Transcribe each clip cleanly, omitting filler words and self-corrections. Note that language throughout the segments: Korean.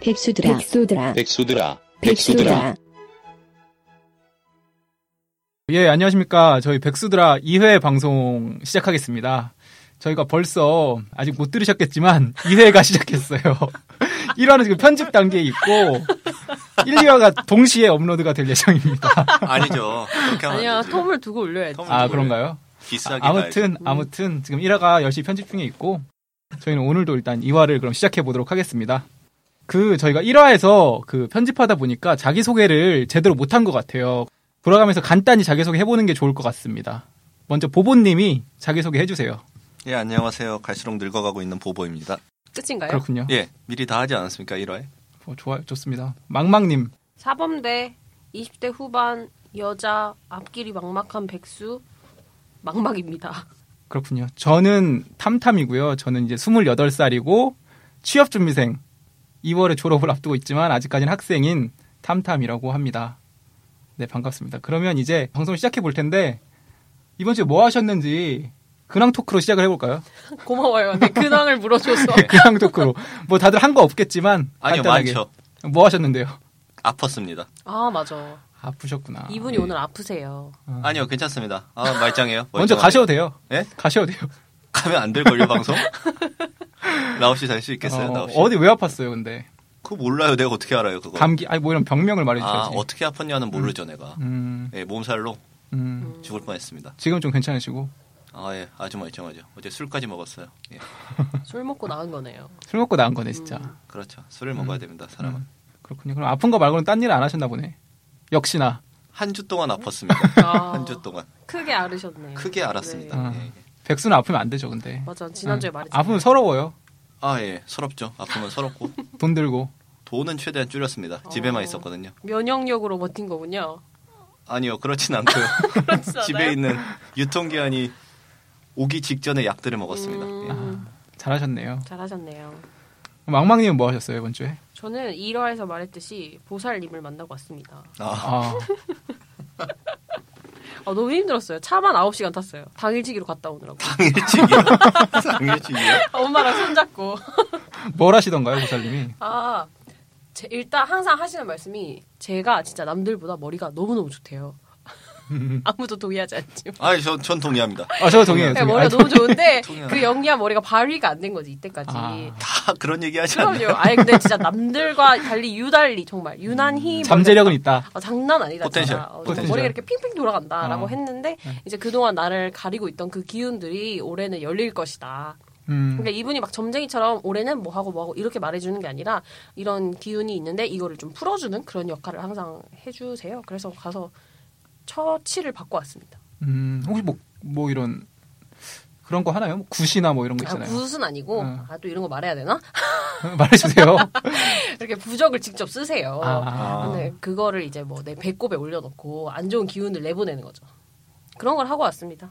백수드라. 예, 안녕하십니까. 저희 백수드라 2회 방송 시작하겠습니다. 저희가 벌써 아직 못 들으셨겠지만 2회가 시작했어요. 1화는 지금 편집 단계에 있고 1, 2화가 동시에 업로드가 될 예정입니다. 아니죠. 아니야, 텀을 두고 올려야지. 아, 그런가요? 비싸게 아무튼 지금 1화가 열심히 편집 중에 있고 저희는 오늘도 일단 2화를 그럼 시작해 보도록 하겠습니다. 저희가 1화에서 편집하다 보니까 자기소개를 제대로 못한 것 같아요. 돌아가면서 간단히 자기소개 해보는 게 좋을 것 같습니다. 먼저 보보님이 자기소개 해주세요. 예, 안녕하세요. 갈수록 늙어가고 있는 보보입니다. 끝인가요? 그렇군요. 예, 미리 다 하지 않았습니까, 1화에? 좋아요. 좋습니다. 망망님. 사범대 20대 후반 여자 앞길이 막막한 백수 망막입니다. 그렇군요. 저는 탐탐이고요. 저는 이제 28살이고 취업준비생 2월에 졸업을 앞두고 있지만 아직까지는 학생인 탐탐이라고 합니다. 네, 반갑습니다. 그러면 이제 방송을 시작해 볼 텐데 이번 주에 뭐 하셨는지 근황 토크로 시작을 해볼까요? 고마워요. 네, 근황을 물어줘서. 네, 근황 토크로. 뭐 다들 한 거 없겠지만 아니요, 간단하게. 많죠. 뭐 하셨는데요? 아팠습니다. 아, 맞아. 아프셨구나. 이분이 오늘 아프세요. 아니요, 괜찮습니다. 말짱해요. 먼저 가셔도 돼요. 예? 가셔도 돼요. 가면 안 될걸요, 방송? 라오씨 살 수 있겠어요, 라오씨? 어디 왜 아팠어요, 근데? 그거 몰라요. 내가 어떻게 알아요, 그거? 감기, 뭐 이런 병명을 말해주셔야지. 어떻게 아팠냐는 모르죠, 내가. 예, 몸살로 죽을 뻔했습니다. 지금 좀 괜찮으시고? 예, 아주 멀쩡하죠. 어제 술까지 먹었어요. 예. 술 먹고 나은 거네요. 술 먹고 나은 거네, 진짜. 그렇죠. 술을 먹어야 됩니다, 사람은. 그렇군요. 그럼 아픈 거 말고는 딴 일 안 하셨나 보네. 역시나. 한 주 동안 아팠습니다. 한 주 동안. 크게 앓으셨네요. 크게 앓았습니다. 네. 예. 백수는 아프면 안 되죠, 근데. 맞아. 지난주에 말했잖아요. 아프면 서러워요. 예. 서럽죠. 아프면 서럽고. 돈 들고. 돈은 최대한 줄였습니다. 집에만 있었거든요. 면역력으로 버틴 거군요. 아니요. 그렇진 않고요. 그렇진 않아요? 집에 있는 유통기한이 오기 직전에 약들을 먹었습니다. 예. 잘하셨네요. 잘하셨네요. 망망님은 뭐 하셨어요, 이번 주에? 저는 1화에서 말했듯이 보살님을 만나고 왔습니다. 너무 힘들었어요. 차만 9시간 탔어요. 당일치기로 갔다 오느라고. 당일치기요? 당일치기요? 엄마랑 손잡고. 뭘 하시던가요, 보살님이? 일단 항상 하시는 말씀이 제가 진짜 남들보다 머리가 너무너무 좋대요. 아무도 동의하지 않지만. 전 동의합니다. 저도 동의해요. 네, 머리가 너무 좋은데 그 영리한 머리가 발휘가 안 된 거지 이때까지. 다 그런 얘기 하지 않나요? 그럼요. 근데 진짜 남들과 유달리 정말 유난히 잠재력은 있다. 장난 아니다. 포텐셜. 머리가 이렇게 핑핑 돌아간다라고 했는데 이제 그동안 나를 가리고 있던 그 기운들이 올해는 열릴 것이다. 그러니까 이분이 막 점쟁이처럼 올해는 뭐 하고 이렇게 말해주는 게 아니라 이런 기운이 있는데 이거를 좀 풀어주는 그런 역할을 항상 해주세요. 그래서 가서 처치를 받고 왔습니다. 혹시 뭐 이런 그런 거 하나요? 뭐 굿이나 뭐 이런 거 있잖아요. 굿은 아니고 또 이런 거 말해야 되나? 말해주세요. 이렇게 부적을 직접 쓰세요. 근데 그거를 이제 뭐 내 배꼽에 올려놓고 안 좋은 기운을 내보내는 거죠. 그런 걸 하고 왔습니다.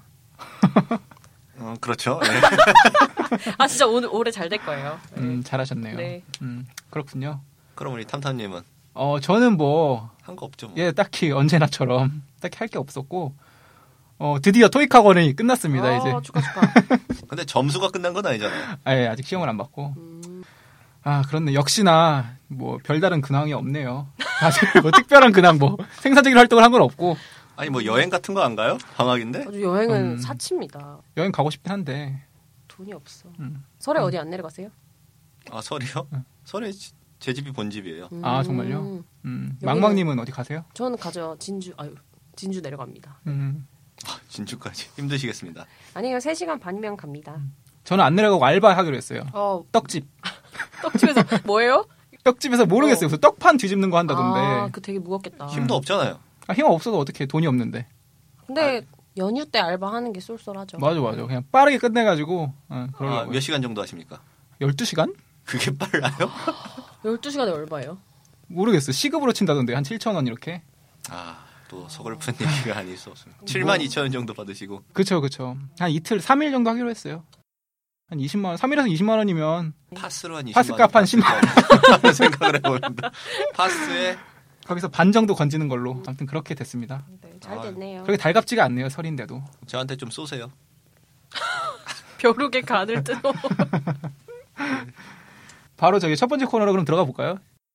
그렇죠. 네. 진짜 올해 잘 될 거예요. 잘하셨네요. 네. 그렇군요. 그럼 우리 탐탐님은? 저는 뭐 한 거 없죠. 뭐. 예, 딱히 언제나처럼 딱히 할 게 없었고 드디어 토익 학원이 끝났습니다. 이제. 축하. 근데 점수가 끝난 건 아니잖아요. 예, 아직 시험을 안 받고. 그렇네. 역시나 뭐 별다른 근황이 없네요. 사실 뭐 특별한 근황 생산적인 활동을 한 건 없고. 아니 뭐 여행 같은 거 안 가요? 방학인데? 아주 여행은 사치입니다. 여행 가고 싶긴 한데 돈이 없어. 설에 어디 안 내려가세요? 설이요? 설에 제 집이 본집이에요. 정말요? 망망님은 어디 가세요? 저는 가죠. 진주 내려갑니다. 진주까지 힘드시겠습니다. 아니요, 3시간 반이면 갑니다. 저는 안 내려가고 알바하기로 했어요. 떡집. 떡집에서 뭐예요? 떡집에서 모르겠어요. 그래서 떡판 뒤집는 거 한다던데. 그거 되게 무겁겠다. 힘도 없잖아요. 힘 없어도 어떻게 돈이 없는데. 근데 연휴 때 알바하는 게 쏠쏠하죠. 맞아. 그냥 빠르게 끝내가지고. 몇 시간 정도 하십니까? 12시간? 그게 빨라요? 12시간에 얼마예요? 모르겠어요. 시급으로 친다던데 한 7,000원 이렇게. 또 서글픈 얘기가 아닐 수 없습니다. 72,000원 정도 받으시고. 그쵸. 한 이틀, 3일 정도 하기로 했어요. 한 20만 원, 3일에서 20만 원이면 파스로 한 20만 원. 파스값 한 10만 원 생각을 해봅니다. 파스에 거기서 반 정도 건지는 걸로. 아무튼 그렇게 됐습니다. 네, 잘 됐네요. 그렇게 달갑지가 않네요, 설인데도. 저한테 좀 쏘세요. 벼룩의 간을 뜯어. 바로 저기 첫 번째 코너로 그럼 들어가 볼까요?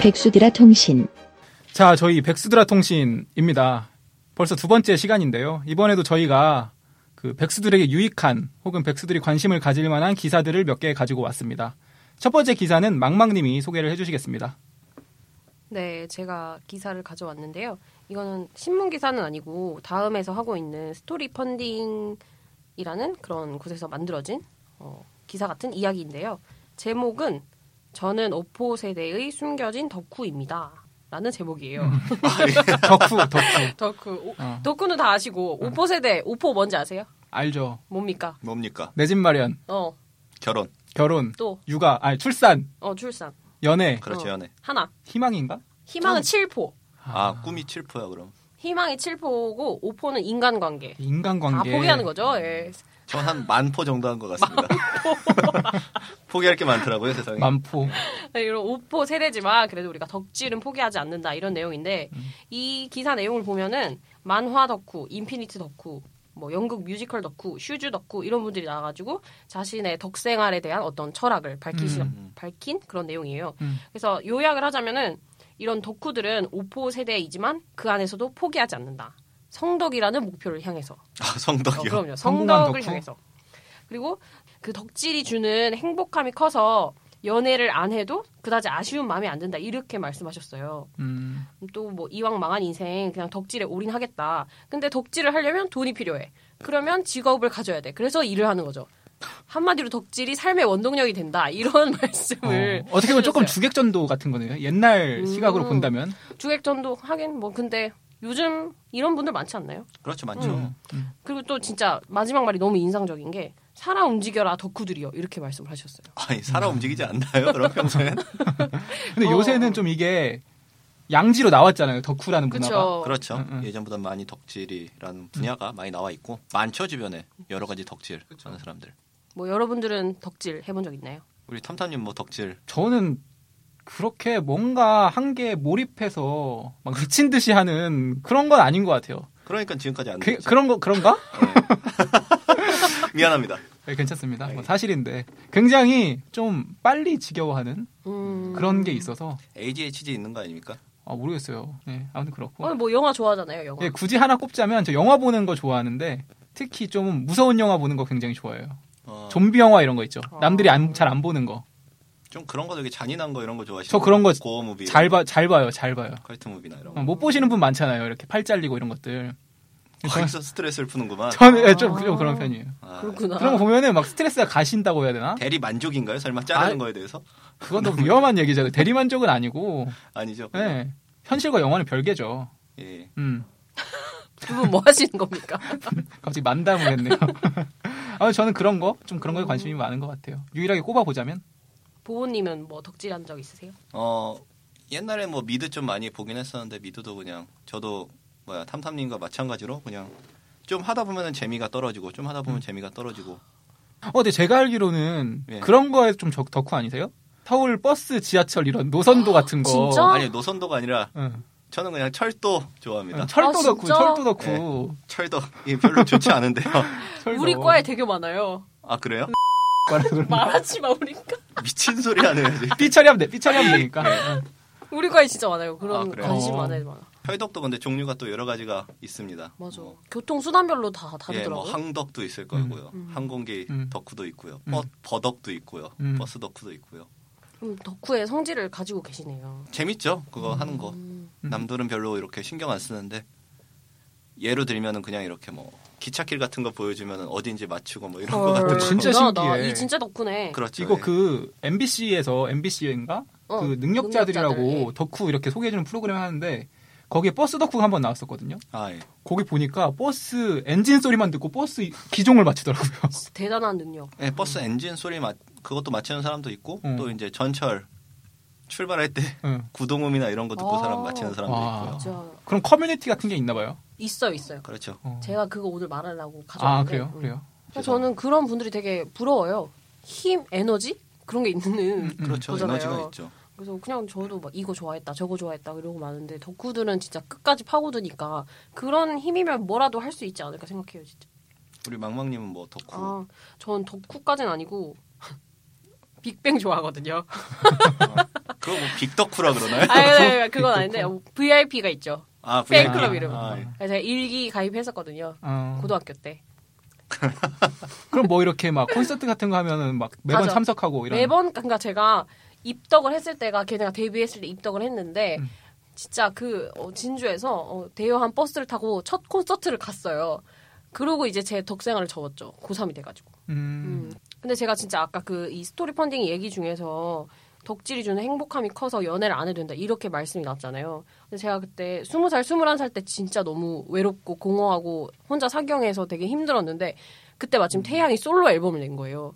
백수드라 통신. 자, 저희 백수드라 통신입니다. 벌써 두 번째 시간인데요. 이번에도 저희가 그 백수들에게 유익한 혹은 백수들이 관심을 가질 만한 기사들을 몇 개 가지고 왔습니다. 첫 번째 기사는 망망님이 소개를 해주시겠습니다. 네, 제가 기사를 가져왔는데요. 이거는 신문 기사는 아니고 다음에서 하고 있는 스토리 펀딩이라는 그런 곳에서 만들어진 기사 같은 이야기인데요. 제목은 저는 오포 세대의 숨겨진 덕후입니다. 라는 제목이에요. 덕후. 덕후는 다 아시고 오포 세대, 오포 뭔지 아세요? 알죠. 뭡니까? 내 집 마련. 결혼. 또 육아. 아니, 출산. 출산. 연애. 그렇죠, 연애. 하나. 희망인가? 희망은 7포. 꿈이 7포야, 그럼. 희망이 7포고, 5포는 인간관계. 인간관계. 다 포기하는 거죠, 예. 전 한 10,000포 정도 한 것 같습니다. 포기할 게 많더라고요, 세상에. 10,000포. 네, 이런 5포 세대지만, 그래도 우리가 덕질은 포기하지 않는다, 이런 내용인데, 이 기사 내용을 보면은, 만화 덕후, 인피니트 덕후, 뭐 연극 뮤지컬 덕후, 슈즈 덕후 이런 분들이 나와가지고 자신의 덕생활에 대한 어떤 철학을 밝힌 그런 내용이에요. 그래서 요약을 하자면은 이런 덕후들은 오포 세대이지만 그 안에서도 포기하지 않는다. 성덕이라는 목표를 향해서. 성덕이요? 그럼요. 성덕을 향해서. 그리고 그 덕질이 주는 행복함이 커서 연애를 안 해도 그다지 아쉬운 마음이 안 든다. 이렇게 말씀하셨어요. 또 뭐 이왕 망한 인생 그냥 덕질에 올인하겠다. 근데 덕질을 하려면 돈이 필요해. 그러면 직업을 가져야 돼. 그래서 일을 하는 거죠. 한마디로 덕질이 삶의 원동력이 된다. 이런 말씀을 어떻게 보면 조금 주객전도 같은 거네요. 옛날 시각으로 본다면. 주객전도 하긴 뭐 근데 요즘 이런 분들 많지 않나요? 그렇죠, 많죠. 그리고 또 진짜 마지막 말이 너무 인상적인 게 살아 움직여라 덕후들이요. 이렇게 말씀을 하셨어요. 아니, 살아 움직이지 않나요? 그럼 평소엔? 근데 요새는 좀 이게 양지로 나왔잖아요. 덕후라는 문화가. 그렇죠. 예전보다 많이 덕질이라는 분야가 많이 나와 있고 많죠, 주변에. 여러 가지 덕질 하는 사람들. 뭐 여러분들은 덕질 해본 적 있나요? 우리 탐탐님 뭐 덕질? 저는 그렇게 뭔가 한 개 몰입해서 막 미친 듯이 하는 그런 건 아닌 것 같아요. 그러니까 지금까지 안 됐죠. 그런가? 네. 미안합니다. 네, 괜찮습니다. 뭐 사실인데 굉장히 좀 빨리 지겨워하는 그런 게 있어서 ADHD 있는 거 아닙니까? 모르겠어요. 네, 아무튼 그렇고. 뭐 영화 좋아하잖아요. 영화. 네, 굳이 하나 꼽자면 저 영화 보는 거 좋아하는데 특히 좀 무서운 영화 보는 거 굉장히 좋아해요. 좀비 영화 이런 거 있죠. 남들이 잘 안 보는 거. 좀 그런 거 되게 잔인한 거 이런 거 좋아하시죠? 저 그런 거 고어 무비 잘 봐요. 컬트 무비나 이런 거. 못 보시는 분 많잖아요. 이렇게 팔 잘리고 이런 것들. 거기서 스트레스를 푸는구만. 저는 좀 그런 편이에요. 그렇구나. 그런 거 보면은 막 스트레스가 가신다고 해야 되나? 대리 만족인가요? 설마 자르는 거에 대해서? 그건 너무 위험한 얘기죠. 대리 만족은 아니고. 아니죠. 네. 현실과 영화는 별개죠. 예. 두 분 뭐 하시는 겁니까? 갑자기 만담을 했네요. 저는 그런 거에 관심이 많은 것 같아요. 유일하게 꼽아보자면. 보호님은 뭐 덕질한 적 있으세요? 옛날에 뭐 미드 좀 많이 보긴 했었는데 미드도 그냥 저도 탐탐님과 마찬가지로 그냥 좀 하다 보면은 재미가 떨어지고 좀 하다 보면 재미가 떨어지고. 근데 제가 알기로는 그런 거에 좀 덕후 아니세요? 서울 버스, 지하철 이런 노선도 같은 거. 진짜? 아니 노선도가 아니라 저는 그냥 철도 좋아합니다. 철도 덕후, 철도 덕후. 네, 철도 별로 좋지 않은데요. 우리 과에 되게 많아요. 아 그래요? 말하지 마 우리 과. 미친 소리 하네요. 삐처리하면 되니까. 우리 과에 진짜 많아요. 그런 관심 많아요. 철덕도 근데 종류가 또 여러 가지가 있습니다. 맞아. 교통수단별로 다 다르더라고요. 뭐 항덕도 있을 거고요. 항공기 덕후도 있고요. 버덕도 있고요. 버스 덕후도 있고요. 그럼 덕후의 성질을 가지고 계시네요. 재밌죠? 그거 하는 거. 남들은 별로 이렇게 신경 안 쓰는데 예로 들면은 그냥 이렇게 뭐 기찻길 같은 거 보여주면 어딘지 맞추고 뭐 이런 거 같은 거. 진짜 신기해. 이 진짜 덕후네. 그렇죠. 이거 그 MBC인가? 그 능력자들이라고 덕후 이렇게 소개해주는 프로그램 하는데 거기에 버스 덕후가 한번 나왔었거든요. 예. 거기 보니까 버스 엔진 소리만 듣고 버스 기종을 맞추더라고요. 대단한 능력. 네, 버스 엔진 소리 그것도 맞추는 사람도 있고 또 이제 전철 출발할 때 구동음이나 이런 거 듣고 사람 맞히는 사람도 있고요. 진짜. 그럼 커뮤니티 같은 게 있나 봐요? 있어요. 그렇죠. 제가 그거 오늘 말하려고 가져왔는데. 그래요? 저는 그런 분들이 되게 부러워요. 힘, 에너지? 그런 게 있는 그렇죠. 거잖아요. 에너지가 있죠. 그래서 그냥 저도 막 이거 좋아했다, 저거 좋아했다 이러고 많은데 덕후들은 진짜 끝까지 파고드니까 그런 힘이면 뭐라도 할 수 있지 않을까 생각해요, 진짜. 우리 망망님은 뭐 덕후? 전 덕후까지는 아니고 빅뱅 좋아하거든요. 그거 뭐 빅덕후라 그러나요? 네, 그건 아닌데 VIP가 있죠. 아, 팬클럽 이름. 아, 제가 일기 가입했었거든요. 고등학교 때. 그럼 뭐 이렇게 막 콘서트 같은 거 하면은 막 매번 맞아. 참석하고 이런. 매번 그러니까 제가 입덕을 했을 때가 걔네가 데뷔했을 때 입덕을 했는데 진짜 그 진주에서 대여한 버스를 타고 첫 콘서트를 갔어요. 그러고 이제 제 덕생활을 접었죠. 고3이 돼가지고. 근데 제가 진짜 아까 그 이 스토리 펀딩 얘기 중에서 덕질이 주는 행복함이 커서 연애를 안 해도 된다 이렇게 말씀이 나왔잖아요. 근데 제가 그때 20살, 21살 때 진짜 너무 외롭고 공허하고 혼자 사경해서 되게 힘들었는데 그때 마침 태양이 솔로 앨범을 낸 거예요.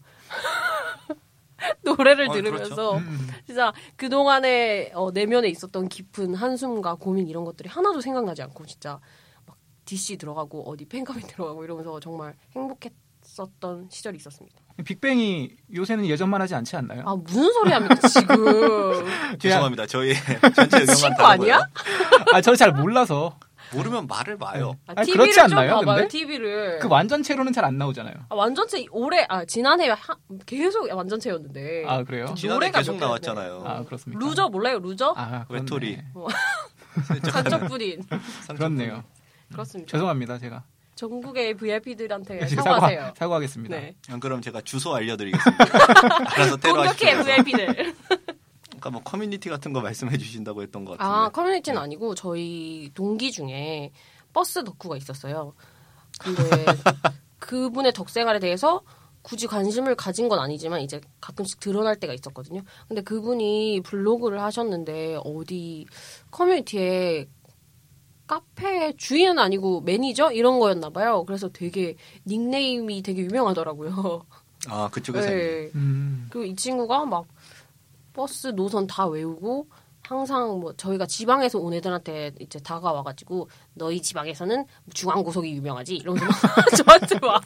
노래를 들으면서 그렇죠. 진짜 그동안에 내면에 있었던 깊은 한숨과 고민 이런 것들이 하나도 생각나지 않고 진짜 막 DC 들어가고 어디 팬카페 들어가고 이러면서 정말 행복했었던 시절이 있었습니다. 빅뱅이 요새는 예전만 하지 않지 않나요? 아 무슨 소리 합니까 지금. 죄송합니다. 저희 전체 의견만 친구 다른 아니야? 아, 저는 잘 몰라서. 모르면 말을 마요. 아니, 그렇지 않나요? 봐봐요, 근데? TV를. 그 완전체로는 잘 안 나오잖아요. 완전체 지난해 계속 완전체였는데. 아, 그래요? 지난해 노래가 계속 몇 개였네. 나왔잖아요. 아, 그렇습니까? 루저 몰라요, 루저? 아, 그렇네. 외톨이. 산적분인. 그렇네요. 그렇습니다. 죄송합니다, 제가. 전국의 VIP들한테 제가 사과하세요. 사과하겠습니다. 네. 그럼 제가 주소 알려드리겠습니다. 알아서 테러 공격해 하십시오. VIP들. 그러니까 뭐 커뮤니티 같은 거 말씀해 주신다고 했던 것 같은데. 아 커뮤니티는 아니고 저희 동기 중에 버스 덕후가 있었어요. 근데 그분의 덕생활에 대해서 굳이 관심을 가진 건 아니지만 이제 가끔씩 드러날 때가 있었거든요. 근데 그분이 블로그를 하셨는데 어디 커뮤니티에 카페 주인은 아니고 매니저 이런 거였나 봐요. 그래서 되게 닉네임이 되게 유명하더라고요. 아 그쪽에서. 네. 그리고 이 친구가 막 버스 노선 다 외우고 항상 뭐 저희가 지방에서 온 애들한테 이제 다가와가지고 너희 지방에서는 중앙고속이 유명하지 이러면서 저한테 와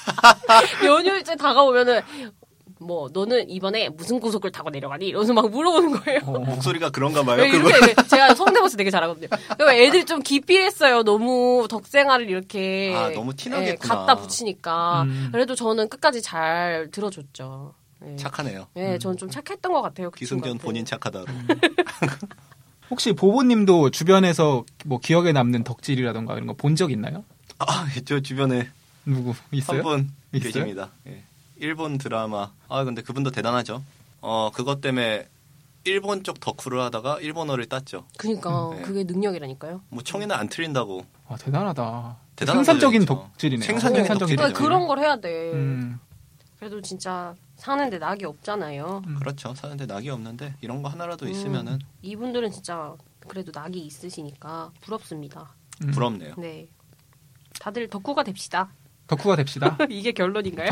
연휴일째 다가오면은 뭐 너는 이번에 무슨 고속을 타고 내려가니 이러면서 막 물어보는 거예요. 목소리가 그런가 봐요. 네, 이렇게 제가 성대모사 되게 잘하거든요. 그러니까 애들이 좀 기피했어요. 너무 덕생활을 이렇게 너무 티나겠구나. 갖다 붙이니까. 그래도 저는 끝까지 잘 들어줬죠. 네. 착하네요. 네, 저는 좀 착했던 것 같아요. 그 기승전 친구한테. 본인 착하다로. 혹시 보보님도 주변에서 뭐 기억에 남는 덕질이라던가 이런 거 본 적 있나요? 아, 저 주변에 누구 있어요? 한 분 있어요? 계십니다. 예. 일본 드라마. 근데 그분도 대단하죠. 그것 때문에 일본 쪽 덕후를 하다가 일본어를 땄죠. 그러니까 네. 그게 능력이라니까요. 뭐 청에는 안 틀린다고. 아, 대단하다. 대단한 생산적인 거죠, 진짜. 덕질이네요. 생산적인 생산적인 덕질이죠. 덕질. 그런 걸 해야 돼. 음. 그래도 진짜 사는데 낙이 없잖아요. 그렇죠. 사는데 낙이 없는데 이런 거 하나라도 있으면은 이분들은 진짜 그래도 낙이 있으시니까 부럽습니다. 부럽네요. 네. 다들 덕후가 됩시다. 덕후가 됩시다. 이게 결론인가요?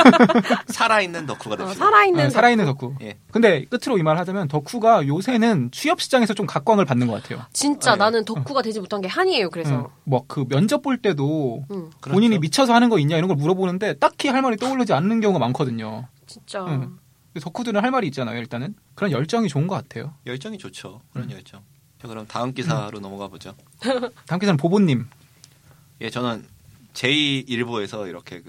살아있는 덕후가 됩시다. 살아있는 살아있는 덕후. 예. 근데 끝으로 이 말 하자면 덕후가 요새는 취업 시장에서 좀 각광을 받는 것 같아요. 진짜 아, 예. 나는 덕후가 되지 못한 게 한이에요. 그래서 뭐 그 면접 볼 때도 그렇죠. 본인이 미쳐서 하는 거 있냐 이런 걸 물어보는데 딱히 할 말이 떠오르지 않는 경우가 많거든요. 진짜 덕후들은 할 말이 있잖아요. 일단은 그런 열정이 좋은 것 같아요. 열정이 좋죠. 그런 열정. 자, 그럼 다음 기사로 넘어가 보죠. 다음 기사는 보보님. 예, 저는 제2일보에서 이렇게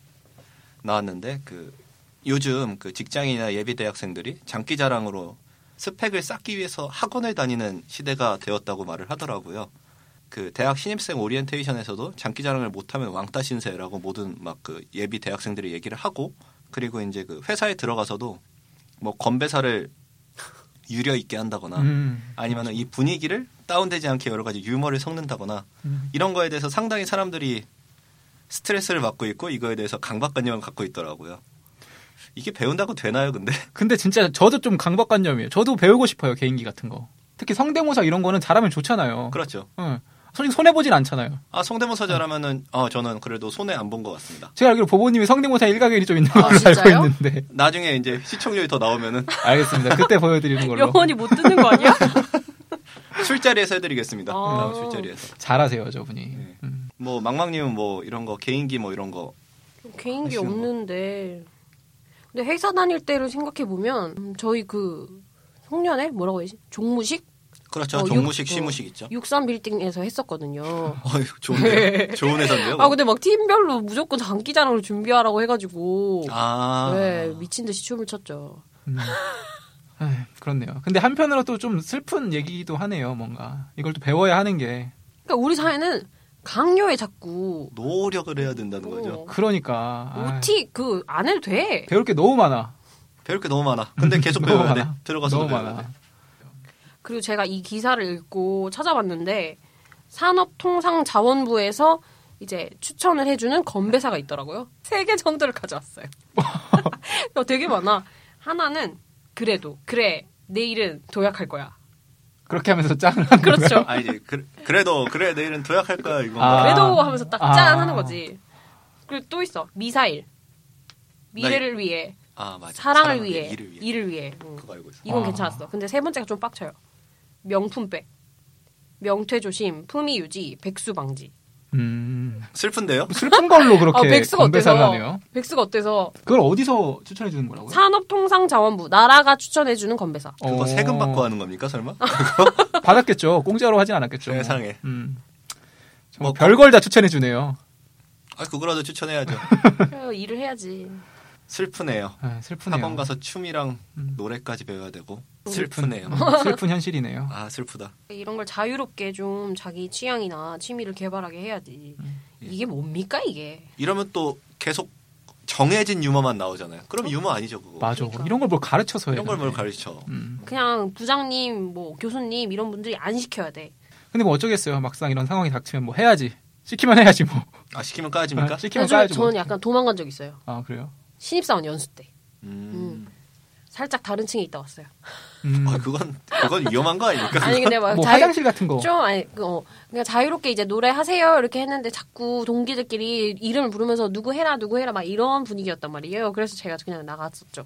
나왔는데 요즘 직장인이나 예비 대학생들이 장기자랑으로 스펙을 쌓기 위해서 학원을 다니는 시대가 되었다고 말을 하더라고요. 대학 신입생 오리엔테이션에서도 장기자랑을 못하면 왕따 신세라고 모든 예비 대학생들이 얘기를 하고, 그리고 이제 회사에 들어가서도 뭐 건배사를 유려 있게 한다거나 아니면은 이 분위기를 다운되지 않게 여러 가지 유머를 섞는다거나 이런 거에 대해서 상당히 사람들이 스트레스를 받고 있고 이거에 대해서 강박관념을 갖고 있더라고요. 이게 배운다고 되나요, 근데? 근데 진짜 저도 좀 강박관념이에요. 저도 배우고 싶어요, 개인기 같은 거. 특히 성대모사 이런 거는 잘하면 좋잖아요. 그렇죠. 응. 솔직히 손해보진 않잖아요. 성대모사 잘하면은 저는 그래도 손해 안 본 것 같습니다. 제가 알기로 보보님이 성대모사 일가견이 좀 있는 걸로 알고 진짜요? 있는데. 나중에 이제 시청률이 더 나오면은 알겠습니다. 그때 보여드리는 걸로. 영원히 못 듣는 거 아니야? 술자리에서 해드리겠습니다. 아. 다음 술자리에서. 잘하세요, 저분이. 네. 뭐 망망님은 뭐 이런 거 개인기 뭐 이런 거 개인기 하시는 거. 없는데. 근데 회사 다닐 때를 생각해 보면 저희 송년회 뭐라고 해야지? 종무식? 그렇죠. 종무식, 시무식 있죠. 63 빌딩에서 했었거든요. 좋은데 좋은 회사인데요. 근데 막 팀별로 무조건 장기자랑을 준비하라고 해가지고 아. 네, 미친 듯이 춤을 췄죠. 그렇네요. 근데 한편으로 또 좀 슬픈 얘기도 하네요. 뭔가 이걸 또 배워야 하는 게. 그러니까 우리 사회는 강요에 자꾸 노력을 해야 된다는 거죠. 그러니까 OT 안 해도 돼. 배울 게 너무 많아. 배울 게 너무 많아. 근데 계속 배워야 돼. 들어가서 너무 배워야 많아. 돼. 그리고 제가 이 기사를 읽고 찾아봤는데 산업통상자원부에서 이제 추천을 해주는 건배사가 있더라고요. 3개 정도를 가져왔어요. 되게 많아. 하나는 그래 내일은 도약할 거야. 그렇게 하면서 짠을 하는 그렇죠. 거예요? 아니지. 그래도 그래 내일은 도약할 거야 이거. 그래도 하면서 딱 짠 하는 거지. 그리고 또 있어. 미사일. 미래를 위해. 맞아. 사랑을 위해. 일을 위해. 그거 알고 있어. 이건 괜찮았어. 근데 3번째가 좀 빡쳐요. 명품백. 명퇴 조심, 품위 유지, 백수 방지. 슬픈데요? 슬픈 걸로 그렇게 백수가 건배사를 어때서? 하네요. 백수가 어때서? 그걸 어디서 추천해 주는 거라고요? 산업통상자원부 나라가 추천해주는 건배사. 그거 세금 받고 하는 겁니까 설마? 받았겠죠. 공짜로 하진 않았겠죠. 세상에. 뭐 별걸 다 추천해 주네요. 그거라도 추천해야죠. 일을 해야지. 슬프네요. 슬프네요. 학원 가서 춤이랑 노래까지 배워야 되고 슬프네요. 슬픈 현실이네요. 슬프다. 이런 걸 자유롭게 좀 자기 취향이나 취미를 개발하게 해야지. 이게 뭡니까 이게? 이러면 또 계속 정해진 유머만 나오잖아요. 그럼 유머 아니죠 그거. 맞아. 그러니까. 이런 걸 뭘 가르쳐서 이런 걸 뭘 가르쳐. 그냥 부장님, 뭐 교수님 이런 분들이 안 시켜야 돼. 근데 뭐 어쩌겠어요. 막상 이런 상황이 닥치면 뭐 해야지. 시키면 해야지 뭐. 시키면 까집니까? 시키면 까야지 뭐. 저는 약간 도망간 적 있어요. 그래요? 신입사원 연수 때. 살짝 다른 층에 있다 왔어요. 그건 위험한 거 아닙니까? 아니 근데 막 뭐 화장실 같은 거. 좀 그냥 자유롭게 이제 노래하세요 이렇게 했는데 자꾸 동기들끼리 이름을 부르면서 누구 해라 막 이런 분위기였단 말이에요. 그래서 제가 그냥 나갔었죠.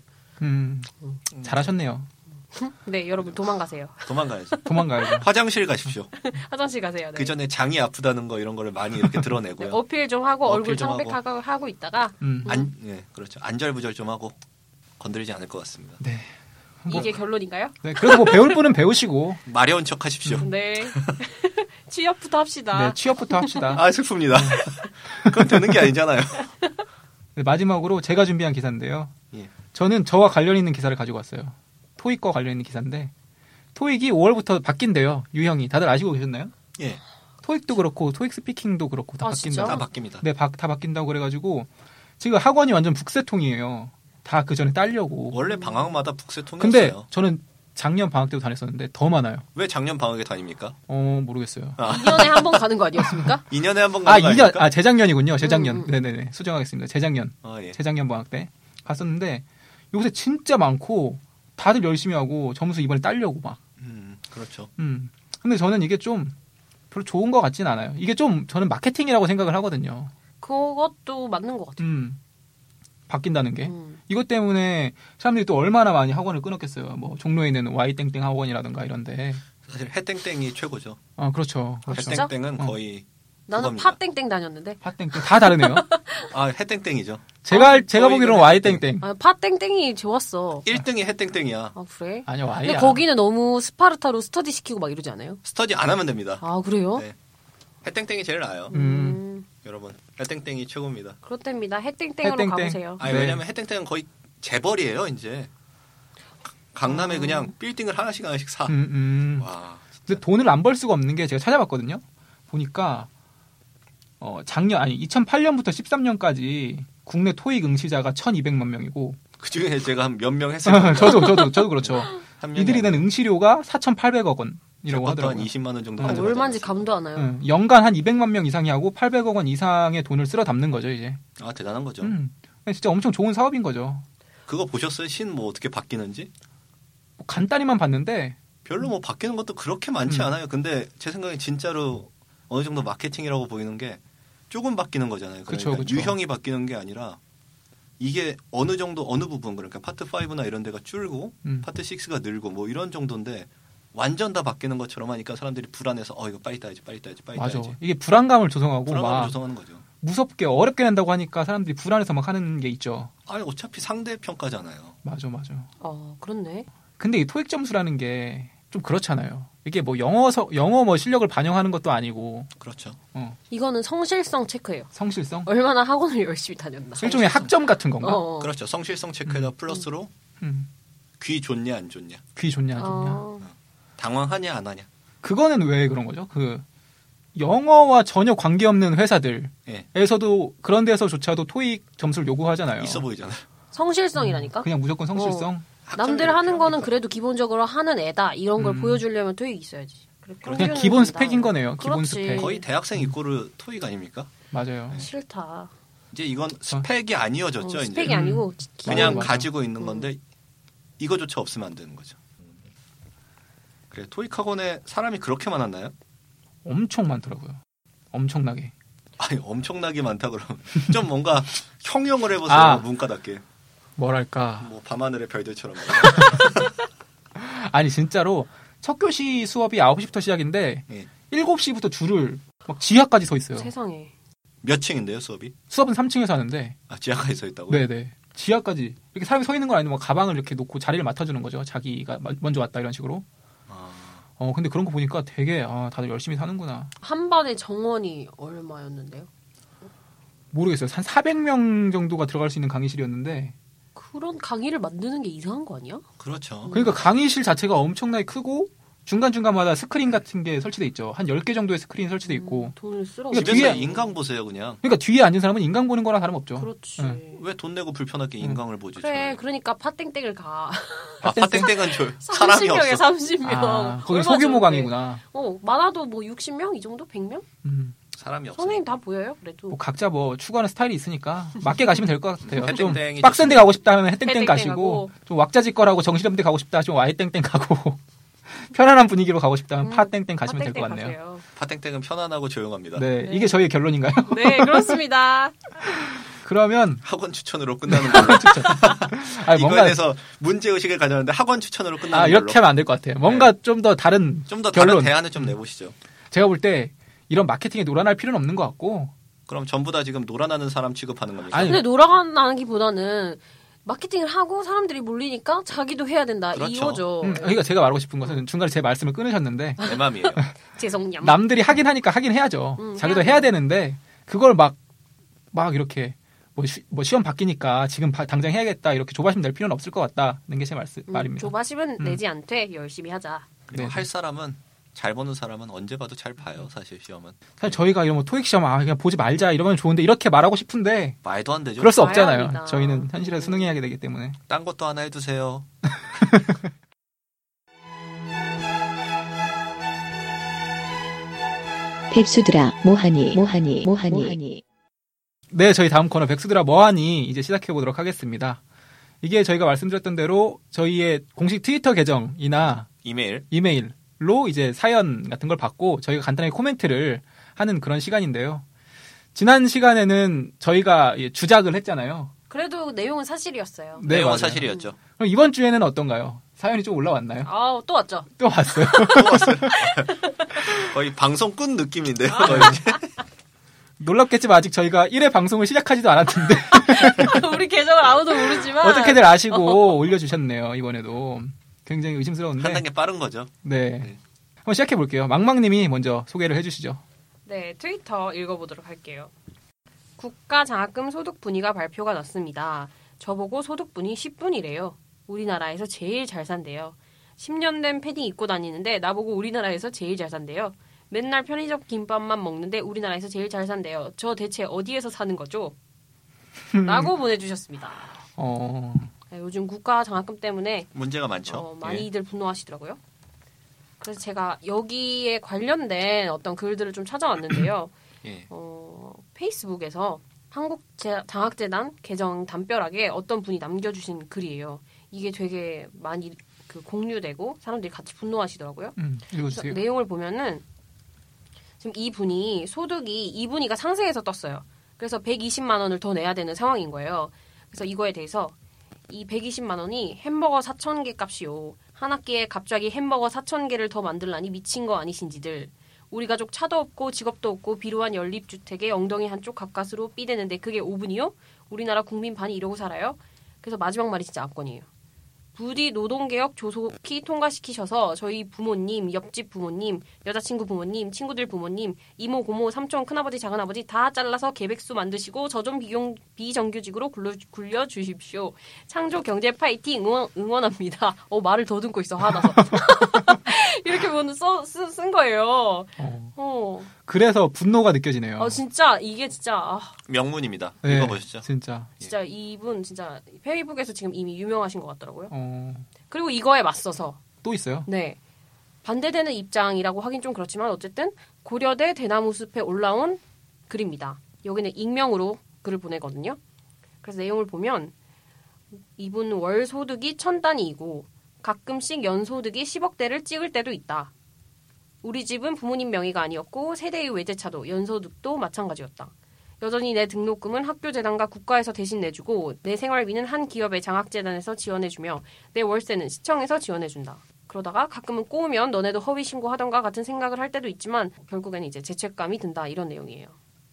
잘하셨네요. 네, 여러분 도망가세요. 도망가야죠. 도망가야죠. 화장실 가십시오. 화장실 가세요. 네. 그 전에 장이 아프다는 거 이런 거를 많이 이렇게 드러내고요. 네, 어필 좀 하고 얼굴 좀 창백하고 있다가 그렇죠. 안절부절 좀 하고 건드리지 않을 것 같습니다. 네. 이게 결론인가요? 네, 그래도 뭐 배울 분은 배우시고. 마려운 척 하십시오. 네. 취업부터 합시다. 네, 취업부터 합시다. 슬픕니다. 그건 되는 게 아니잖아요. 네, 마지막으로 제가 준비한 기사인데요. 예. 저는 저와 관련 있는 기사를 가지고 왔어요. 토익과 관련 있는 기사인데 토익이 5월부터 바뀐대요. 유형이. 다들 아시고 계셨나요? 예. 토익도 그렇고 토익 스피킹도 그렇고 다 바뀐다. 진짜? 다 바뀝니다. 네, 다 바뀐다고 그래가지고 지금 학원이 완전 북새통이에요. 다 그 전에 따려고. 원래 방학마다 북새통이었어요. 근데 저는 작년 방학 때도 다녔었는데 더 많아요. 왜 작년 방학에 다닙니까? 모르겠어요. 2년에 한 번 가는 거 아니었습니까? 2년에 한 번 가는 거 아닙니까? 재작년이군요. 재작년. 네네네. 수정하겠습니다. 재작년. 예. 재작년 방학 때 갔었는데 요새 진짜 많고 다들 열심히 하고 점수 이번에 따려고 막. 그렇죠. 근데 저는 이게 좀 별로 좋은 것 같진 않아요. 이게 좀 저는 마케팅이라고 생각을 하거든요. 그것도 맞는 것 같아요. 바뀐다는 게. 이것 때문에 사람들이 또 얼마나 많이 학원을 끊었겠어요. 뭐 종로에 있는 Y땡땡 학원이라든가 이런데. 사실 해땡땡이 최고죠. 그렇죠. 해땡땡은 거의 나는 그겁니다. 팥땡땡 다녔는데. 팥땡땡 다 다르네요. 해땡땡이죠. 제가 보기로는 Y땡땡. 팥땡땡이 좋았어. 1등이 해땡땡이야. 그래? 아니요, Y야. 근데 거기는 너무 스파르타로 스터디 시키고 막 이러지 않아요? 스터디 안 하면 됩니다. 그래요? 네. 해땡땡이 제일 나아요. 여러분, 해땡땡이 최고입니다. 그렇답니다. 해땡땡으로 가보세요. 네. 왜냐면 해땡땡은 거의 재벌이에요, 이제. 강남에 그냥 빌딩을 하나씩 사. 와. 근데 돈을 안 벌 수가 없는 게 제가 찾아봤거든요. 보니까 2008년부터 13년까지 국내 토익 응시자가 1,200만 명이고 그 중에 제가 한 몇 명 했어요. 저도 그렇죠. 이들이 낸 응시료가 4,800억 원이라고 하더라고요. 한 20만 원 정도. 얼마인지 감도 안 와요. 연간 한 200만 명 이상이 하고 800억 원 이상의 돈을 쓸어 담는 거죠, 이제. 대단한 거죠. 진짜 엄청 좋은 사업인 거죠. 그거 보셨어요? 신 뭐 어떻게 바뀌는지? 뭐 간단히만 봤는데 별로 뭐 바뀌는 것도 그렇게 많지 않아요. 근데 제 생각엔 진짜로 어느 정도 마케팅이라고 보이는 게 조금 바뀌는 거잖아요. 그러니까 그쵸. 유형이 바뀌는 게 아니라 이게 어느 정도 어느 부분 그러니까 파트 5나 이런 데가 줄고 파트 6가 늘고 뭐 이런 정도인데 완전 다 바뀌는 것처럼 하니까 사람들이 불안해서 이거 빨리 따야지. 맞아. 이게 불안감을 조성하고 불안감을 조성하는 거죠. 무섭게 어렵게 낸다고 하니까 사람들이 불안해서 막 하는 게 있죠. 어차피 상대 평가잖아요. 맞아. 그렇네. 근데 이 토익 점수라는 게 좀 그렇잖아요. 이게 뭐 영어 뭐 실력을 반영하는 것도 아니고. 그렇죠. 이거는 성실성 체크예요. 성실성? 얼마나 학원을 열심히 다녔나. 일종의 학점 같은 건가? 그렇죠. 성실성 체크에다 플러스로 귀 좋냐 안 좋냐. 귀 좋냐 안 좋냐. 당황하냐 안 하냐. 그거는 왜 그런 거죠? 그 영어와 전혀 관계없는 회사들에서도 그런 데서조차도 토익 점수를 요구하잖아요. 있어 보이잖아요. 성실성이라니까. 그냥 무조건 성실성. 남들 하는 거는 그래도 기본적으로 하는 애다. 이런 걸 보여주려면 토익이 있어야지. 그냥 기본 스펙인 거네요. 기본 스펙. 거의 대학생 이꼬르 토익 아닙니까? 맞아요. 싫다. 이제 이건 스펙이 아니어졌죠. 스펙이 이제. 아니고 그냥 가지고 있는 건데 이거조차 없으면 안 되는 거죠. 그래 토익 학원에 사람이 그렇게 많았나요? 엄청 많더라고요. 엄청나게. 아니 엄청나게 많다 그러면 좀 뭔가 형용을 해보세요. 문과답게. 뭐랄까. 뭐 밤하늘의 별들처럼. 아니 진짜로 첫 교시 수업이 9시부터 시작인데 7시부터 줄을 막 지하까지 서 있어요. 세상에. 몇 층인데요 수업이? 수업은 3층에서 하는데. 지하까지 서 있다고요? 네네. 지하까지 이렇게 사람이 서 있는 건 아니고 가방을 이렇게 놓고 자리를 맡아주는 거죠. 자기가 먼저 왔다 이런 식으로. 근데 그런 거 보니까 되게 다들 열심히 사는구나. 한 반의 정원이 얼마였는데요? 모르겠어요. 한 400명 정도가 들어갈 수 있는 강의실이었는데. 그런 강의를 만드는 게 이상한 거 아니야? 그렇죠. 그러니까 강의실 자체가 엄청나게 크고 중간중간마다 스크린 같은 게 설치돼 있죠. 한 10개 정도의 스크린 설치돼 있고. 돈을 쓰러 그러니까 집에서 인강 보세요 그냥. 그러니까 뒤에 앉은 사람은 인강 보는 거랑 다름없죠. 그렇지. 왜 돈 내고 불편하게 인강을 보지? 그래. 그러니까 팥땡땡을 가. 팥땡땡은 사람이 없어. 30명. 거기 소규모 강의구나. 많아도 뭐 60명 이 정도? 100명? 사람이 없어. 선생님 다 보여요. 그래도. 뭐 각자 추구하는 스타일이 있으니까 맞게 가시면 될 것 같아요. 좀 땡땡이 빡센 데 가고 싶다 하면 해땡땡 해땡땡 가시고 가고. 좀 왁자지껄하고 정신없는 데 가고 싶다 하시면 와해땡땡 가고 편안한 분위기로 가고 싶다 하면 팥땡땡 가시면 될 것 같네요. 가세요. 팥땡땡은 편안하고 조용합니다. 네, 이게 저희의 결론인가요? 네, 그렇습니다. 그러면 학원 추천으로 끝나는 걸로. 이거에서 문제의식을 가졌는데 학원 추천으로 끝나는 걸로. 이렇게 하면 안 될 것 같아요. 뭔가 좀 더 다른 다른 대안을 좀 내보시죠. 제가 볼 때 이런 마케팅에 놀아날 필요는 없는 것 같고. 그럼 전부 다 지금 놀아나는 사람 취급하는 겁니까? 근데 놀아나기보다는 마케팅을 하고 사람들이 몰리니까 자기도 해야 된다. 그렇죠. 이거죠. 그러니까 제가 말하고 싶은 것은 중간에 제 말씀을 끊으셨는데. 내 맘이에요. 죄송해요. 남들이 하긴 하니까 하긴 해야죠. 자기도 해야 되는데 그걸 막 이렇게 뭐 시험 바뀌니까 지금 당장 해야겠다 이렇게 조바심 낼 필요는 없을 것 같다는 게 제 말입니다. 조바심은 내지 않되 열심히 하자. 그리고 할 사람은 잘 보는 사람은 언제 봐도 잘 봐요. 사실 시험은. 사실 저희가 이런 토익 시험 그냥 보지 말자 이러면 좋은데 이렇게 말하고 싶은데 말도 안 되죠. 그럴 수 없잖아요. 합니다. 저희는 현실에서 수능해야 되기 때문에. 딴 것도 하나 해두세요. 백수들아 뭐하니. 네, 저희 다음 코너 백수들아 뭐하니 이제 시작해 보도록 하겠습니다. 이게 저희가 말씀드렸던 대로 저희의 공식 트위터 계정이나 이메일로 이제 사연 같은 걸 받고 저희가 간단하게 코멘트를 하는 그런 시간인데요. 지난 시간에는 저희가 주작을 했잖아요. 그래도 내용은 사실이었어요. 네, 내용은 맞아요. 사실이었죠. 그럼 이번 주에는 어떤가요? 사연이 좀 올라왔나요? 또 왔죠. 또 왔어요. 거의 방송꾼 느낌인데요. 놀랍겠지만 아직 저희가 1회 방송을 시작하지도 않았는데 우리 계정을 아무도 모르지만 어떻게들 아시고 올려주셨네요. 이번에도 굉장히 의심스러운데 한 단계 빠른 거죠. 네. 한번 시작해 볼게요. 망망님이 먼저 소개를 해주시죠. 네, 트위터 읽어보도록 할게요. 국가장학금 소득분위가 발표가 났습니다. 저보고 소득분위 10분이래요. 우리나라에서 제일 잘 산대요. 10년 된 패딩 입고 다니는데 나보고 우리나라에서 제일 잘 산대요. 맨날 편의점 김밥만 먹는데 우리나라에서 제일 잘 산대요. 저 대체 어디에서 사는 거죠? 라고 보내주셨습니다. 네, 요즘 국가장학금 때문에 문제가 많죠. 많이들 분노하시더라고요. 그래서 제가 여기에 관련된 어떤 글들을 좀 찾아왔는데요. 페이스북에서 한국장학재단 계정 담벼락에 어떤 분이 남겨주신 글이에요. 이게 되게 많이 공유되고 사람들이 같이 분노하시더라고요. 읽어주세요. 내용을 보면은 지금 이분이 소득이 이분이가 상세에서 떴어요. 그래서 120만 원을 더 내야 되는 상황인 거예요. 그래서 이거에 대해서 이 120만 원이 햄버거 4,000개 값이요. 한 학기에 갑자기 햄버거 4,000개를 더 만들라니 미친 거 아니신지들. 우리 가족 차도 없고 직업도 없고 비루한 연립주택에 엉덩이 한쪽 가까스로 삐대는데 그게 5분이요? 우리나라 국민 반이 이러고 살아요? 그래서 마지막 말이 진짜 압권이에요. 부디 노동개혁 조속히 통과시키셔서 저희 부모님, 옆집 부모님, 여자친구 부모님, 친구들 부모님, 이모, 고모, 삼촌, 큰아버지, 작은아버지 다 잘라서 개백수 만드시고 저 좀 비정규직으로 굴려주십시오. 창조 경제 파이팅 응원합니다. 말을 더듬고 있어 화나서. 이렇게 쓴 거예요. 그래서 분노가 느껴지네요. 진짜 이게 진짜 명문입니다. 네, 읽어보시죠. 진짜 이분 진짜 페이북에서 지금 이미 유명하신 것 같더라고요. 그리고 이거에 맞서서 또 있어요? 네. 반대되는 입장이라고 하긴 좀 그렇지만 어쨌든 고려대 대나무숲에 올라온 글입니다. 여기는 익명으로 글을 보내거든요. 그래서 내용을 보면 이분 월 소득이 1,000단위이고 가끔씩 연소득이 10억대를 찍을 때도 있다. 우리 집은 부모님 명의가 아니었고 세대의 외제차도 연소득도 마찬가지였다. 여전히 내 등록금은 학교재단과 국가에서 대신 내주고 내 생활비는 한 기업의 장학재단에서 지원해주며 내 월세는 시청에서 지원해준다. 그러다가 가끔은 꼬우면 너네도 허위 신고하던가 같은 생각을 할 때도 있지만 결국에는 이제 죄책감이 든다 이런 내용이에요.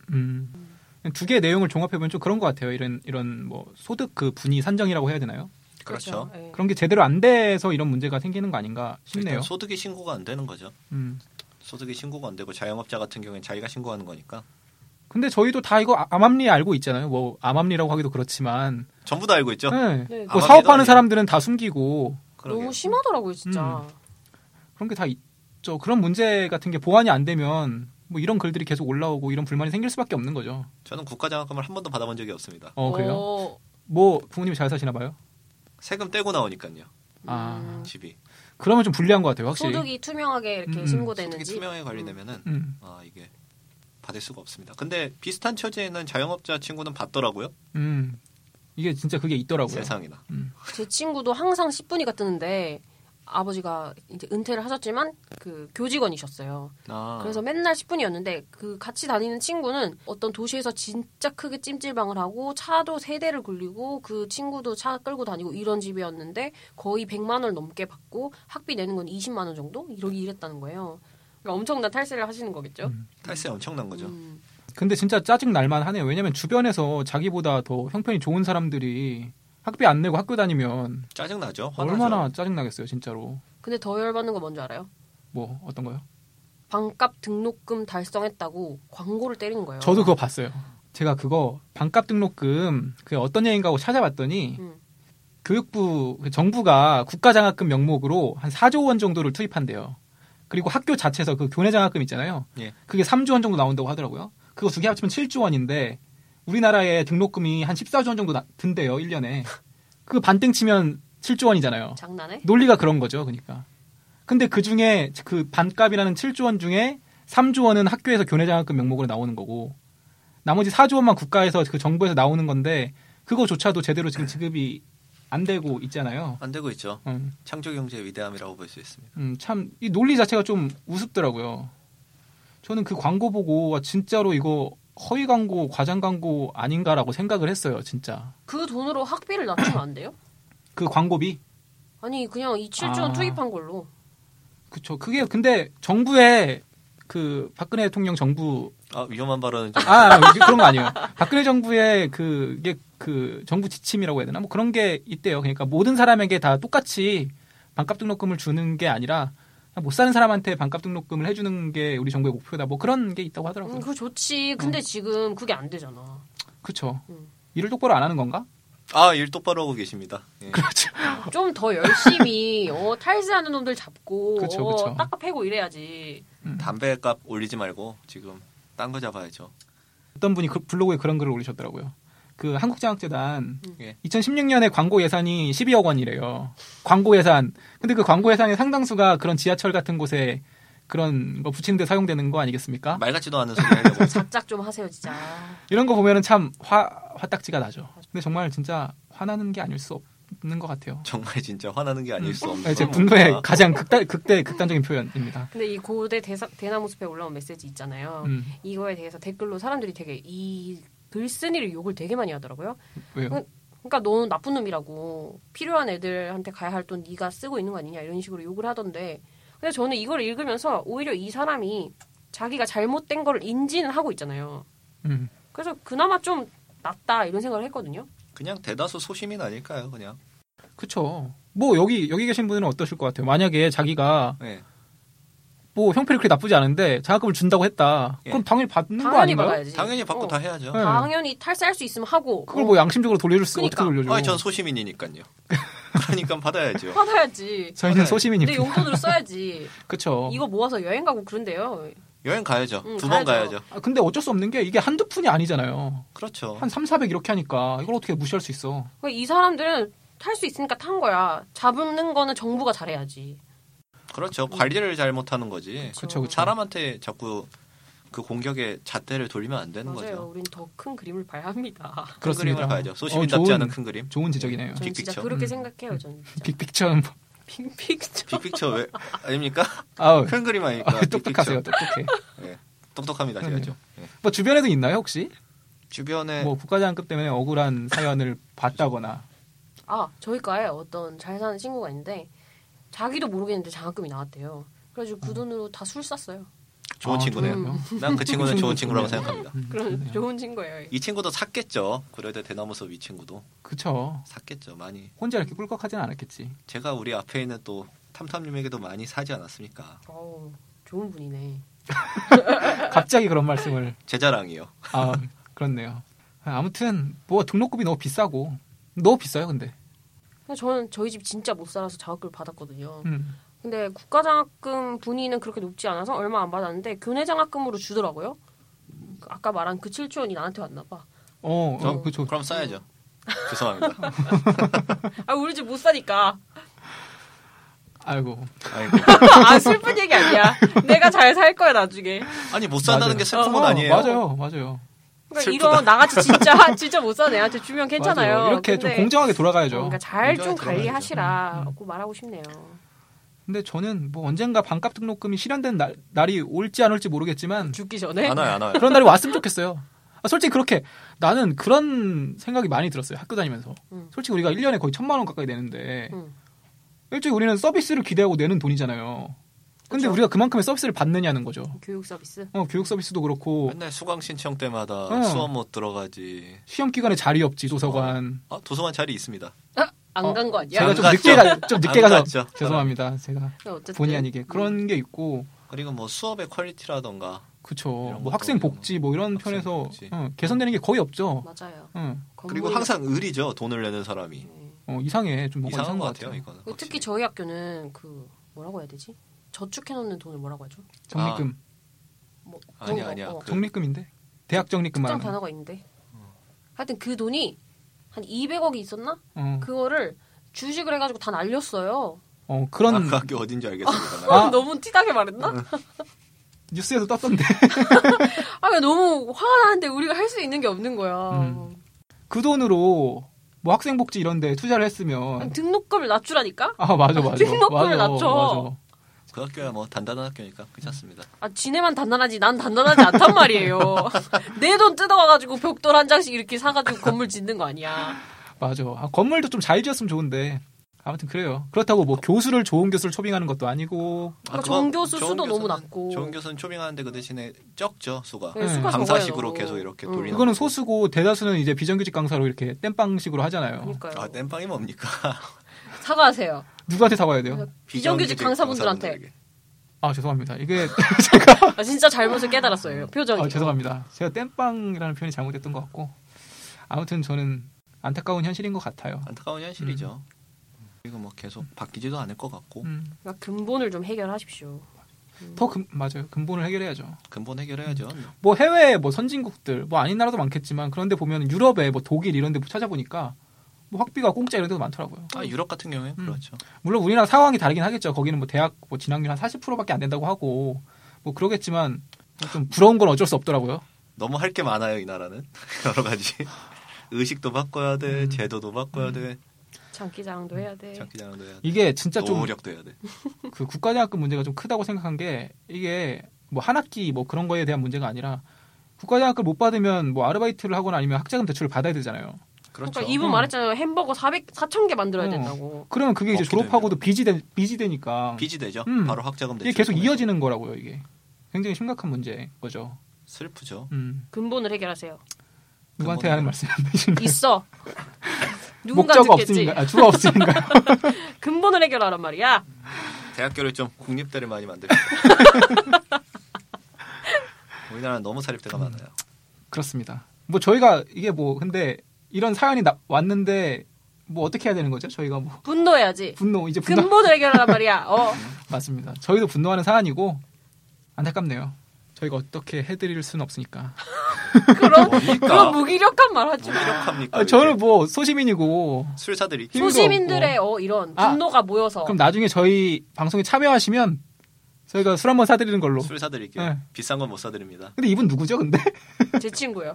두 개의 내용을 종합해보면 좀 그런 것 같아요. 이런 뭐 소득 그 분위 산정이라고 해야 되나요? 그렇죠. 네. 그런 게 제대로 안 돼서 이런 문제가 생기는 거 아닌가 싶네요. 소득이 신고가 안 되는 거죠. 소득이 신고가 안 되고 자영업자 같은 경우에는 자기가 신고하는 거니까. 근데 저희도 다 이거 암암리 알고 있잖아요. 뭐 암암리라고 하기도 그렇지만 전부 다 알고 있죠. 네. 네. 뭐 사업하는 사람들은 다 숨기고 너무 심하더라고요, 진짜. 그런 게 다 있죠. 그런 문제 같은 게 보완이 안 되면 뭐 이런 글들이 계속 올라오고 이런 불만이 생길 수밖에 없는 거죠. 저는 국가장학금을 한 번도 받아본 적이 없습니다. 그래요? 뭐 부모님이 잘 사시나 봐요? 세금 떼고 나오니까요. 집이. 그러면 좀 불리한 것 같아요, 확실히. 소득이 투명하게 이렇게 신고되는지. 소득이 투명하게 관리되면은 이게 받을 수가 없습니다. 근데 비슷한 처지에는 자영업자 친구는 받더라고요. 이게 진짜 그게 있더라고요. 세상이나. 제 친구도 항상 10분위가 뜨는데 아버지가 이제 은퇴를 하셨지만 그 교직원이셨어요. 그래서 맨날 10분이었는데 그 같이 다니는 친구는 어떤 도시에서 진짜 크게 찜질방을 하고 차도 3대를 굴리고 그 친구도 차 끌고 다니고 이런 집이었는데 거의 100만 원 넘게 받고 학비 내는 건 20만 원 정도? 이랬다는 거예요. 그러니까 엄청난 탈세를 하시는 거겠죠. 탈세 엄청난 거죠. 근데 진짜 짜증 날만 하네요. 왜냐면 주변에서 자기보다 더 형편이 좋은 사람들이 학비 안 내고 학교 다니면 짜증나죠. 얼마나 짜증나겠어요, 진짜로. 근데 더 열받는 거 뭔지 알아요? 뭐 어떤 거요? 반값 등록금 달성했다고 광고를 때리는 거예요. 저도 그거 봤어요. 제가 그거 반값 등록금 그게 어떤 얘기인가 하고 찾아봤더니 교육부 정부가 국가장학금 명목으로 한 4조 원 정도를 투입한대요. 그리고 학교 자체에서 그 교내장학금 있잖아요. 예. 그게 3조 원 정도 나온다고 하더라고요. 그거 두 개 합치면 7조 원인데 우리나라의 등록금이 한 14조 원 정도 든대요, 1년에. 그 반땡 치면 7조 원이잖아요. 장난해? 논리가 그런 거죠, 그러니까. 근데 그 중에 그 반값이라는 7조 원 중에 3조 원은 학교에서 교내장학금 명목으로 나오는 거고 나머지 4조 원만 국가에서 그 정부에서 나오는 건데 그거조차도 제대로 지금 지급이 안 되고 있잖아요. 안 되고 있죠. 창조경제의 위대함이라고 볼 수 있습니다. 참 이 논리 자체가 좀 우습더라고요. 저는 그 광고 보고 진짜로 이거 허위 광고, 과장 광고 아닌가라고 생각을 했어요, 진짜. 그 돈으로 학비를 낮추면 안 돼요? 그 광고비? 아니 그냥 이 7조 원 투입한 걸로. 그쵸. 그게 근데 정부의 그 박근혜 대통령 정부 위험한 발언은 좀 그런 거 아니에요. 박근혜 정부의 그게 그 정부 지침이라고 해야 되나? 뭐 그런 게 있대요. 그러니까 모든 사람에게 다 똑같이 반값 등록금을 주는 게 아니라 못 사는 사람한테 반값 등록금을 해주는 게 우리 정부의 목표다. 뭐 그런 게 있다고 하더라고요. 그거 좋지. 근데 지금 그게 안 되잖아. 그렇죠. 일을 똑바로 안 하는 건가? 일 똑바로 하고 계십니다. 예. 그렇죠. 좀 더 열심히 탈세하는 놈들 잡고 그쵸. 닦아 패고 이래야지. 담배값 올리지 말고 지금 딴 거 잡아야죠. 어떤 분이 블로그에 그런 글을 올리셨더라고요. 그 한국장학재단 예. 2016년에 광고 예산이 12억 원이래요. 광고 예산. 근데 그 광고 예산의 상당수가 그런 지하철 같은 곳에 그런 거 붙이는 데 사용되는 거 아니겠습니까? 말 같지도 않은 소리 하려고. 작작 좀 하세요, 진짜. 이런 거 보면은 참 화딱지가 나죠. 근데 정말 진짜 화나는 게 아닐 수 없는 것 같아요. 정말 진짜 화나는 게 아닐 수 없는. 네, 제 분노의 가장 극단적인 표현입니다. 근데 이 고대 대나무숲에 올라온 메시지 있잖아요. 이거에 대해서 댓글로 사람들이 되게 이 글쓴이를 욕을 되게 많이 하더라고요. 왜요? 그러니까 너는 나쁜 놈이라고 필요한 애들한테 가야 할 돈 네가 쓰고 있는 거 아니냐 이런 식으로 욕을 하던데 근데 저는 이걸 읽으면서 오히려 이 사람이 자기가 잘못된 걸 인지는 하고 있잖아요. 그래서 그나마 좀 낫다 이런 생각을 했거든요. 그냥 대다수 소시민 아닐까요, 그냥. 그렇죠. 뭐 여기 계신 분은 어떠실 것 같아요? 만약에 자기가 네. 뭐 형편이 그렇게 나쁘지 않은데 장학금을 준다고 했다. 그럼 당연히 받는 거 당연히 아닌가요? 받아야지. 당연히 받고 다 해야죠. 네. 당연히 탈세할 수 있으면 하고. 그걸 뭐 양심적으로 돌려줄 수 그러니까. 어떻게 돌려줘? 아니 전 소시민이니까요. 그러니까 받아야죠. 받아야지. 저희는 받아야지. 소시민입니다. 내 용돈으로 써야지. 그렇죠. 이거 모아서 여행 가고 그런데요. 여행 가야죠. 2번 가야죠. 근데 어쩔 수 없는 게 이게 한두 푼이 아니잖아요. 그렇죠. 한 3, 400 이렇게 하니까 이걸 어떻게 무시할 수 있어. 이 사람들은 탈 수 있으니까 탄 거야. 잡는 거는 정부가 잘해야지. 그렇죠. 관리를 잘못하는 거지. 그렇죠. 사람한테 자꾸 그 공격의 잣대를 돌리면 안 되는 맞아요. 거죠. 우린 더 큰 그림을 봐야 합니다. 큰 그림을 봐야죠. 소시민답지 않은 큰 그림. 좋은 지적이네요. 저는 진짜 빅픽처. 그렇게 생각해요. 저는 빅픽처는 뭐. 빅픽처. 빅픽처 왜 아닙니까? 아우, 큰 그림 아닙니까? 똑똑하세요. 똑똑해. 네. 똑똑합니다. 제가 좀. 네. 뭐 주변에도 있나요 혹시? 주변에 뭐 국가장학금 때문에 억울한 사연을 봤다거나. 저희 과에 어떤 잘 사는 친구가 있는데 자기도 모르겠는데 장학금이 나왔대요. 그래가지고 그 돈으로 다 술 샀어요. 좋은 친구네요. 난 그 친구는 좋은 친구라고 생각합니다. 그런 좋은 친구예요. 이 친구도 샀겠죠. 그래도 대나무 숲 이 친구도 그쵸. 샀겠죠. 많이. 혼자 이렇게 꿀꺽하진 않았겠지. 제가 우리 앞에 있는 또 탐탐님에게도 많이 사지 않았습니까? 좋은 분이네. 갑자기 그런 말씀을. 제 자랑이요. 그렇네요. 아무튼 뭐 등록금이 너무 비싸고 너무 비싸요 근데. 저는 저희 집 진짜 못 살아서 장학금을 받았거든요. 음. 근데 국가장학금 분위는 그렇게 높지 않아서 얼마 안 받았는데 교내장학금으로 주더라고요. 아까 말한 그 7조 원이 나한테 왔나 봐. 그쵸. 그럼 써야죠. 죄송합니다. 우리 집 못 사니까. 아이고. 슬픈 얘기 아니야. 내가 잘 살 거야 나중에. 아니 못 산다는 맞아요. 게 슬픈 건 아니에요. 맞아요. 그러니까 이런 나같이 진짜 못 사는 애한테 주면 괜찮아요. 맞아요. 이렇게 좀 공정하게 돌아가야죠. 그러니까 잘 좀 공정하게 관리하시라고 말하고 싶네요. 근데 저는 뭐 언젠가 반값 등록금이 실현된 날이 올지 안 올지 모르겠지만 죽기 전에 안 와요. 그런 날이 왔으면 좋겠어요. 솔직히 그렇게 나는 그런 생각이 많이 들었어요. 학교 다니면서. 솔직히 우리가 1년에 거의 1,000만 원 가까이 내는데 일종의 우리는 서비스를 기대하고 내는 돈이잖아요. 근데 그쵸? 우리가 그만큼의 서비스를 받느냐는 거죠. 교육 서비스. 교육 서비스도 그렇고 맨날 수강 신청 때마다 수업 못 들어가지. 시험 기간에 자리 없지 도서관. 도서관 자리 있습니다. 안 간 거 아니야? 제가 좀 늦게 안 가서 갔죠. 죄송합니다. 제가 어쨌든. 본의 아니게 그런 게 있고. 그리고 뭐 수업의 퀄리티라던가. 그쵸. 이런 뭐 학생 복지 뭐 이런 학생 편에서 복지. 개선되는 게 거의 없죠. 맞아요. 그리고 항상 의리죠. 돈을 내는 사람이. 이상해. 좀 뭔가 이상한 이상한 것 것 같아요. 같아요. 이거는. 특히 확실히. 저희 학교는 뭐라고 해야 되지? 저축해놓는 돈을 뭐라고 하죠? 적립금. 아니야. 적립금인데? 대학 적립금 특정 말하는. 단어가 있는데. 하여튼 그 돈이 한 200억이 있었나? 그거를 주식을 해가지고 다 날렸어요. 그런. 그 학교 어딘지 알겠습니다. 너무 티나게 말했나? 뉴스에도 떴던데. 너무 화가 나는데 우리가 할 수 있는 게 없는 거야. 그 돈으로 뭐 학생복지 이런 데 투자를 했으면. 등록금을 낮추라니까? 맞아. 등록금을 낮춰. 그 학교야 뭐 단단한 학교니까 괜찮습니다. 지네만 단단하지 난 단단하지 않단 말이에요. 내 돈 뜯어와가지고 벽돌 한 장씩 이렇게 사가지고 건물 짓는 거 아니야. 맞아. 건물도 좀 잘 지었으면 좋은데. 아무튼 그래요. 그렇다고 뭐 교수를 좋은 교수를 초빙하는 것도 아니고. 정교수 수도 너무 낮고. 좋은 교수는 초빙하는데 그 대신에 적죠 수가. 네, 수가 강사식으로 적어요. 계속 이렇게 돌리는. 그거는 소수고 대다수는 이제 비정규직 강사로 이렇게 땜빵식으로 하잖아요. 그러니까요. 땜빵이 뭡니까? 사과하세요. 누구한테 사과해야 돼요? 비정규직 강사분들한테. 죄송합니다. 이게 제가 진짜 잘못을 깨달았어요. 표정이. 죄송합니다. 제가 땜빵이라는 표현이 잘못됐던 것 같고. 아무튼 저는 안타까운 현실인 것 같아요. 안타까운 현실이죠. 그리고 뭐 계속 바뀌지도 않을 것 같고. 그러니까 근본을 좀 해결하십시오. 맞아요. 근본을 해결해야죠. 근본 해결해야죠. 뭐 해외 뭐 선진국들 뭐 아닌 나라도 많겠지만 그런데 보면 유럽에 뭐 독일 이런 데 찾아보니까 뭐 학비가 공짜 이런 데도 많더라고요. 유럽 같은 경우에는 그렇죠. 물론 우리나라 상황이 다르긴 하겠죠. 거기는 뭐 대학 뭐 진학률 한 40%밖에 안 된다고 하고 뭐 그러겠지만 좀 부러운 건 어쩔 수 없더라고요. 너무 할 게 많아요, 이 나라는. 여러 가지. 의식도 바꿔야 돼, 제도도 바꿔야 돼. 장기자랑도 해야 돼. 장기자랑도 해야 돼. 이게 진짜 좀 노력도 해야 돼. 그 국가장학금 문제가 좀 크다고 생각한 게 이게 뭐 한 학기 뭐 그런 거에 대한 문제가 아니라 국가장학금 못 받으면 뭐 아르바이트를 하거나 아니면 학자금 대출을 받아야 되잖아요. 그렇죠. 그러니까 이분 말했잖아요. 햄버거 4,000개 만들어야 된다고. 그러면 그게 이제 졸업하고도 빚이 되니까. 빚이 되죠. 바로 학자금 대출. 이게 계속 이어지는 거라고요. 이게 굉장히 심각한 문제인 거죠. 슬프죠. 근본을 해결하세요. 누구한테 하는 말씀이신가요? 있어. 목적가 없으니까 주가 없으니까 근본을 해결하란 말이야. 대학교를 좀 국립대를 많이 만들고 우리나라는 너무 사립대가 많아요. 그렇습니다. 뭐 저희가 이게 뭐 근데 이런 사연이 왔는데 뭐 어떻게 해야 되는 거죠? 저희가 뭐 분노해야지. 이제 근본을 해결하란 말이야. 맞습니다. 저희도 분노하는 사안이고 안타깝네요. 저희가 어떻게 해드릴 수는 없으니까. 그런 무기력한 말 하지 마. 무기력합니까? 저는 뭐 소시민이고 술사들이 소시민들의 이런 분노가 모여서. 그럼 나중에 저희 방송에 참여하시면 저희가 술 한번 사드리는 걸로. 술 사드릴게요. 네. 비싼 건 못 사드립니다. 근데 이분 누구죠, 근데? 제 친구요.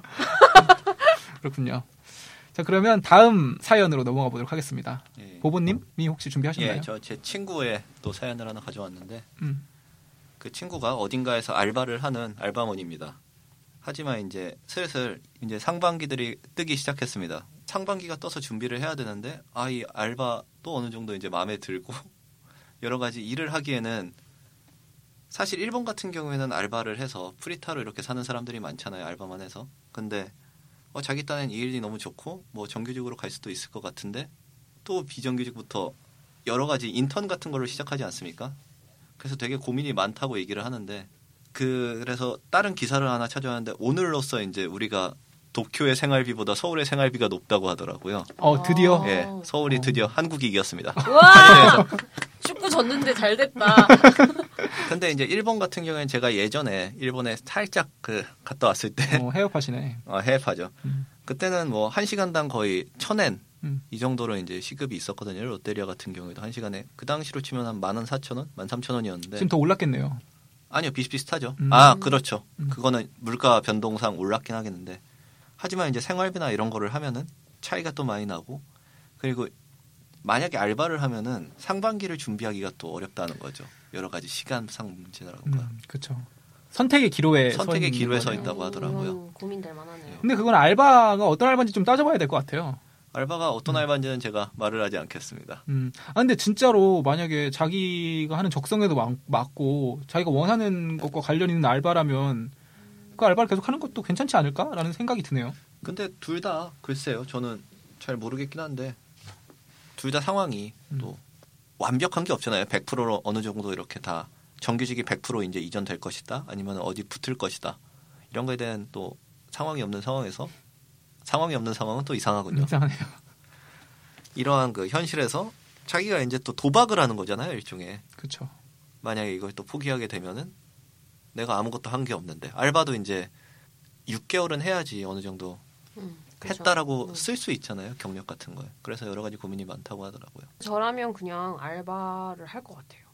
그렇군요. 자, 그러면 다음 사연으로 넘어가 보도록 하겠습니다. 예. 보보님이 혹시 준비하셨나요? 예, 제 친구의 또 사연을 하나 가져왔는데 그 친구가 어딘가에서 알바를 하는 알바몬입니다. 하지만 이제 슬슬 이제 상반기들이 뜨기 시작했습니다. 상반기가 떠서 준비를 해야 되는데 이 알바도 어느 정도 이제 마음에 들고 여러 가지 일을 하기에는 사실 일본 같은 경우에는 알바를 해서 프리타로 이렇게 사는 사람들이 많잖아요. 알바만 해서. 근데 자기 딴엔 이 일이 너무 좋고 뭐 정규직으로 갈 수도 있을 것 같은데 또 비정규직부터 여러 가지 인턴 같은 걸로 시작하지 않습니까? 그래서 되게 고민이 많다고 얘기를 하는데 그래서 다른 기사를 하나 찾아왔는데 오늘로써 이제 우리가 도쿄의 생활비보다 서울의 생활비가 높다고 하더라고요. 드디어? 예, 서울이 드디어 한국이 이겼습니다. 와! 축구 졌는데 잘 됐다. 근데 이제 일본 같은 경우에는 제가 예전에 일본에 살짝 갔다 왔을 때 해외파시네. 해외파죠. 그때는 뭐 1시간당 거의 1,000엔 이 정도로 이제 시급이 있었거든요. 롯데리아 같은 경우에도 1시간에 그 당시로 치면 한 14,000원, 13,000원이었는데 지금 더 올랐겠네요. 아니요, 비슷비슷하죠. 그렇죠. 그거는 물가 변동상 올랐긴 하겠는데 하지만 이제 생활비나 이런 거를 하면은 차이가 또 많이 나고 그리고 만약에 알바를 하면은 상반기를 준비하기가 또 어렵다는 거죠. 여러 가지 시간상 문제라든가. 그렇죠. 선택의 기로에 서 있다고 하더라고요. 고민될 만하네요. 근데 그건 알바가 어떤 알바인지 좀 따져봐야 될 것 같아요. 알바가 어떤 알바인지는 제가 말을 하지 않겠습니다. 근데 진짜로 만약에 자기가 하는 적성에도 맞고 자기가 원하는 것과 관련 있는 알바라면 그 알바를 계속 하는 것도 괜찮지 않을까라는 생각이 드네요. 근데 둘 다 글쎄요. 저는 잘 모르겠긴 한데 둘 다 상황이 또 완벽한 게 없잖아요. 100%로 어느 정도 이렇게 다 정규직이 100% 이제 이전될 것이다. 아니면 어디 붙을 것이다. 이런 거에 대한 또 상황이 없는 상황에서 상황이 없는 상황은 또 이상하군요. 이상하네요. 이러한 그 현실에서 자기가 이제 또 도박을 하는 거잖아요. 일종의. 그렇죠. 만약에 이걸 또 포기하게 되면은 내가 아무것도 한 게 없는데 알바도 이제 6개월은 해야지 어느 정도 했다라고 쓸 수 있잖아요. 경력 같은 거에. 그래서 여러 가지 고민이 많다고 하더라고요. 저라면 그냥 알바를 할 것 같아요.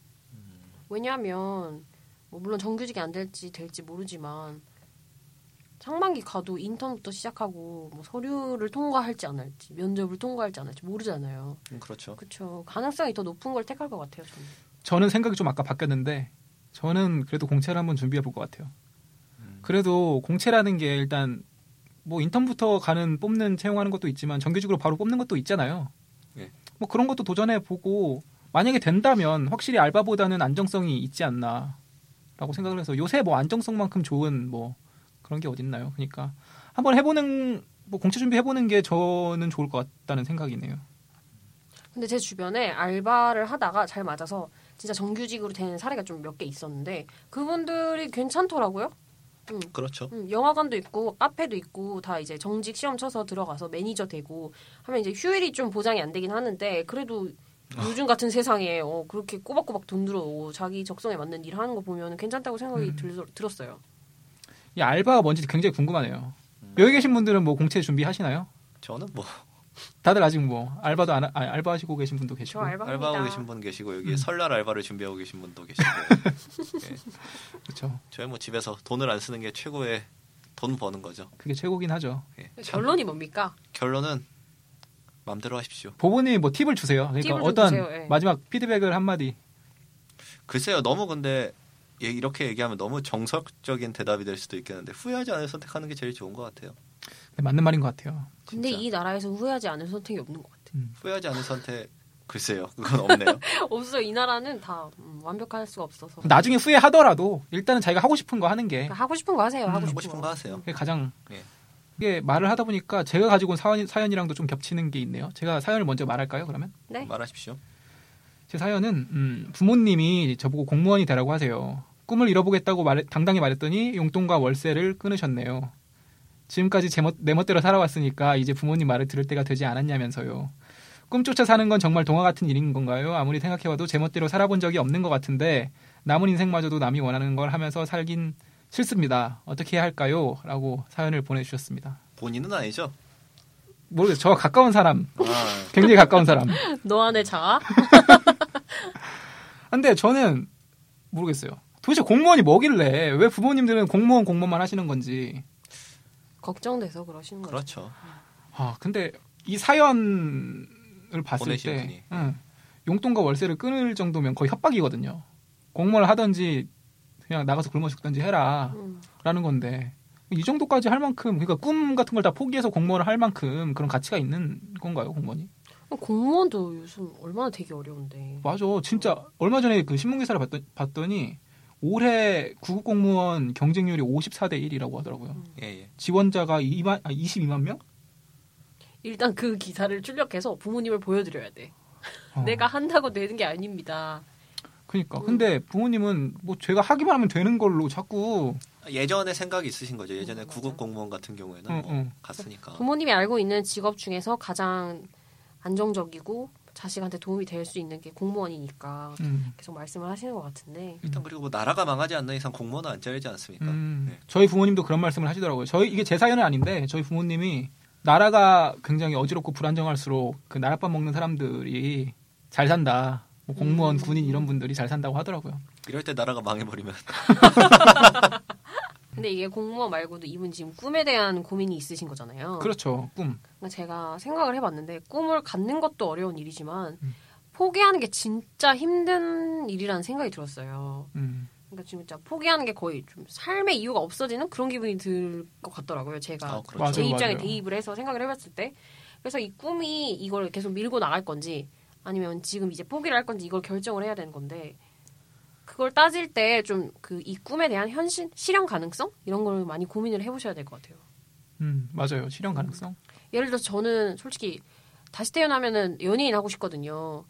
왜냐하면 뭐 물론 정규직이 안 될지 모르지만 상반기 가도 인턴부터 시작하고 뭐 서류를 통과할지 안 할지 면접을 통과할지 안 할지 모르잖아요. 그렇죠. 그렇죠. 가능성이 더 높은 걸 택할 것 같아요. 저는 생각이 좀 아까 바뀌었는데 저는 그래도 공채를 한번 준비해 볼 것 같아요. 그래도 공채라는 게 일단 뭐 인턴부터 뽑는 채용하는 것도 있지만 정규직으로 바로 뽑는 것도 있잖아요. 네. 뭐 그런 것도 도전해 보고 만약에 된다면 확실히 알바보다는 안정성이 있지 않나라고 생각을 해서 요새 뭐 안정성만큼 좋은 뭐 그런 게 어딨나요? 그러니까 한번 해보는 뭐 공채 준비해보는 게 저는 좋을 것 같다는 생각이네요. 근데 제 주변에 알바를 하다가 잘 맞아서 진짜 정규직으로 된 사례가 좀 몇 개 있었는데 그분들이 괜찮더라고요. 그렇죠. 영화관도 있고 카페도 있고 다 이제 정직 시험 쳐서 들어가서 매니저 되고 하면 이제 휴일이 좀 보장이 안 되긴 하는데 그래도 요즘 같은 세상에 그렇게 꼬박꼬박 돈 들어오고 자기 적성에 맞는 일 하는 거 보면 괜찮다고 생각이 들었어요. 이 알바가 뭔지 굉장히 궁금하네요. 여기 계신 분들은 뭐 공채 준비하시나요? 저는 뭐 다들 아직 뭐 알바도 알바하시고 계신 분도 계시고 알바하고 계신 분 계시고 여기 설날 알바를 준비하고 계신 분도 계시고 네. 그렇죠. 저희 뭐 집에서 돈을 안 쓰는 게 최고의 돈 버는 거죠. 그게 최고긴 하죠. 네. 결론이 뭡니까? 결론은 마음대로 하십시오. 보보님 뭐 팁을 주세요. 그러니까 팁을 어떤 주세요. 네. 마지막 피드백을 한마디. 글쎄요. 너무 근데 이렇게 얘기하면 너무 정석적인 대답이 될 수도 있겠는데 후회하지 않을 선택하는 게 제일 좋은 것 같아요. 네, 맞는 말인 것 같아요. 근데 진짜. 이 나라에서 후회하지 않을 선택이 없는 것 같아요. 후회하지 않을 선택 글쎄요. 그건 없네요. 없어요. 이 나라는 다 완벽할 수가 없어서. 나중에 후회하더라도 일단은 자기가 하고 싶은 거 하는 게 하고 싶은 거 하세요. 하고 싶은 거 하세요. 그게 가장 예. 이게 말을 하다 보니까 제가 가지고 온 사연이랑도 좀 겹치는 게 있네요. 제가 사연을 먼저 말할까요, 그러면? 네. 말하십시오. 제 사연은 부모님이 저보고 공무원이 되라고 하세요. 꿈을 이뤄보겠다고 당당히 말했더니 용돈과 월세를 끊으셨네요. 지금까지 내 멋대로 살아왔으니까 이제 부모님 말을 들을 때가 되지 않았냐면서요. 꿈쫓아 사는 건 정말 동화 같은 일인 건가요? 아무리 생각해봐도 제 멋대로 살아본 적이 없는 것 같은데 남은 인생마저도 남이 원하는 걸 하면서 살긴 싫습니다. 어떻게 해야 할까요? 라고 사연을 보내주셨습니다. 본인은 아니죠? 모르겠어요. 저와 가까운 사람. 굉장히 가까운 사람. 너 안에 자아? 근데 저는 모르겠어요. 도대체 공무원이 뭐길래 왜 부모님들은 공무원만 하시는 건지. 걱정돼서 그러시는 거죠. 그렇죠. 근데 이 사연을 봤을 보내신 때 분이. 용돈과 월세를 끊을 정도면 거의 협박이거든요. 공무원을 하든지 그냥 나가서 굶어 죽든지 해라 라는 건데 이 정도까지 할 만큼 그러니까 꿈 같은 걸 다 포기해서 공무원을 할 만큼 그런 가치가 있는 건가요, 공무원이? 공무원도 요즘 얼마나 되게 어려운데. 맞아. 진짜 얼마 전에 그 신문기사를 봤더니 올해 구급 공무원 경쟁률이 54대 1이라고 하더라고요. 예. 지원자가 22만 명? 일단 그 기사를 출력해서 부모님을 보여드려야 돼. 내가 한다고 되는 게 아닙니다. 그러니까. 근데 부모님은 뭐 제가 하기만 하면 되는 걸로 자꾸 예전에 생각이 있으신 거죠. 예전에 구급 공무원 같은 경우에는 갔으니까. 부모님이 알고 있는 직업 중에서 가장 안정적이고 자식한테 도움이 될 수 있는 게 공무원이니까 계속 말씀을 하시는 것 같은데. 일단 그리고 뭐 나라가 망하지 않는 이상 공무원은 안 잘리지 않습니까? 네. 저희 부모님도 그런 말씀을 하시더라고요. 이게 제 사연은 아닌데 저희 부모님이 나라가 굉장히 어지럽고 불안정할수록 그 나랏밥 먹는 사람들이 잘 산다. 뭐 공무원, 군인 이런 분들이 잘 산다고 하더라고요. 이럴 때 나라가 망해버리면. 근데 이게 공무원 말고도 이분 지금 꿈에 대한 고민이 있으신 거잖아요. 그렇죠. 꿈. 그러니까 제가 생각을 해봤는데 꿈을 갖는 것도 어려운 일이지만 포기하는 게 진짜 힘든 일이라는 생각이 들었어요. 그러니까 진짜 포기하는 게 거의 좀 삶의 이유가 없어지는 그런 기분이 들 것 같더라고요. 제가 그렇죠. 제 입장에 맞아요. 대입을 해서 생각을 해봤을 때. 그래서 이 꿈이 이걸 계속 밀고 나갈 건지 아니면 지금 이제 포기를 할 건지 이걸 결정을 해야 되는 건데 그걸 따질 때 좀 그 이 꿈에 대한 실현 가능성 이런 걸 많이 고민을 해보셔야 될 것 같아요. 맞아요. 실현 가능성. 예를 들어서 저는 솔직히 다시 태어나면은 연예인 하고 싶거든요.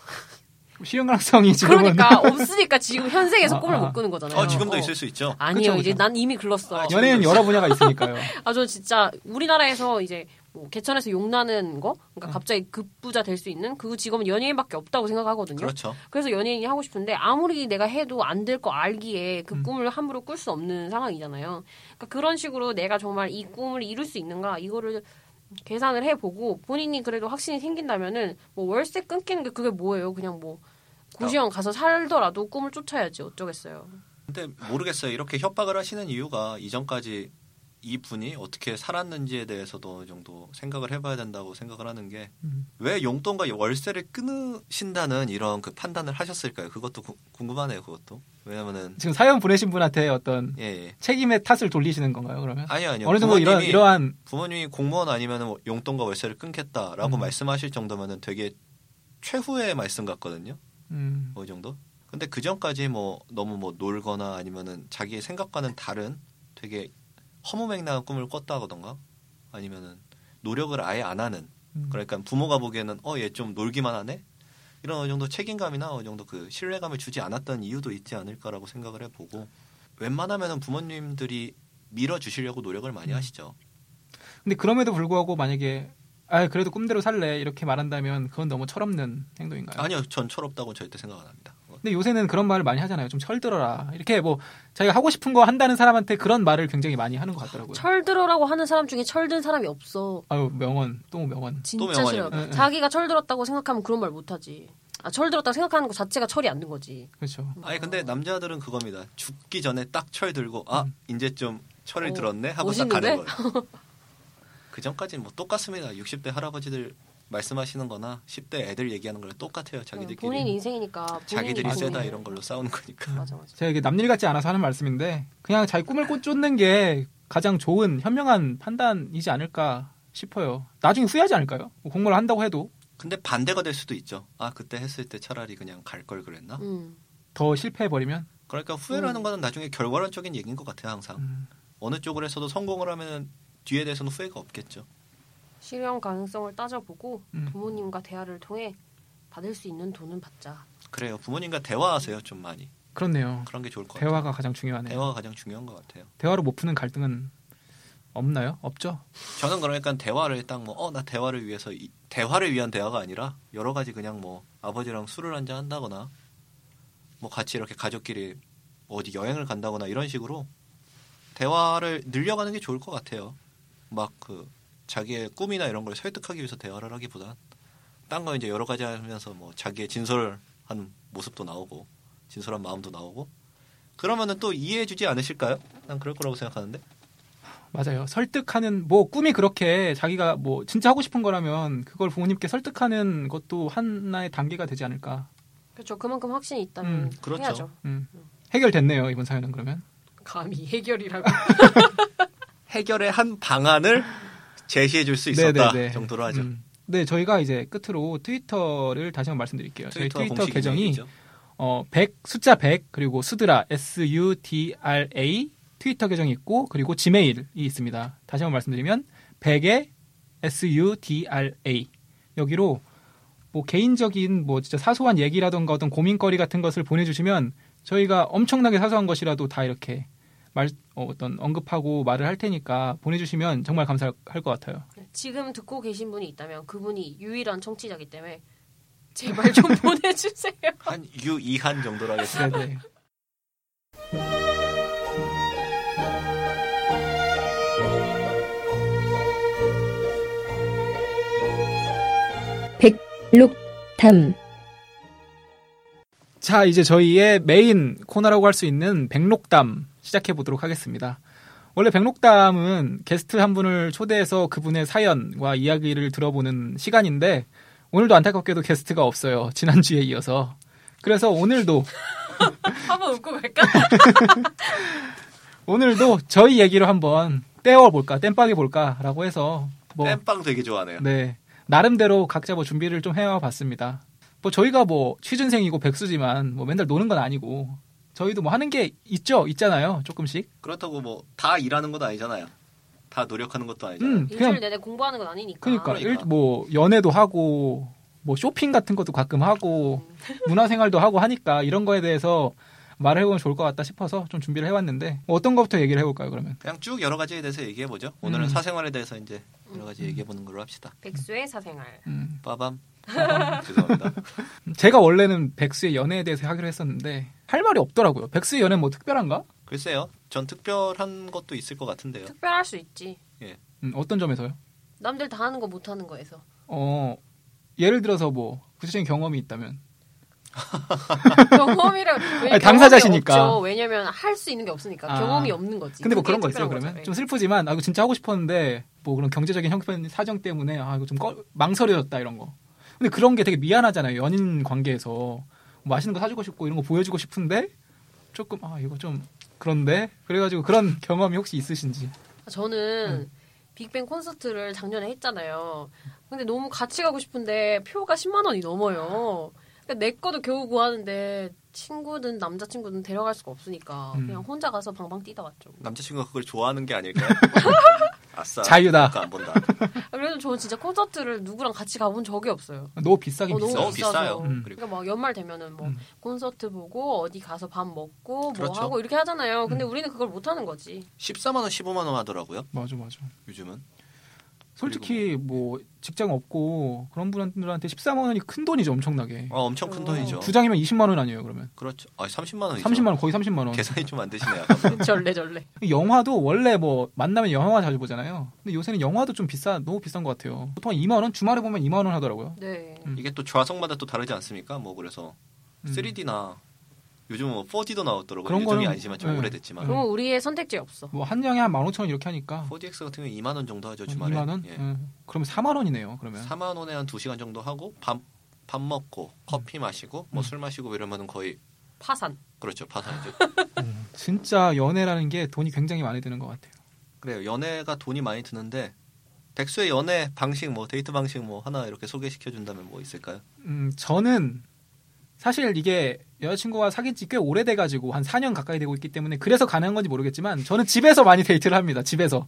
실현 가능성이 지금은 그러니까 없으니까 지금 현생에서 꿈을 못 꾸는 거잖아요. 지금도 있을 수 있죠. 아니요, 그쵸, 이제 그쵸. 난 이미 글렀어. 연예인 여러 분야가 있으니까요. 저 진짜 우리나라에서 이제 뭐 개천에서 용나는 거, 그러니까 갑자기 급부자 될 수 있는 그 직업은 연예인밖에 없다고 생각하거든요. 그렇죠. 그래서 연예인이 하고 싶은데 아무리 내가 해도 안 될 거 알기에 그 꿈을 함부로 꿀 수 없는 상황이잖아요. 그러니까 그런 식으로 내가 정말 이 꿈을 이룰 수 있는가 이거를 계산을 해보고 본인이 그래도 확신이 생긴다면은 뭐 월세 끊기는 게 그게 뭐예요? 그냥 뭐 고시원 가서 살더라도 꿈을 쫓아야지 어쩌겠어요. 근데 모르겠어요. 이렇게 협박을 하시는 이유가 이전까지 이 분이 어떻게 살았는지에 대해서도 어느 정도 생각을 해봐야 된다고 생각을 하는 게 왜 용돈과 월세를 끊으신다는 이런 그 판단을 하셨을까요? 그것도 궁금하네요. 그것도 왜냐면은 지금 사연 보내신 분한테 어떤 예. 책임의 탓을 돌리시는 건가요? 그러면 아니요. 어느 정도 이러한 부모님이 공무원 아니면 용돈과 월세를 끊겠다라고 말씀하실 정도면은 되게 최후의 말씀 같거든요. 어느 정도. 근데 그 전까지 뭐 너무 뭐 놀거나 아니면은 자기의 생각과는 다른 되게 허무맹랑한 꿈을 꿨다거든가 아니면은 노력을 아예 안 하는 그러니까 부모가 보기에는 얘 좀 놀기만 하네 이런 어느 정도 책임감이나 어느 정도 그 신뢰감을 주지 않았던 이유도 있지 않을까라고 생각을 해보고 웬만하면은 부모님들이 밀어주시려고 노력을 많이 하시죠. 근데 그럼에도 불구하고 만약에 그래도 꿈대로 살래 이렇게 말한다면 그건 너무 철없는 행동인가요? 아니요, 전 철없다고 절대 생각 안 합니다. 근데 요새는 그런 말을 많이 하잖아요. 좀 철들어라. 이렇게 뭐 자기가 하고 싶은 거 한다는 사람한테 그런 말을 굉장히 많이 하는 것 같더라고요. 철들어라고 하는 사람 중에 철든 사람이 없어. 아유 명언, 또 명언. 진짜 싫어. 자기가 철들었다고 생각하면 그런 말 못하지. 철들었다고 생각하는 것 자체가 철이 안 든 거지. 그렇죠. 아니 근데 남자들은 그겁니다. 죽기 전에 딱 철 들고 이제 좀 철을 들었네 하고 딱 멋있는데? 가는 거예요. 그 전까지는 뭐 똑같습니다. 60대 할아버지들 말씀하시는 거나 10대 애들 얘기하는 거랑 똑같아요. 자기들끼리. 본인 인생이니까. 자기들이 세다 이런 걸로 싸우는 거니까. 맞아. 제가 이게 남일 같지 않아서 하는 말씀인데 그냥 자기 꿈을 쫓는 게 가장 좋은 현명한 판단이지 않을까 싶어요. 나중에 후회하지 않을까요? 뭐 공부를 한다고 해도. 근데 반대가 될 수도 있죠. 그때 했을 때 차라리 그냥 갈 걸 그랬나? 더 실패해버리면? 그러니까 후회를 하는 거는 나중에 결과론적인 얘기인 것 같아요. 항상. 어느 쪽을 해서도 성공을 하면 뒤에 대해서는 후회가 없겠죠. 실현 가능성을 따져보고 부모님과 대화를 통해 받을 수 있는 돈은 받자. 그래요. 부모님과 대화하세요. 좀 많이. 그렇네요. 그런 게 좋을 것 같아요. 대화가 가장 중요하네요. 대화가 가장 중요한 것 같아요. 대화로 못 푸는 갈등은 없나요? 없죠? 저는 그러니까 대화를 딱 나 대화를 위해서 대화를 위한 대화가 아니라 여러 가지 그냥 아버지랑 술을 한잔 한다거나 같이 이렇게 가족끼리 어디 여행을 간다거나 이런 식으로 대화를 늘려가는 게 좋을 것 같아요. 자기의 꿈이나 이런 걸 설득하기 위해서 대화를 하기보단 딴 거 이제 여러 가지 하면서 자기의 진솔한 모습도 나오고 진솔한 마음도 나오고 그러면은 또 이해해주지 않으실까요? 난 그럴 거라고 생각하는데. 맞아요. 설득하는 꿈이 그렇게 자기가 진짜 하고 싶은 거라면 그걸 부모님께 설득하는 것도 하나의 단계가 되지 않을까. 그렇죠. 그만큼 확신이 있다면 그렇죠. 해야죠. 해결됐네요. 이번 사연은 그러면. 감히 해결이라고. 해결의 한 방안을 제시해 줄 수 있었다 정도로 하죠. 네, 저희가 이제 끝으로 트위터를 다시 한번 말씀드릴게요. 저희 트위터 계정이 숫자 100 그리고 수드라 SUDRA 트위터 계정이 있고 그리고 지메일이 있습니다. 다시 한번 말씀드리면 100의 SUDRA 여기로 개인적인 진짜 사소한 얘기라던가 어떤 고민거리 같은 것을 보내주시면 저희가 엄청나게 사소한 것이라도 다 이렇게 어떤 언급하고 말을 할 테니까 보내주시면 정말 감사할 것 같아요. 지금 듣고 계신 분이 있다면 그분이 유일한 청취자이기 때문에 제발 좀 보내주세요. 한 유이한 정도로 하겠습니다. 네네. 백록담. 자, 이제 저희의 메인 코너라고 할 수 있는 백록담 시작해 보도록 하겠습니다. 원래 백록담은 게스트 한 분을 초대해서 그분의 사연과 이야기를 들어보는 시간인데 오늘도 안타깝게도 게스트가 없어요. 지난주에 이어서. 그래서 오늘도 한번 웃고 갈까? 오늘도 저희 얘기를 한번 떼어볼까, 땜빵해 볼까라고 해서 땜빵 되게 좋아하네요. 네, 나름대로 각자 준비를 좀 해와봤습니다. 저희가 취준생이고 백수지만 맨날 노는 건 아니고 저희도 하는 게 있잖아요. 조금씩. 그렇다고 다 일하는 건 아니잖아요. 다 노력하는 것도 아니잖아요. 일주일 내내 공부하는 건 아니니까. 그러니까. 연애도 하고 쇼핑 같은 것도 가끔 하고 문화생활도 하고 하니까 이런 거에 대해서 말을 해보면 좋을 것 같다 싶어서 좀 준비를 해왔는데 어떤 것부터 얘기를 해볼까요? 그러면 그냥 쭉 여러 가지에 대해서 얘기해보죠. 오늘은 사생활에 대해서 이제 여러 가지 얘기해보는 걸로 합시다. 백수의 사생활. 빠밤. 죄송합니다. 제가 원래는 백수의 연애에 대해서 하기로 했었는데 할 말이 없더라고요. 백수의 연애는 특별한가? 글쎄요. 전 특별한 것도 있을 것 같은데요. 특별할 수 있지. 예. 어떤 점에서요? 남들 다 하는 거 못하는 거에서. 예를 들어서 구체적인 경험이 있다면 경험이라 당사자시니까. 왜냐면 할 수 있는 게 없으니까 경험이 없는 거지. 근데 그런 거 있어요. 그러면 좀 슬프지만 이거 진짜 하고 싶었는데 그런 경제적인 형편 사정 때문에 이거 좀 망설여졌다 이런 거. 근데 그런 게 되게 미안하잖아요. 연인 관계에서 맛있는 거 사주고 싶고 이런 거 보여주고 싶은데 조금 이거 좀 그런데 그래가지고 그런 경험이 혹시 있으신지. 저는 빅뱅 콘서트를 작년에 했잖아요. 근데 너무 같이 가고 싶은데 표가 10만 원이 넘어요. 그러니까 내 거도 겨우 구하는데 친구든 남자친구든 데려갈 수가 없으니까 그냥 혼자 가서 방방 뛰다 왔죠. 남자친구가 그걸 좋아하는 게 아닐까요? 아싸. 자유다. 안 본다. 그래도 저는 진짜 콘서트를 누구랑 같이 가본 적이 없어요. 너무 비싸긴 비싸요. 너무 비싸요. 그러니까 연말 되면은 콘서트 보고 어디 가서 밥 먹고 그렇죠. 하고 이렇게 하잖아요. 근데 우리는 그걸 못 하는 거지. 14만 원, 15만 원 하더라고요. 맞아. 요즘은. 솔직히 직장 없고 그런 분들한테 14만 원이 큰 돈이죠. 엄청나게. 엄청 큰 돈이죠. 2장이면 20만 원 아니에요, 그러면? 그렇죠. 30만 원이죠. 30만 원, 거의 30만 원. 계산이 좀 안 되시네요. 절레. 영화도 원래 만나면 영화 자주 보잖아요. 근데 요새는 영화도 좀 너무 비싼 것 같아요. 보통 2만 원? 주말에 보면 2만 원 하더라고요. 네. 이게 또 좌석마다 또 다르지 않습니까? 그래서 3D나 요즘은 4D도 나왔더라고요. 그런 유통이 거는, 아니지만 좀 오래됐지만. 그럼 우리의 선택지 없어. 한 장에 한 15,000원 이렇게 하니까. 4DX 같은 경우는 2만 원 정도 하죠, 주말에. 2만 원? 예. 그러면 4만 원이네요, 그러면. 4만 원에 한 2시간 정도 하고 밥 먹고 커피 마시고 술 마시고 이러면은 거의 파산. 그렇죠. 파산이죠. 진짜 연애라는 게 돈이 굉장히 많이 드는 것 같아요. 그래요. 연애가 돈이 많이 드는데 백수의 연애 방식 데이트 방식 하나 이렇게 소개시켜 준다면 있을까요? 저는 사실 이게 여자친구와 사귄 지 꽤 오래돼가지고 한 4년 가까이 되고 있기 때문에 그래서 가능한 건지 모르겠지만 저는 집에서 많이 데이트를 합니다. 집에서.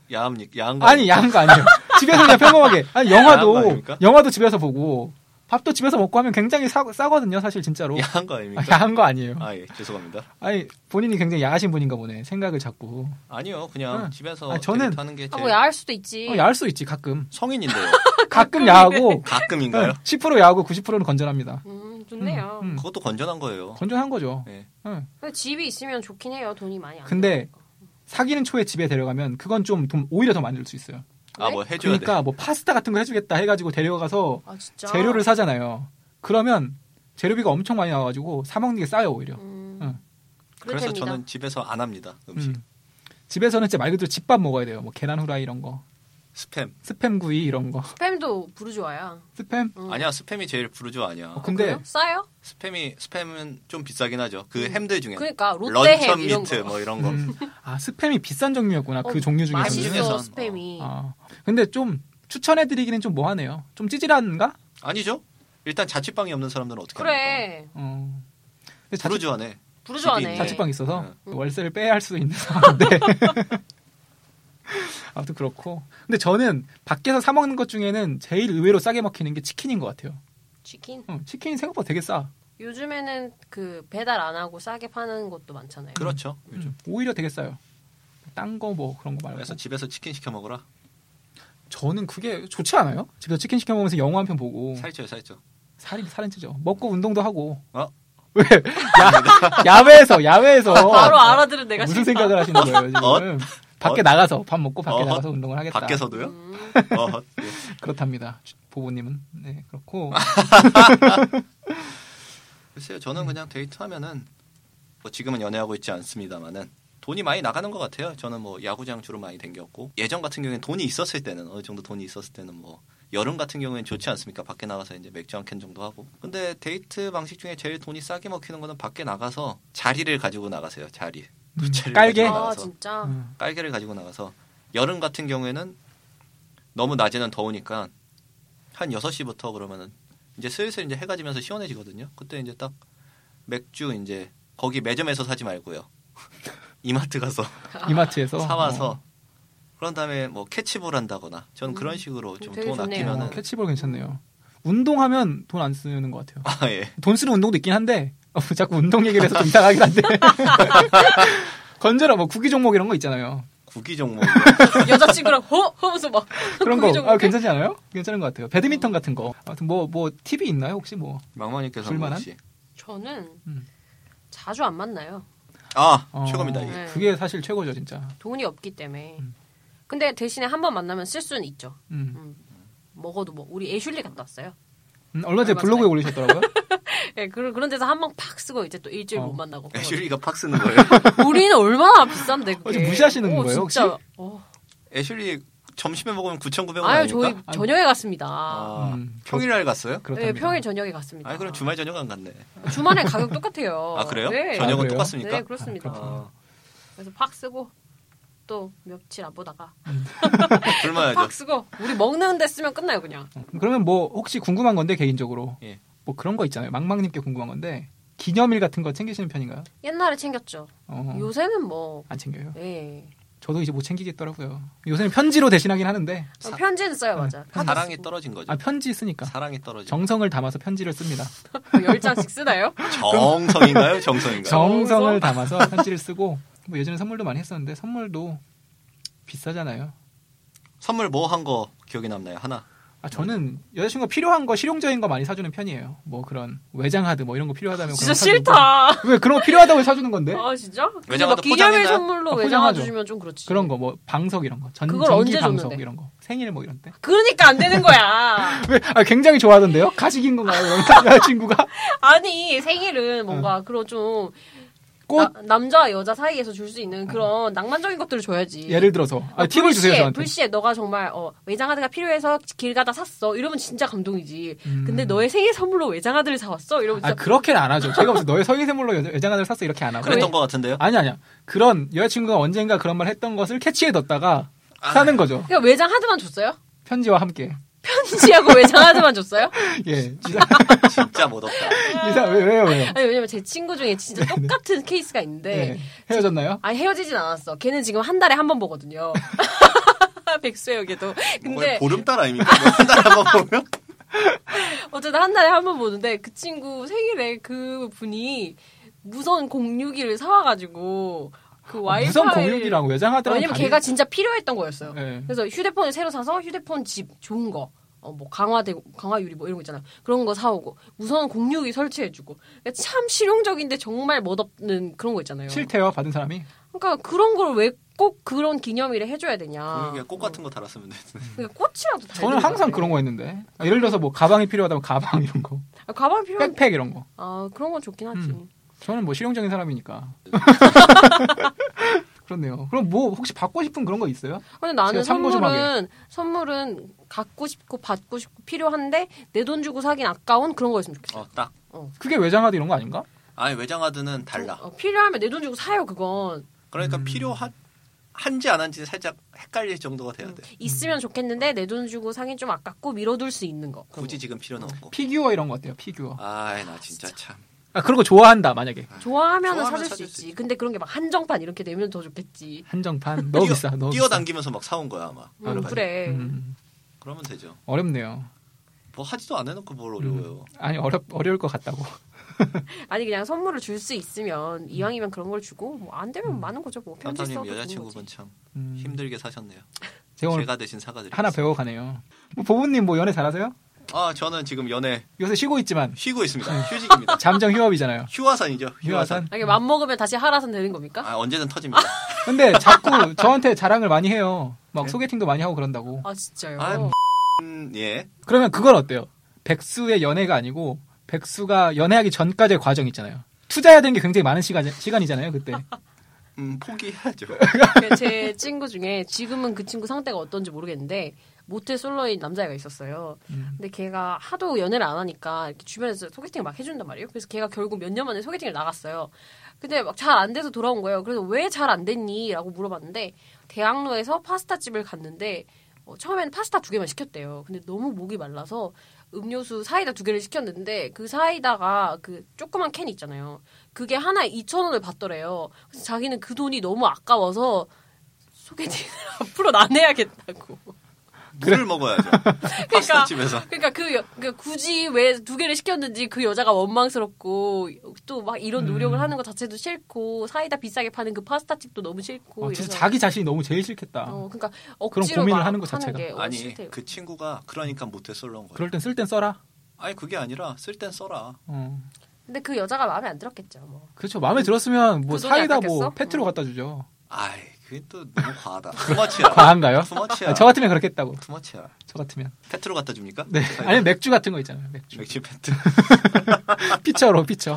야한 거 아니 야한 거 아니에요. 집에서 그냥 평범하게. 아니 영화도 집에서 보고 밥도 집에서 먹고 하면 굉장히 싸거든요. 사실 진짜로. 야한 거 아닙니까? 야한 거 아니에요. 아, 예, 죄송합니다. 아니 본인이 굉장히 야하신 분인가 보네. 생각을 자꾸. 아니요, 그냥 집에서 저는 하는 게 제일... 뭐 야할 수도 있지. 야할 수 있지 가끔. 성인인데요. 가끔 야하고. 가끔인가요? 10% 야하고 90%는 건전합니다. 좋네요. 그것도 건전한 거예요. 건전한 거죠. 네. 근데 집이 있으면 좋긴 해요. 돈이 많이 안 근데 사귀는 초에 집에 데려가면 그건 좀 돈 오히려 더 많이 들 수 있어요. 아, 뭐 해줘야 그러니까 돼. 뭐 파스타 같은 거 해주겠다 해가지고 데려가서 진짜? 재료를 사잖아요. 그러면 재료비가 엄청 많이 나와가지고 사 먹는 게 싸요 오히려. 그래서 됩니다. 저는 집에서 안 합니다. 음식. 집에서는 진짜 말 그대로 집밥 먹어야 돼요. 뭐 계란 후라이 이런 거. 스팸 구이 이런 거. 스팸도 부르주아야. 스팸? 아니야, 스팸이 제일 부르주 아니야. 근데 싸요? 스팸은 좀 비싸긴 하죠. 그 햄들 중에. 그러니까 롯데햄 런천 이런 미트 거. 뭐 이런 거. 아 스팸이 비싼 종류였구나. 그 종류 중에서는. 맛있어 스팸이. 근데 좀 추천해드리기는 좀 뭐하네요. 좀 찌질한가? 아니죠. 일단 자취방이 없는 사람들은 어떻게 그래. 합니까? 부르주아네. 부르주아네. 자취방 있어서 월세를 빼야 할 수도 있는 상황인데. 아무튼 그렇고. 근데 저는 밖에서 사 먹는 것 중에는 제일 의외로 싸게 먹히는 게 치킨인 것 같아요. 치킨? 치킨이 생각보다 되게 싸. 요즘에는 그 배달 안 하고 싸게 파는 것도 많잖아요. 그렇죠. 요즘. 오히려 되게 싸요. 딴 거 뭐 그런 거 말고. 그래서 집에서 치킨 시켜 먹으라. 저는 그게 좋지 않아요? 집에서 치킨 시켜 먹으면서 영화 한 편 보고. 살쪄요. 살은 찌죠. 먹고 운동도 하고. 왜? 야외에서. 바로 알아들은 내가 무슨 생각을 하시는 거예요, 지금? 밖에 나가서, 밥 먹고 밖에 나가서 운동을 하겠다. 밖에서도요? 그렇답니다. 보보님은. 네, 그렇고. 글쎄요, 저는 그냥 데이트하면은, 뭐 지금은 연애하고 있지 않습니다만은, 돈이 많이 나가는 것 같아요. 저는 뭐 야구장 주로 많이 댕겼고, 예전 같은 경우에는 돈이 있었을 때는, 어느 정도 돈이 있었을 때는 뭐, 여름 같은 경우에는 좋지 않습니까? 밖에 나가서 이제 맥주 한 캔 정도 하고. 근데 데이트 방식 중에 제일 돈이 싸게 먹히는 거는 밖에 나가서 자리를 가지고 나가세요. 자리. 깔개? 진짜? 깔개를 가지고 나가서 여름 같은 경우에는 너무 낮에는 더우니까 한 6시부터 그러면은 이제 슬슬 이제 해가 지면서 시원해지거든요. 그때 이제 딱 맥주 이제 거기 매점에서 사지 말고요. 이마트 가서 이마트에서 사와서 그런 다음에 뭐 캐치볼 한다거나 저는 그런 식으로 좀 돈 아끼면은 캐치볼 괜찮네요. 운동하면 돈 안 쓰는 것 같아요. 아, 예. 돈 쓰는 운동도 있긴 한데 자꾸 운동 얘기를 해서 좀 이상하긴 한데 건져라 뭐 구기 종목 이런 거 있잖아요. 구기 종목 여자친구랑 하면서 막 그런 거 괜찮지 않아요? 괜찮은 것 같아요. 배드민턴 같은 거. 아무튼 뭐 팁이 있나요 혹시 뭐? 망마님께서 혹시? 저는 자주 안 만나요. 최고입니다. 이게. 네. 그게 사실 최고죠 진짜. 돈이 없기 때문에. 근데 대신에 한 번 만나면 쓸 수는 있죠. 먹어도 뭐 우리 애슐리 갔다 왔어요. 얼마 전에 블로그에 올리셨더라고요. 네, 그런 데서 한 번 팍 쓰고 이제 또 일주일 못 만나고. 애슐리가 팍 쓰는 거예요? 우리는 얼마나 비싼데 그게. 무시하시는 거예요 진짜. 혹시? 애슐리 점심에 먹으면 9,900원 아유, 아닙니까? 저희 저녁에 갔습니다. 평일날 갔어요? 그렇답니다. 네, 평일 저녁에 갔습니다. 그럼 주말 저녁 안 갔네. 주말에 가격 똑같아요. 아, 그래요? 네. 저녁은 그래요? 똑같습니까? 네, 그렇습니다. 그래서 팍 쓰고 또 며칠 안 보다가 굶어야죠. 팍 쓰고 우리 먹는 데 쓰면 끝나요 그냥. 그러면 뭐 혹시 궁금한 건데 개인적으로 예. 뭐 그런 거 있잖아요. 망망님께 궁금한 건데 기념일 같은 거 챙기시는 편인가요? 옛날에 챙겼죠. 요새는 뭐 안 챙겨요. 네. 저도 이제 못 챙기겠더라고요. 요새는 편지로 대신하긴 하는데. 편지는 써요, 맞아. 사랑이 떨어진 거죠. 편지 쓰니까. 사랑이 떨어진. 정성을 담아서 편지를 씁니다. 10장씩 쓰나요? 정성인가요? 정성인가요? 정성을 담아서 편지를 쓰고 뭐 예전에 선물도 많이 했었는데 선물도 비싸잖아요. 선물 뭐 한 거 기억이 남나요? 하나. 저는 여자친구가 필요한 거 실용적인 거 많이 사주는 편이에요. 뭐 그런 외장하드 뭐 이런 거 필요하다면 진짜 싫다. 왜 그런 거 필요하다고 사주는 건데? 아 진짜? 외장하드 기념일 선물로 외장하드 포장하죠. 주면 좀 그렇지. 그런 거 뭐 방석 이런 거 그걸 언제 전기 방석 줬는데? 이런 거 생일 뭐 이런 때. 그러니까 안 되는 거야. 왜? 굉장히 좋아하던데요? 가식인 건가요? 여자친구가? 아니 생일은 뭔가 그런 좀 남자와 여자 사이에서 줄 수 있는 그런 낭만적인 것들을 줘야지. 예를 들어서 팁을 주세요 저한테. 불시에 너가 정말 외장하드가 필요해서 길 가다 샀어. 이러면 진짜 감동이지. 근데 너의 생일 선물로 외장하드를 사왔어. 이러면 진짜 그렇게는 안 하죠. 제가 무슨 너의 생일 선물로 외장하드를 샀어 이렇게 안 하고. 그랬던 것 같은데요? 아니야. 그런 여자친구가 언젠가 그런 말 했던 것을 캐치해뒀다가 사는 거죠. 그러니까 외장하드만 줬어요? 편지와 함께. 편지하고 외장하드만 줬어요? 예. 진짜 못 없다. 왜요? 아니, 왜냐면 제 친구 중에 진짜 똑같은 케이스가 있는데. 네. 헤어졌나요? 아니, 헤어지진 않았어. 걔는 지금 한 달에 한 번 보거든요. 백수의 역에도. 근데 보름달 아닙니까? 한 달에 한 번 보면? 어쨌든 한 달에 한 번 보는데 그 친구 생일에 그 분이 무선 공유기를 사와가지고 그 와이파이 무선 공유기랑 외장하드랑 왜냐면 걔가 진짜 필요했던 거였어요. 네. 그래서 휴대폰을 새로 사서 휴대폰 집 좋은 거. 뭐 강화유리 뭐 이런 거 있잖아요. 그런 거 사오고 무선 공유기 설치해주고 그러니까 참 실용적인데 정말 멋없는 그런 거 있잖아요. 싫대요 받은 사람이. 그러니까 그런 걸 왜 꼭 그런 기념일에 해줘야 되냐. 꽃 같은 거 달았으면 되지. 그러니까 꽃이라도 달면 저는 항상 그런 거 했는데 예를 들어서 뭐 가방이 필요하다면 가방 이런 거. 가방 필요한 백팩 이런 거. 아 그런 건 좋긴 하지. 저는 뭐 실용적인 사람이니까. 그렇네요. 그럼 뭐 혹시 받고 싶은 그런 거 있어요? 근데 나는 선물은 갖고 싶고 받고 싶고 필요한데 내 돈 주고 사긴 아까운 그런 거였으면 좋겠어. 딱. 그게 외장하드 이런 거 아닌가? 아니 외장하드는 달라. 필요하면 내 돈 주고 사요 그건. 그러니까 한지 안 한지 살짝 헷갈릴 정도가 돼야 돼. 있으면 좋겠는데 내 돈 주고 사긴 좀 아깝고 미뤄둘 수 있는 거. 굳이 지금 필요는 없고. 피규어 이런 거 어때요? 피규어. 아이 나 진짜 참. 그런 거 좋아한다 만약에. 좋아하면 사줄 수 있지. 근데 그런 게 막 한정판 이렇게 되면 더 좋겠지. 한정판 너무 비싸. 너무 뛰어당기면서 막 사온 거야 아마. 그래. 그러면 되죠. 어렵네요. 뭐 하지도 안 해놓고 뭘 어려워요. 아니 어려울 것 같다고. 아니 그냥 선물을 줄 수 있으면 이왕이면 그런 걸 주고 뭐 안 되면 많은 거죠. 뭐 편지 써도 여자친구분 참 힘들게 사셨네요. 제가 대신 사과드리겠습니다. 하나 배워가네요. 보부님 뭐 연애 잘하세요? 저는 지금 연애 요새 쉬고 있지만 쉬고 있습니다. 휴직입니다. 잠정 휴업이잖아요. 휴화산이죠. 휴화산. 이게 맘먹으면 다시 하라산 되는 겁니까? 언제든 터집니다. 근데 자꾸 저한테 자랑을 많이 해요. 막 소개팅도 많이 하고 그런다고. 아 진짜요? 예. 그러면 그건 어때요? 백수의 연애가 아니고 백수가 연애하기 전까지의 과정 있잖아요. 투자해야 되는 게 굉장히 많은 시간이잖아요. 그때. 포기해야죠. 제 친구 중에 지금은 그 친구 상태가 어떤지 모르겠는데 모태 솔로인 남자애가 있었어요. 근데 걔가 하도 연애를 안 하니까 이렇게 주변에서 소개팅을 막 해준단 말이에요. 그래서 걔가 결국 몇 년 만에 소개팅을 나갔어요. 근데 막 잘 안 돼서 돌아온 거예요. 그래서 왜 잘 안 됐니? 라고 물어봤는데 대학로에서 파스타집을 갔는데 처음에는 파스타 2개만 시켰대요. 근데 너무 목이 말라서 음료수 사이다 2개를 시켰는데 그 사이다가 그 조그만 캔 있잖아요. 그게 하나에 2,000원을 받더래요. 그래서 자기는 그 돈이 너무 아까워서 소개팅을 앞으로 안 해야겠다고. 물을 먹어야죠. 파스타집에서. 그러니까 굳이 왜 2개를 시켰는지 그 여자가 원망스럽고 또 막 이런 노력을 하는 것 자체도 싫고 사이다 비싸게 파는 그 파스타집도 너무 싫고. 진짜 자기 자신이 너무 제일 싫겠다. 그러니까 그런 고민을 하는 것 자체가. 아니 싫대요. 그 친구가 그러니까 모태 솔로인 거예요. 그럴 땐 쓸 땐 써라. 아니 그게 아니라 쓸 땐 써라. 근데 그 여자가 마음에 안 들었겠죠. 뭐. 그렇죠. 마음에 들었으면 뭐 그 사이다 뭐 페트로 갖다 주죠. 아이 그게 또 너무 과하다. 투머치야. 과한가요? 투머치야. 저 같으면 그렇겠다고. 투머치야. 저 같으면. 페트로 갖다 줍니까? 네. 아니면 맥주 같은 거 있잖아요. 맥주 페트. 피처로 피처.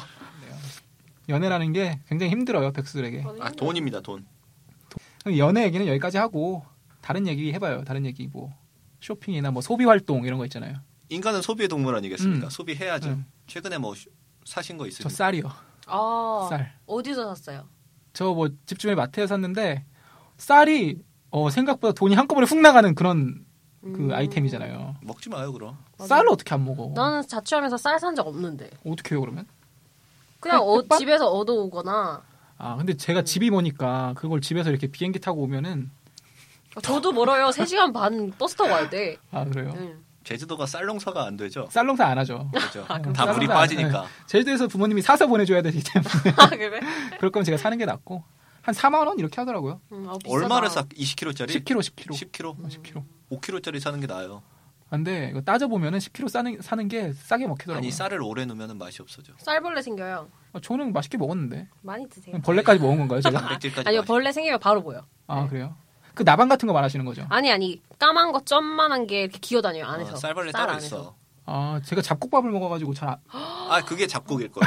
연애라는 게 굉장히 힘들어요. 백수들에게. 돈입니다. 돈. 연애 얘기는 여기까지 하고 다른 얘기 해봐요. 다른 얘기 뭐 쇼핑이나 뭐 소비 활동 이런 거 있잖아요. 인간은 소비의 동물 아니겠습니까? 소비해야죠. 최근에 뭐 사신 거 있으세요? 저 쌀이요. 쌀. 어디서 샀어요? 저 뭐 집 주변 마트에 샀는데 쌀이 생각보다 돈이 한꺼번에 훅 나가는 그런 그 아이템이잖아요. 먹지 마요 그럼. 쌀을 어떻게 안 먹어? 나는 자취하면서 쌀 산 적 없는데. 어떻게 해요 그러면? 그냥 집에서 얻어오거나. 근데 제가 집이 머니까 그걸 집에서 이렇게 비행기 타고 오면은 저도 멀어요. 3시간 반 버스 타고 와야 돼. 그래요? 제주도가 쌀 농사가 안 되죠? 쌀 농사 안 하죠. 그렇죠. 다 물이 빠지니까. 제주도에서 부모님이 사서 보내줘야 되기 때문에. 그래? 그럴 거면 제가 사는 게 낫고. 한 4만 원 이렇게 하더라고요. 얼마를 사? 20kg짜리? 10kg. 5kg짜리 사는 게 나아요. 근데 이거 따져보면 10kg 사는 게 싸게 먹히더라고요. 아니 쌀을 오래 넣으면 맛이 없어져. 쌀벌레 생겨요. 저는 맛있게 먹었는데. 많이 드세요. 벌레까지 먹은 건가요 제가? 아니요. 벌레 생기면 바로 보여. 그래요? 그 나방 같은 거 말하시는 거죠? 아니 까만 거 점만한 게 이렇게 기어다녀요 안에서. 쌀벌레 따로 있어. 제가 잡곡밥을 먹어가지고 잘. 그게 잡곡일 거예요.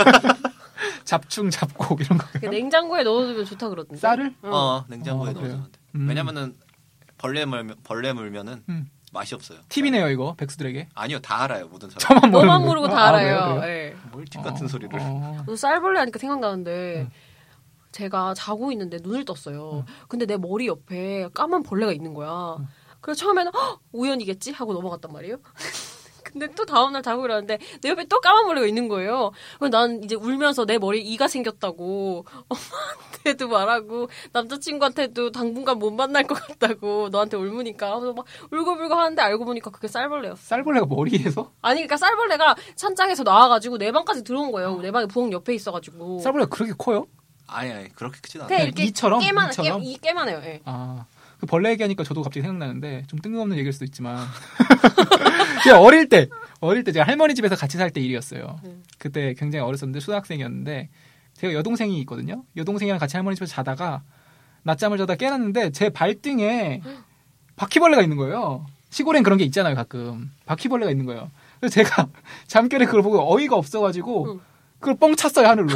잡충 잡곡 이런 거. 냉장고에 넣어두면 좋다 그러던데. 쌀을? 냉장고에 넣어두면 돼. 왜냐면은 벌레 물면은 맛이 없어요. 팁이네요 이거 백수들에게. 아니요 다 알아요 모든 사람. 저만 모르는 너만 모르고 다 알아요. 뭘 팁 같은 소리를. 쌀벌레 하니까 생각나는데 제가 자고 있는데 눈을 떴어요. 근데 내 머리 옆에 까만 벌레가 있는 거야. 그래서 처음에는 우연이겠지 하고 넘어갔단 말이에요. 근데 또 다음날 자고 일어났는데 내 옆에 또 까만 벌레가 있는 거예요. 난 이제 울면서 내 머리에 이가 생겼다고 엄마한테도 말하고 남자친구한테도 당분간 못 만날 것 같다고 너한테 울무니까 그래서 막 울고불고 하는데 알고 보니까 그게 쌀벌레였어. 쌀벌레가 머리에서? 아니 그러니까 쌀벌레가 찬장에서 나와가지고 내 방까지 들어온 거예요. 내 방에 부엌 옆에 있어가지고. 쌀벌레가 그렇게 커요? 아니 그렇게 크진 않아요. 이처럼? 깨만해요. 예. 그 벌레 얘기하니까 저도 갑자기 생각나는데 좀 뜬금없는 얘기일 수도 있지만 제가 어릴 때 제가 할머니 집에서 같이 살 때 일이었어요. 그때 굉장히 어렸었는데 초등학생이었는데 제가 여동생이 있거든요. 여동생이랑 같이 할머니 집에서 자다가 낮잠을 자다 깨났는데 제 발등에 바퀴벌레가 있는 거예요. 시골엔 그런 게 있잖아요, 가끔. 바퀴벌레가 있는 거예요. 그래서 제가 잠결에 그걸 보고 어이가 없어가지고 그걸 뻥 찼어요, 하늘로.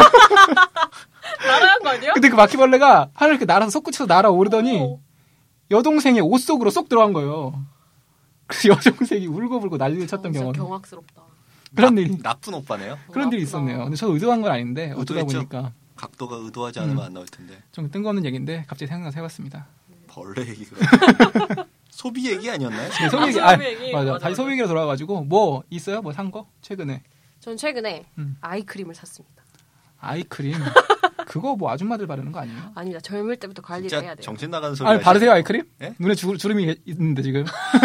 날아간 거 아니야? 근데 그 바퀴벌레가 하늘 이렇게 날아서 솟구쳐서 날아오르더니 여동생의 옷 속으로 쏙 들어간 거예요. 그래서 여동생이 울고불고 난리를 쳤던 경험. 진짜 경악스럽다. 그런 일이. 나쁜 오빠네요. 그런 일이 있었네요. 근데 저도 의도한 건 아닌데 어쩌다 보니까. 각도가 의도하지 않으면 안 나올 텐데. 좀 뜬금없는 얘기인데 갑자기 생각나서 해봤습니다. 벌레 얘기가. 소비 얘기 아니었나요? 네, 소비 얘기. 맞아. 다시 소비 얘기로 돌아와가지고 뭐 있어요? 뭐 산 거? 최근에? 전 최근에 아이크림을 샀습니다. 아이크림? 그거 뭐 아줌마들 바르는 거 아니에요? 아닙니다. 젊을 때부터 관리를 해야 돼요. 정신 나가는 소리. 아니 바르세요 아이크림? 네? 눈에 주름이 있는데 지금.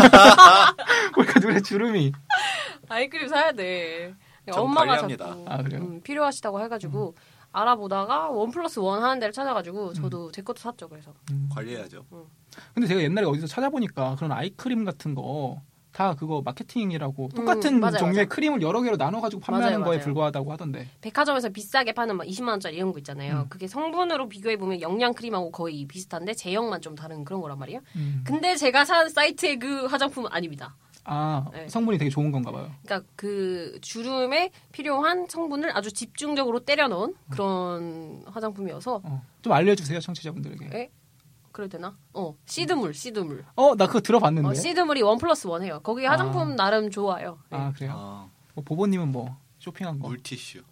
그러니까 눈에 주름이. 아이크림 사야 돼. 엄마가 자꾸 필요하시다고 해가지고 알아보다가 1+1 하는 데를 찾아가지고 저도 제 것도 샀죠. 그래서 관리해야죠. 근데 제가 옛날에 어디서 찾아보니까 그런 아이크림 같은 거 다 그거 마케팅이라고 똑같은 종류의 크림을 여러 개로 나눠가지고 판매하는 거에 불과하다고 하던데. 백화점에서 비싸게 파는 막 20만 원짜리 이런 거 있잖아요. 그게 성분으로 비교해 보면 영양 크림하고 거의 비슷한데 제형만 좀 다른 그런 거란 말이에요. 근데 제가 산 사이트의 그 화장품은 아닙니다. 네. 성분이 되게 좋은 건가 봐요. 그러니까 그 주름에 필요한 성분을 아주 집중적으로 때려 넣은 그런 화장품이어서 좀 알려주세요 청취자분들에게. 네? 그래도 되나? 시드물. 나 그거 들어봤는데. 시드물이 1+1 해요. 거기 화장품 나름 좋아요. 네. 그래요? 보보님은 뭐 쇼핑한 거? 물티슈?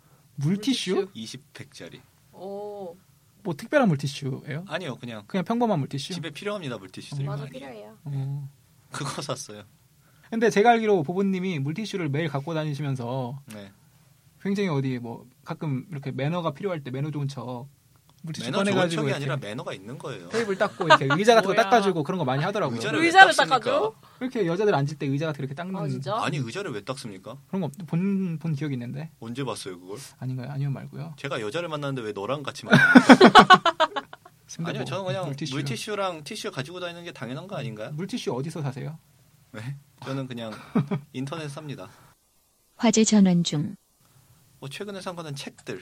20팩짜리. 뭐 특별한 물티슈예요? 아니요, 그냥 평범한 물티슈? 집에 필요합니다, 물티슈들이. 맞아, 필요해요. 그거 샀어요. 근데 제가 알기로 보보님이 물티슈를 매일 갖고 다니시면서 굉장히 어디 뭐 가끔 이렇게 매너가 필요할 때 매너 좋은 척 물티슈 매너 좋은 척이 아니라 매너가 있는 거예요. 테이블 닦고 이렇게 의자 같은 거 닦아주고 그런 거 많이 하더라고요. 의자를 닦아줘? 이렇게 여자들 앉을 때 의자 같은 거 이렇게 닦는. 진짜? 아니 의자를 왜 닦습니까? 그런 거 본 기억이 있는데. 언제 봤어요 그걸? 아닌가요? 아니면 말고요. 제가 여자를 만났는데 왜 너랑 같이 만났어요? 아니요, 저는 그냥 물티슈랑 티슈 가지고 다니는 게 당연한 거 아닌가요? 물티슈 어디서 사세요? 네? 저는 그냥 인터넷 삽니다. 화재 전환 중. 최근에 산 거는 책들.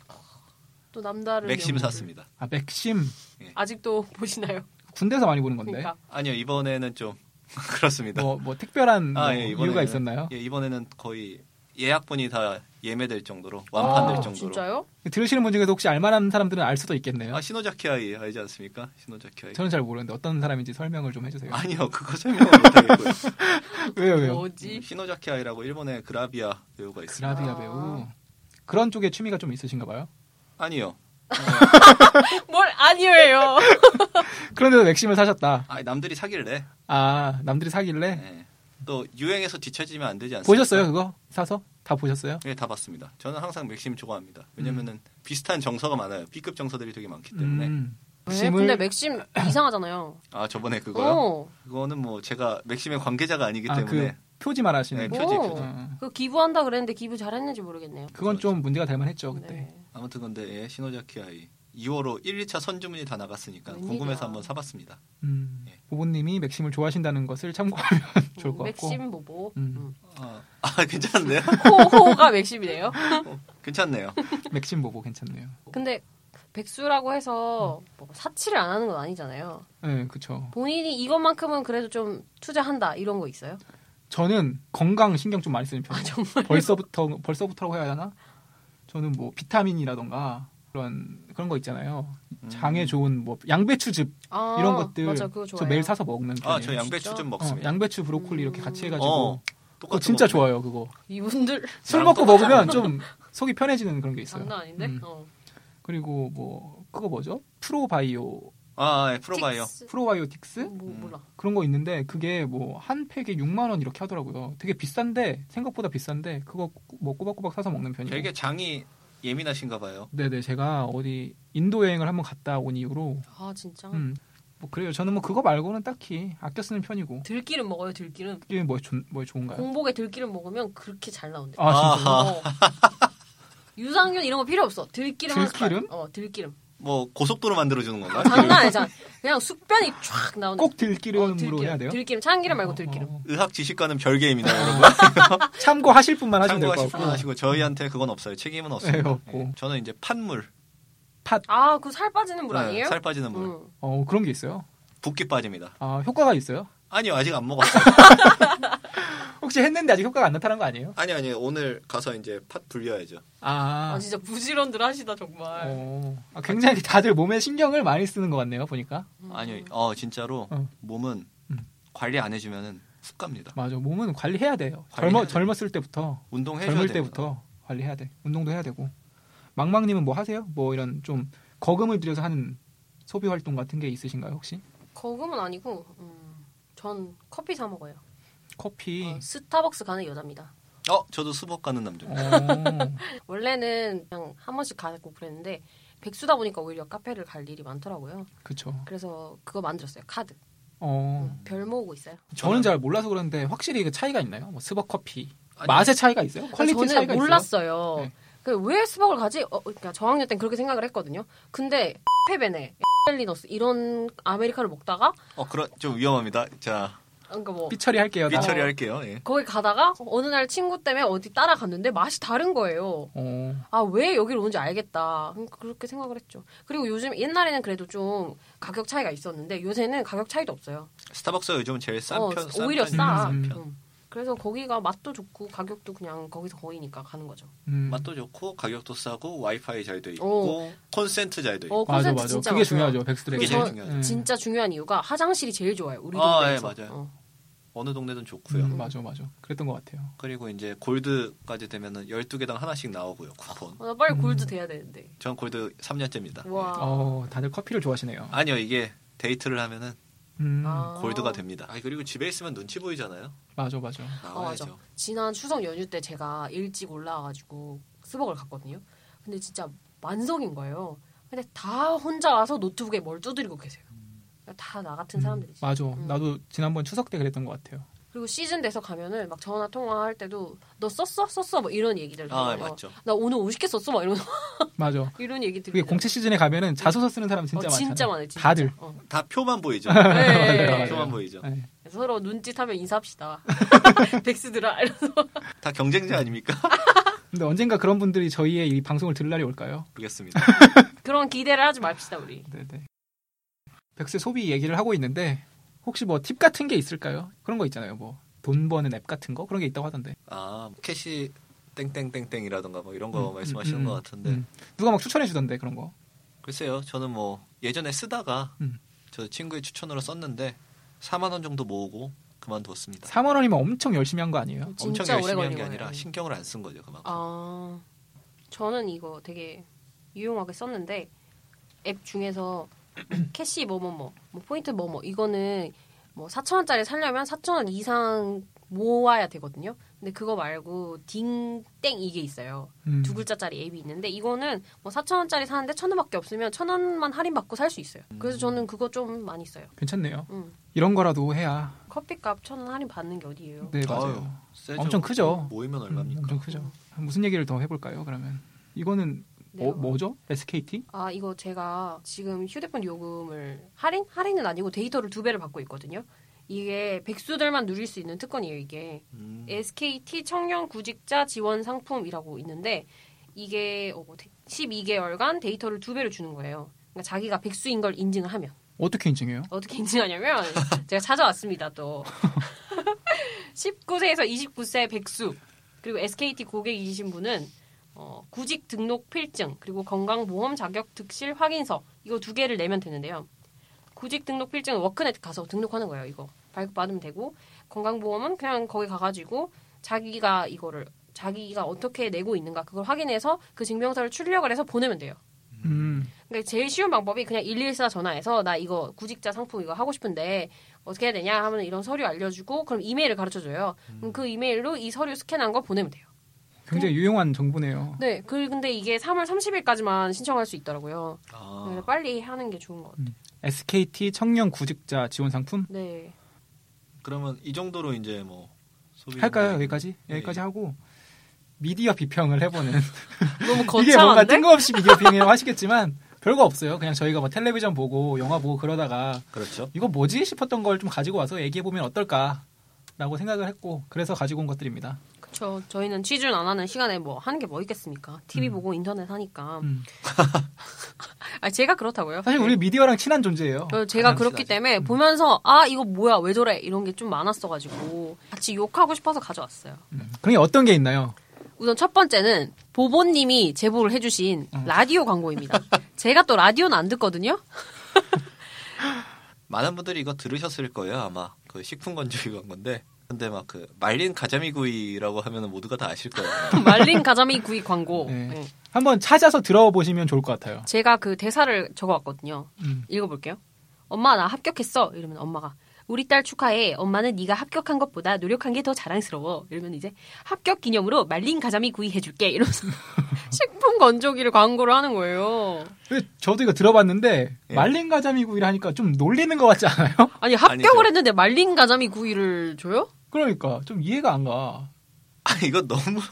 또 남다른 맥심 샀습니다. 맥심. 네. 아직도 보시나요? 군대에서 많이 보는 건데. 그러니까. 아니요, 이번에는 좀 그렇습니다. 뭐 특별한 이유가 있었나요? 이번에는 거의 예약분이 다 예매될 정도로 완판될 정도로. 진짜요? 들으시는 분 중에서 혹시 알만한 사람들은 알 수도 있겠네요. 시노자키아이 알지 않습니까? 시노자키아이. 저는 잘 모르는데 어떤 사람인지 설명을 좀 해주세요. 아니요, 그거 설명을 못하겠고요. 왜요? 뭐지? 시노자키아이라고 일본의 그라비아 배우가 있습니다. 그라비아 배우. 그런 쪽에 취미가 좀 있으신가 봐요? 아니요. 뭘 아니에요. 그런데도 맥심을 사셨다. 남들이 사길래. 남들이 사길래? 네. 또 유행에서 뒤처지면 안 되지 않습니까? 보셨어요 그거? 사서? 다 보셨어요? 네, 다 봤습니다. 저는 항상 맥심 좋아합니다. 왜냐면은 비슷한 정서가 많아요. B급 정서들이 되게 많기 때문에. 근데 맥심 이상하잖아요. 저번에 그거요? 그거는 뭐 제가 맥심의 관계자가 아니기 때문에. 표지 말하시는. 네, 표지. 그 기부한다 그랬는데 기부 잘했는지 모르겠네요. 그건 좀 문제가 될 만했죠 그때. 네. 아무튼 근데 시노자키아이 2호로 1, 2차 선주문이 다 나갔으니까 궁금해서 한번 사봤습니다. 보보님이 맥심을 좋아하신다는 것을 참고하면 좋을 것 같고. 맥심 보보. 괜찮네요. 호가 맥심이네요. 괜찮네요. 맥심 보보 괜찮네요. 근데 백수라고 해서 뭐 사치를 안 하는 건 아니잖아요. 네, 그렇죠. 본인이 이것만큼은 그래도 좀 투자한다 이런 거 있어요? 저는 건강 신경 좀 많이 쓰는 편이에요. 정말? 벌써부터라고 해야 하나? 저는 뭐 비타민이라던가 그런 거 있잖아요. 장에 좋은 뭐 양배추즙 이런 것들 맞아, 그거 좋아요. 저 매일 사서 먹는 편이에요. 저 양배추즙 먹습니다. 양배추 브로콜리 이렇게 같이 해가지고 먹네. 진짜 좋아요 그거. 이분들 술 먹고 먹으면 좀 속이 편해지는 그런 게 있어요. 장난 아닌데? 그리고 뭐 그거 뭐죠? 프로바이오 아, 프로바이오. 프로바이오틱스? 몰라. 그런 거 있는데 그게 뭐 한 팩에 6만 원 이렇게 하더라고요. 되게 비싼데 생각보다 비싼데 그거 뭐 꼬박꼬박 사서 먹는 편이에요. 되게 장이 예민하신가 봐요. 네네, 제가 어디 인도 여행을 한번 갔다 온 이후로. 아 진짜? 뭐 그래요. 저는 뭐 그거 말고는 딱히 아껴 쓰는 편이고. 들기름 먹어요. 들기름. 이게 뭐 좋은가요? 공복에 들기름 먹으면 그렇게 잘 나온대. 아 진짜요? 유산균 이런 거 필요 없어. 들기름. 들기름? 들기름. 뭐 고속도로 만들어주는 건가? 장난 아니잖아. 그냥 숙변이 쫙 나오는. 꼭 들기름으로 해야 돼요? 들기름, 참기름 말고 들기름. 의학 지식과는 별개입니다, 여러분. 참고하실 분만 하시면 될 것 참고하실 같고. 분 하시고 저희한테 그건 없어요. 책임은 없습니다. 네, 없고. 네. 저는 이제 팥물. 아, 그 살 빠지는 물 아니에요? 살 빠지는 물. 그런 게 있어요? 붓기 빠집니다. 아, 효과가 있어요? 아니요, 아직 안 먹었어요. 혹시 했는데 아직 효과가 안 나타난 거 아니에요? 아니요. 오늘 가서 이제 팥 불려야죠. 아 진짜 부지런들 하시다 정말. 굉장히 다들 몸에 신경을 많이 쓰는 것 같네요, 보니까. 아니요, 진짜로 몸은 관리 안 해주면은 훅 갑니다. 맞아, 몸은 관리해야 돼요. 젊었을 때부터. 운동해줘야 젊을 됩니다. 때부터 관리해야 돼. 운동도 해야 되고. 망망님은 뭐 하세요? 뭐 이런 좀 거금을 들여서 하는 소비 활동 같은 게 있으신가요, 혹시? 거금은 아니고, 전 커피 사 먹어요. 커피. 스타벅스 가는 여자입니다. 저도 수복 가는 남자입니다. 원래는 그냥 한 번씩 가고 그랬는데 백수다 보니까 오히려 카페를 갈 일이 많더라고요. 그렇죠. 그래서 그거 만들었어요. 카드. 별 모으고 있어요. 저는 잘 몰라서 그런데 확실히 그 차이가 있나요? 뭐 스벅 커피 맛의 차이가 있어요? 퀄리티 저는 차이가 몰랐어요. 있어요? 네. 왜 스벅을 가지? 그러니까 저학년 때는 그렇게 생각을 했거든요. 근데 페베네, 헬리너스 이런 아메리카노를 먹다가 좀 위험합니다. 자, 그러니까 뭐 삐처리 할게요. 삐처리할게요. 예. 거기 가다가 어느 날 친구 때문에 어디 따라갔는데 맛이 다른 거예요. 왜 여기로 오는지 알겠다. 그렇게 생각을 했죠. 그리고 요즘 옛날에는 그래도 좀 가격 차이가 있었는데 요새는 가격 차이도 없어요. 스타벅스가 요즘은 제일 싼 편. 오히려 싸. 싼 편. 그래서 거기가 맛도 좋고 가격도 그냥 거기서 거기니까 가는 거죠. 맛도 좋고 가격도 싸고 와이파이 잘 돼 있고 콘센트 잘 돼 있고. 맞아. 그게 중요하죠. 백스트랙. 제일 중요하죠. 진짜 중요한 이유가 화장실이 제일 좋아요. 우리 네, 동네에서. 맞아요. 어느 동네든 좋고요. 맞아. 그랬던 것 같아요. 그리고 이제 골드까지 되면은 12개당 하나씩 나오고요. 쿠폰. 나 빨리 골드 돼야 되는데. 전 골드 3년째입니다. 와. 다들 커피를 좋아하시네요. 아니요, 이게 데이트를 하면은 아. 골드가 됩니다. 그리고 집에 있으면 눈치 보이잖아요. 맞아. 나와야죠. 맞아. 지난 추석 연휴 때 제가 일찍 올라와가지고 스벅을 갔거든요. 근데 진짜 만석인 거예요. 근데 다 혼자 와서 노트북에 뭘 두드리고 계세요. 다 나 같은 사람들이지. 맞아. 나도 지난번 추석 때 그랬던 것 같아요. 그리고 시즌 돼서 가면은 막 전화 통화할 때도 너 썼어? 뭐 이런 얘기들 들어요. 맞죠. 나 오늘 50개 썼어? 막 이러면서 맞아. 이런 얘기 들어요. 그게 공채 시즌에 가면은 자소서 쓰는 사람 진짜 많잖아요. 진짜 많아요. 진짜. 다들. 다 표만 보이죠. 네. 표만 보이죠. 네. 서로 눈짓하면 인사합시다. 백수들아 이러면서. 다 경쟁자 아닙니까? 근데 언젠가 그런 분들이 저희의 이 방송을 들을 날이 올까요? 모르겠습니다. 그런 기대를 하지 맙시다 우리. 네네. 백수 소비 얘기를 하고 있는데 혹시 뭐 팁 같은 게 있을까요? 그런 거 있잖아요. 뭐 돈 버는 앱 같은 거 그런 게 있다고 하던데. 캐시 땡땡땡땡이라던가 뭐 이런 거 말씀하시는 것 같은데. 누가 막 추천해 주던데 그런 거. 글쎄요. 저는 뭐 예전에 쓰다가 저 친구의 추천으로 썼는데 4만 원 정도 모으고 그만뒀습니다. 4만 원이면 엄청 열심히 한 거 아니에요? 엄청 열심히 한 게 아니라 신경을 안 쓴 거죠. 그만큼. 저는 이거 되게 유용하게 썼는데 앱 중에서 캐시 뭐 포인트 이거는 뭐 4,000원짜리 살려면 4,000원 이상 모아야 되거든요. 근데 그거 말고 딩땡 이게 있어요. 2글자짜리 앱이 있는데 이거는 뭐 4,000원짜리 사는데 1,000원밖에 없으면 1,000원만 할인받고 살 수 있어요. 그래서 저는 그거 좀 많이 써요. 괜찮네요. 이런 거라도 해야. 커피값 1,000원 할인 받는 게 어디예요? 네, 맞아요. 세죠. 엄청 크죠. 모이면 얼마입니까? 엄청 크죠. 무슨 얘기를 더 해볼까요? 그러면 이거는 뭐죠? SKT? 이거 제가 지금 휴대폰 요금을 할인은 아니고 데이터를 2배를 받고 있거든요. 이게 백수들만 누릴 수 있는 특권이에요. 이게 SKT 청년 구직자 지원 상품이라고 있는데 이게 12개월간 데이터를 2배를 주는 거예요. 그러니까 자기가 백수인 걸 인증을 하면. 어떻게 인증해요? 어떻게 인증하냐면 제가 찾아왔습니다. 또 19세에서 29세 백수 그리고 SKT 고객이신 분은 구직 등록 필증 그리고 건강보험 자격 득실 확인서 이거 2개를 내면 되는데요. 구직 등록 필증은 워크넷 가서 등록하는 거예요. 이거 발급받으면 되고 건강보험은 그냥 거기 가가지고 자기가 어떻게 내고 있는가 그걸 확인해서 그 증명서를 출력을 해서 보내면 돼요. 그러니까 제일 쉬운 방법이 그냥 114 전화해서 나 이거 구직자 상품 이거 하고 싶은데 어떻게 해야 되냐 하면 이런 서류 알려주고 그럼 이메일을 가르쳐줘요. 그럼 그 이메일로 이 서류 스캔한 거 보내면 돼요. 굉장히 유용한 정보네요. 네, 근데 이게 3월 30일까지만 신청할 수 있더라고요. 그래서 빨리 하는 게 좋은 것 같아요. SKT 청년 구직자 지원 상품? 네. 그러면 이 정도로 이제 뭐 소비 할까요? 여기까지? 여기까지 하고 미디어 비평을 해보는. 너무 거창한데? 이게 뭔가 뜬금없이 미디어 비평이라고 하시겠지만 별거 없어요. 그냥 저희가 뭐 텔레비전 보고 영화 보고 그러다가 그렇죠. 이거 뭐지 싶었던 걸 좀 가지고 와서 얘기해보면 어떨까라고 생각을 했고 그래서 가지고 온 것들입니다. 그렇죠. 저희는 취준 안 하는 시간에 뭐 하는 게 뭐 있겠습니까? TV 보고 인터넷 하니까. 아니, 제가 그렇다고요. 사실 우리 미디어랑 친한 존재예요. 제가 그렇기 때문에 보면서 이거 뭐야 왜 저래 이런 게 좀 많았어가지고 같이 욕하고 싶어서 가져왔어요. 그런 게 어떤 게 있나요? 우선 첫 번째는 보보님이 제보를 해주신 라디오 광고입니다. 제가 또 라디오는 안 듣거든요. 많은 분들이 이거 들으셨을 거예요. 아마 그 식품 건조기 광고인데 근데 막 그 말린 가자미 구이라고 하면 모두가 다 아실 거예요. 말린 가자미 구이 광고. 네. 네. 한번 찾아서 들어보시면 좋을 것 같아요. 제가 그 대사를 적어왔거든요. 읽어볼게요. 엄마 나 합격했어. 이러면 엄마가 우리 딸 축하해. 엄마는 네가 합격한 것보다 노력한 게 더 자랑스러워. 이러면 이제 합격 기념으로 말린 가자미 구이 해줄게. 이러면서 식품 건조기를 광고를 하는 거예요. 저도 이거 들어봤는데 말린 가자미 구이를 하니까 좀 놀리는 것 같지 않아요? 아니 합격을 아니죠. 했는데 말린 가자미 구이를 줘요? 그러니까 좀 이해가 안 가. 이거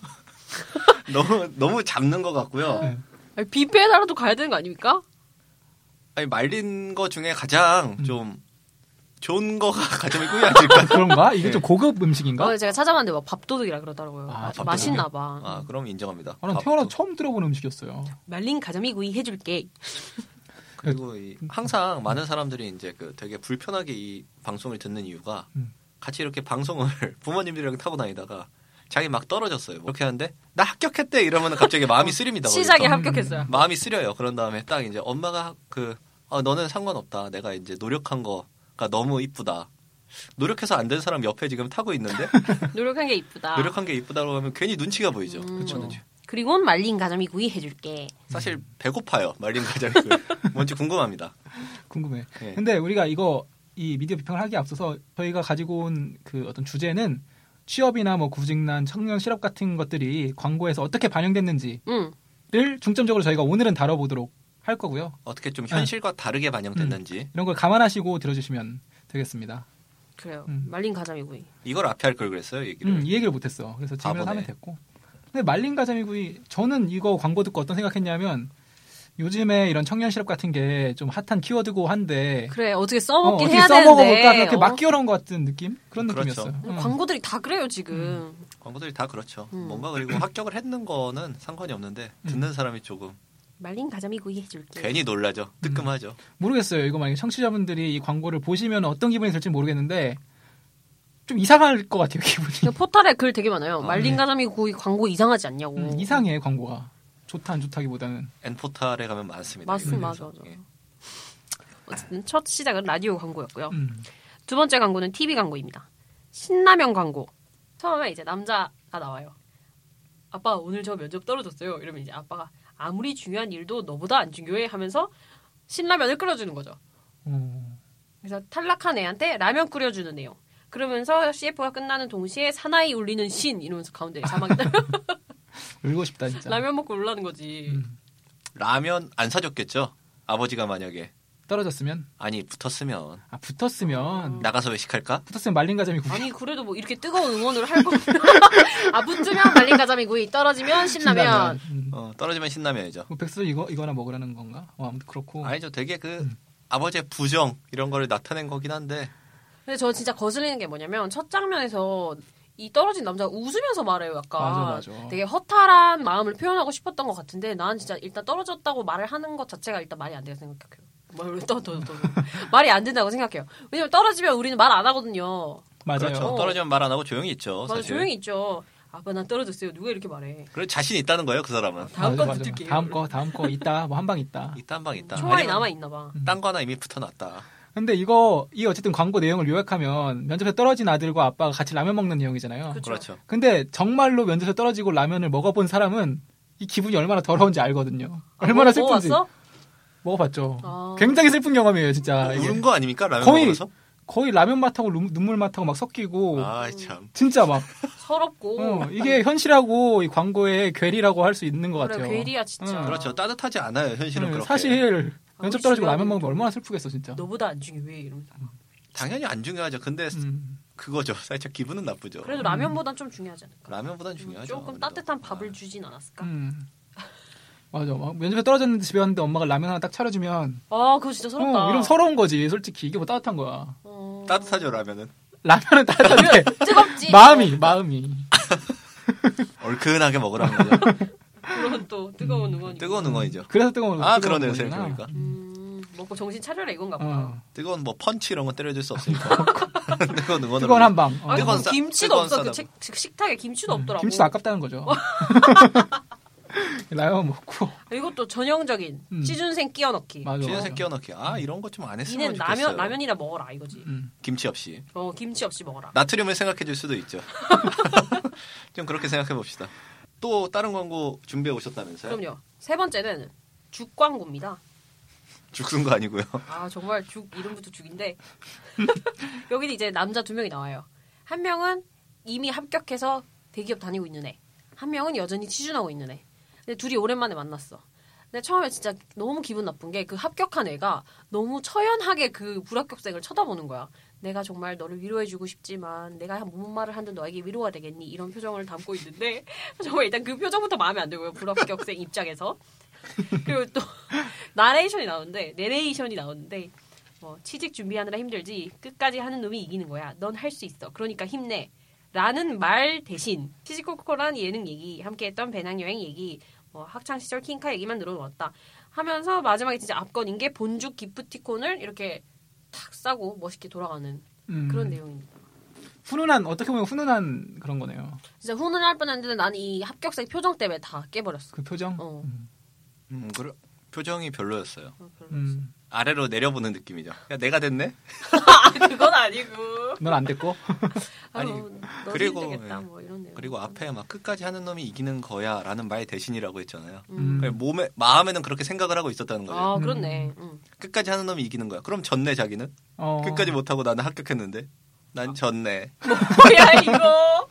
너무 잡는 것 같고요. 네. 아니, 뷔페에라도 가야 되는 거 아닙니까? 아니 말린 거 중에 가장 좀 좋은 거가 가자미 구이 아닐까? 그런가? 이게 좀 고급 음식인가? 제가 찾아봤는데 뭐 밥도둑이라 그러더라고요. 밥도둑이요? 맛있나 봐. 아 그럼 인정합니다. 난 태어나서 처음 들어본 음식이었어요. 말린 가자미 구이 해줄게. 그리고 항상 많은 사람들이 이제 그 되게 불편하게 이 방송을 듣는 이유가 같이 이렇게 방송을 부모님들이랑 타고 다니다가 자기 막 떨어졌어요. 이렇게 하는데 나 합격했대 이러면 갑자기 마음이 쓰립니다. 시작에 거기서. 합격했어요. 마음이 쓰려요. 그런 다음에 딱 이제 엄마가 너는 상관없다. 내가 이제 노력한 거가 너무 이쁘다. 노력해서 안 된 사람 옆에 지금 타고 있는데 노력한 게 이쁘다. 노력한 게 이쁘다고 하면 괜히 눈치가 보이죠. 그렇죠. 그리고 말린 가자미 구이 해줄게. 사실 배고파요. 말린 가자미 구이. 뭔지 궁금합니다. 궁금해. 네. 근데 우리가 이 미디어 비평을 하기에 앞서서 저희가 가지고 온 그 어떤 주제는 취업이나 뭐 구직난 청년 실업 같은 것들이 광고에서 어떻게 반영됐는지를 중점적으로 저희가 오늘은 다뤄보도록 할 거고요. 어떻게 좀 현실과 다르게 반영됐는지 이런 걸 감안하시고 들어주시면 되겠습니다. 그래요. 말린 가자미 구이. 이걸 앞에 할 걸 그랬어요. 얘기를. 이 얘기를 못했어. 그래서 질문을 바보네. 하면 됐고. 근데 말린 가자미구이 저는 이거 광고 듣고 어떤 생각했냐면 요즘에 이런 청년 실업 같은 게 좀 핫한 키워드고 한데 그래 어떻게 써먹긴 어떻게 해야 써먹어볼까 되는데 그렇게 막 끼워놓은 것 같은 느낌? 그런 그렇죠. 느낌이었어요. 광고들이 다 그래요 지금. 광고들이 다 그렇죠. 뭔가 그리고 합격을 했는 거는 상관이 없는데 듣는 사람이 조금 말린 가자미 구이 해줄게. 괜히 놀라죠. 뜨끔하죠. 모르겠어요. 이거 만약에 청취자분들이 이 광고를 보시면 어떤 기분이 들지 모르겠는데 좀 이상할 것 같아요 기분이. 포털에 글 되게 많아요. 말린 가자미 구이 광고 이상하지 않냐고. 이상해 광고가. 좋다 안 좋다기보다는. N포탈에 가면 많습니다. 맞습니다. 맞아. 예. 어쨌든 첫 시작은 라디오 광고였고요. 두 번째 광고는 TV 광고입니다. 신라면 광고. 처음에 이제 남자가 나와요. 아빠 오늘 저 면접 떨어졌어요. 이러면 이제 아빠가 아무리 중요한 일도 너보다 안 중요해 하면서 신라면을 끓여주는 거죠. 그래서 탈락한 애한테 라면 끓여주는 내용. 그러면서 CF가 끝나는 동시에 사나이 울리는 신 이러면서 가운데 자막이 떠요. 울고 싶다 진짜. 라면 먹고 울라는 거지. 라면 안 사줬겠죠? 아버지가 만약에 떨어졌으면? 아니 붙었으면 붙었으면 나가서 외식할까? 붙었으면 말린 가자미 구이. 아니 그래도 뭐 이렇게 뜨거운 응원을 할 거면 붙으면 말린 가자미 구이 떨어지면 신라면. 떨어지면 신라면이죠. 백수 이거나 먹으라는 건가? 아무튼 그렇고. 아니죠. 되게 그 아버지의 부정 이런 거를 나타낸 거긴 한데. 근데 저 진짜 거슬리는 게 뭐냐면 첫 장면에서 이 떨어진 남자가 웃으면서 말해요. 약간 맞아. 되게 허탈한 마음을 표현하고 싶었던 것 같은데 나는 진짜 일단 떨어졌다고 말을 하는 것 자체가 일단 말이 안 된다고 생각해요. 말이 안 된다고 생각해요. 왜냐면 떨어지면 우리는 말 안 하거든요. 맞아요. 그렇죠. 떨어지면 말 안 하고 조용히 있죠. 맞아, 사실. 조용히 있죠. 아빠 난 떨어졌어요. 누가 이렇게 말해. 그래 자신 있다는 거예요. 그 사람은. 다음 거 붙을게요. 다음 거 있다. 뭐 한 방 있다. 있다 한 방 있다. 총알이 남아있나 봐. 딴 거 하나 이미 붙어놨다. 근데 이 어쨌든 광고 내용을 요약하면 면접에 떨어진 아들과 아빠가 같이 라면 먹는 내용이잖아요. 그렇죠. 근데 정말로 면접에 떨어지고 라면을 먹어본 사람은 이 기분이 얼마나 더러운지 알거든요. 얼마나 슬픈지. 먹어봤어? 먹어봤죠. 굉장히 슬픈 경험이에요, 진짜. 우는 거 아닙니까? 라면 거의, 먹어서? 거의 라면 맛하고 눈물 맛하고 막 섞이고. 아, 참. 진짜 막. 서럽고. 이게 현실하고 이 광고의 괴리라고 할 수 있는 것 같아요. 그래, 괴리야, 진짜. 그렇죠. 따뜻하지 않아요, 현실은 그렇게. 사실, 면접 떨어지고 라면 먹으면 얼마나 슬프겠어, 진짜. 너보다 안 중요해, 이러면서. 당연히 안 중요하죠. 근데 그거죠. 살짝 기분은 나쁘죠. 그래도 라면보단 좀 중요하지 않을까? 라면보단 중요하죠. 조금 아무래도. 따뜻한 밥을 주진 않았을까? 맞아. 막 면접에 떨어졌는데 집에 왔는데 엄마가 라면 하나 딱 차려주면. 그거 진짜 서럽다. 이러면 서러운 거지, 솔직히. 이게 뭐 따뜻한 거야. 따뜻하죠, 라면은. 라면은 따뜻한데. 뜨겁지. 마음이. 얼큰하게 먹으라는 거죠. 그런 또 뜨거운 응원이. 뜨거운 응원이죠. 그래서 뜨거운 그러네요, 생각해보니까. 먹고 정신 차려라 이건가 보다. 뜨거운 뭐 펀치 이런 건 때려줄 수 없으니까. 뜨거운 응원으로. 뜨거운 한 방. 뜨거운 김치도 없어. 그 식탁에 김치도 없더라고. 김치도 아깝다는 거죠. 라면 먹고. 이것도 전형적인 취준생 끼워 넣기. 맞아. 취준생 끼워 넣기. 이런 것 좀 안 했으면 니는 좋겠어요. 라면이나 먹어라 이거지. 김치 없이. 김치 없이 먹어라. 나트륨을 생각해 줄 수도 있죠. 좀 그렇게 생각해 봅시다. 또 다른 광고 준비해 오셨다면서요? 그럼요. 세 번째는 죽 광고입니다. 죽순 거 아니고요. 정말 죽 이름부터 죽인데 여기는 이제 남자 2명이 나와요. 한 명은 이미 합격해서 대기업 다니고 있는 애. 한 명은 여전히 취준하고 있는 애. 근데 둘이 오랜만에 만났어. 근데 처음에 진짜 너무 기분 나쁜 게 그 합격한 애가 너무 처연하게 그 불합격생을 쳐다보는 거야. 내가 정말 너를 위로해주고 싶지만 내가 무슨 말을 하든 너에게 위로가 되겠니? 이런 표정을 담고 있는데 정말 일단 그 표정부터 마음에 안 들고요. 불합격생 입장에서. 그리고 또 내레이션이 나오는데 취직 준비하느라 힘들지 끝까지 하는 놈이 이기는 거야. 넌 할 수 있어. 그러니까 힘내. 라는 말 대신 시시콜콜한 예능 얘기, 함께했던 배낭여행 얘기, 학창시절 킹카 얘기만 늘어놓았다 하면서 마지막에 진짜 압권인 게 본죽 기프티콘을 이렇게 탁 싸고 멋있게 돌아가는 그런 내용입니다. 어떻게 보면 훈훈한 그런 거네요. 진짜 훈훈할 뻔했는데 난 이 합격생 표정 때문에 다 깨버렸어. 그 표정? 그래. 표정이 별로였어요. 별로였어. 아래로 내려보는 느낌이죠. 야, 내가 됐네? 그건 아니고. 넌 안 됐고? 아니, 그리고 뭐 이런 내용. 그리고 앞에 막 끝까지 하는 놈이 이기는 거야 라는 말 대신이라고 했잖아요. 마음에는 그렇게 생각을 하고 있었다는 거죠. 그렇네. 끝까지 하는 놈이 이기는 거야. 그럼 졌네, 자기는? 끝까지 못하고 나는 합격했는데? 난 졌네. 뭐야, 이거?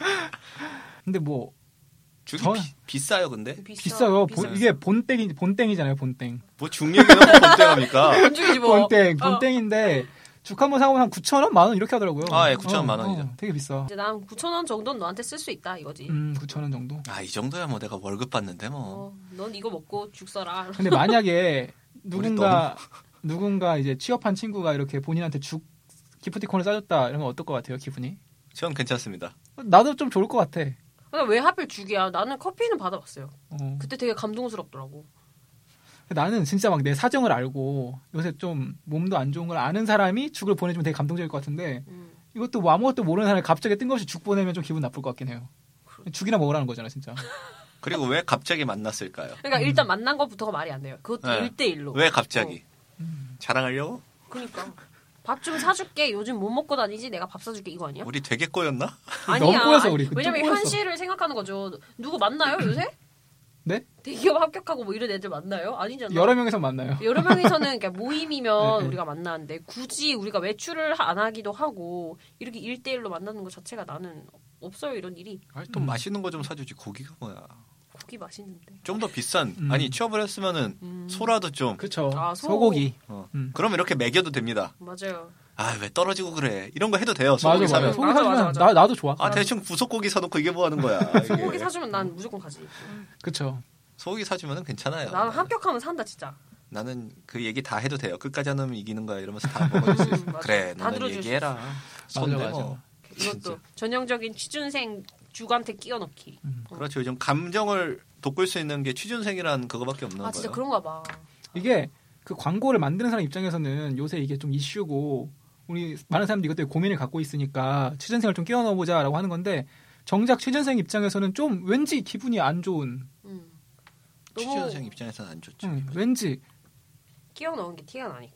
근데 뭐. 죽이 비싸요, 근데? 비싸요. 이게 본땡이잖아요, 본땡. 뭐 중력이면 본땡합니까? 본죽이지 뭐. 본땡인데 죽 한번 사고 한 9,000원? 만원 이렇게 하더라고요. 예, 9,000원 만원이죠. 되게 비싸. 이제 난 9,000원 정도는 너한테 쓸 수 있다 이거지. 9,000원 정도? 이 정도야 뭐 내가 월급 받는데 뭐. 넌 이거 먹고 죽 써라. 근데 만약에 누군가 이제 취업한 친구가 이렇게 본인한테 죽 기프티콘을 싸줬다 이러면 어떨 것 같아요, 기분이? 전 괜찮습니다. 나도 좀 좋을 것 같아. 왜 하필 죽이야? 나는 커피는 받아봤어요. 그때 되게 감동스럽더라고. 나는 진짜 막 내 사정을 알고 요새 좀 몸도 안 좋은 걸 아는 사람이 죽을 보내주면 되게 감동적일 것 같은데 이것도 뭐 아무것도 모르는 사람이 갑자기 뜬금없이 죽 보내면 좀 기분 나쁠 것 같긴 해요. 죽이나 먹으라는 거잖아, 진짜. 그리고 왜 갑자기 만났을까요? 그러니까 일단 만난 것부터가 말이 안 돼요. 그것도 1대1로. 왜 갑자기? 자랑하려고? 그러니까. 밥 좀 사줄게. 요즘 못 먹고 다니지? 내가 밥 사줄게. 이거 아니야? 우리 되게 꼬였나? 아니야. 너무 꼬여서 우리. 왜냐면 현실을 생각하는 거죠. 누구 만나요 요새? 네? 대기업 합격하고 뭐 이런 애들 만나요? 아니잖아. 여러 명이서 만나요. 여러 명이서는 그러니까 모임이면 네. 우리가 만나는데 굳이 우리가 외출을 안 하기도 하고 이렇게 1대1로 만나는 것 자체가 나는 없어요. 이런 일이. 또 맛있는 거 좀 사주지. 고기가 뭐야. 고기 맛있는데. 좀 더 비싼. 아니 취업을 했으면은 소라도 좀. 그렇죠. 아, 소고기. 그럼 이렇게 먹여도 됩니다. 맞아요. 왜 떨어지고 그래. 이런 거 해도 돼요. 소고기 사면. 소고기 사주면 나도 좋아. 대충 부속고기 사놓고 이게 뭐 하는 거야. 소고기 사주면 난 무조건 가지. 그렇죠. 소고기 사주면 괜찮아요. 나는 합격하면 산다 진짜. 나는 그 얘기 다 해도 돼요. 끝까지 안 하면 이기는 거야 이러면서 다 먹어줄 수 있어. 그래, 너는 얘기해라. 손대 뭐. 이것도 전형적인 취준생 죽한테 끼워 넣기. 그렇죠. 요즘 감정을 돋굴 수 있는 게 취준생이라는 그거밖에 없는 거예요. 진짜 그런가 봐. 이게 그 광고를 만드는 사람 입장에서는 요새 이게 좀 이슈고 우리 많은 사람들이 이것 때문에 고민을 갖고 있으니까 취준생을 좀 끼워 넣어보자라고 하는 건데 정작 취준생 입장에서는 좀 왠지 기분이 안 좋은. 취준생 입장에서는 안 좋죠. 왠지 끼워 넣은 게 티가 나니까.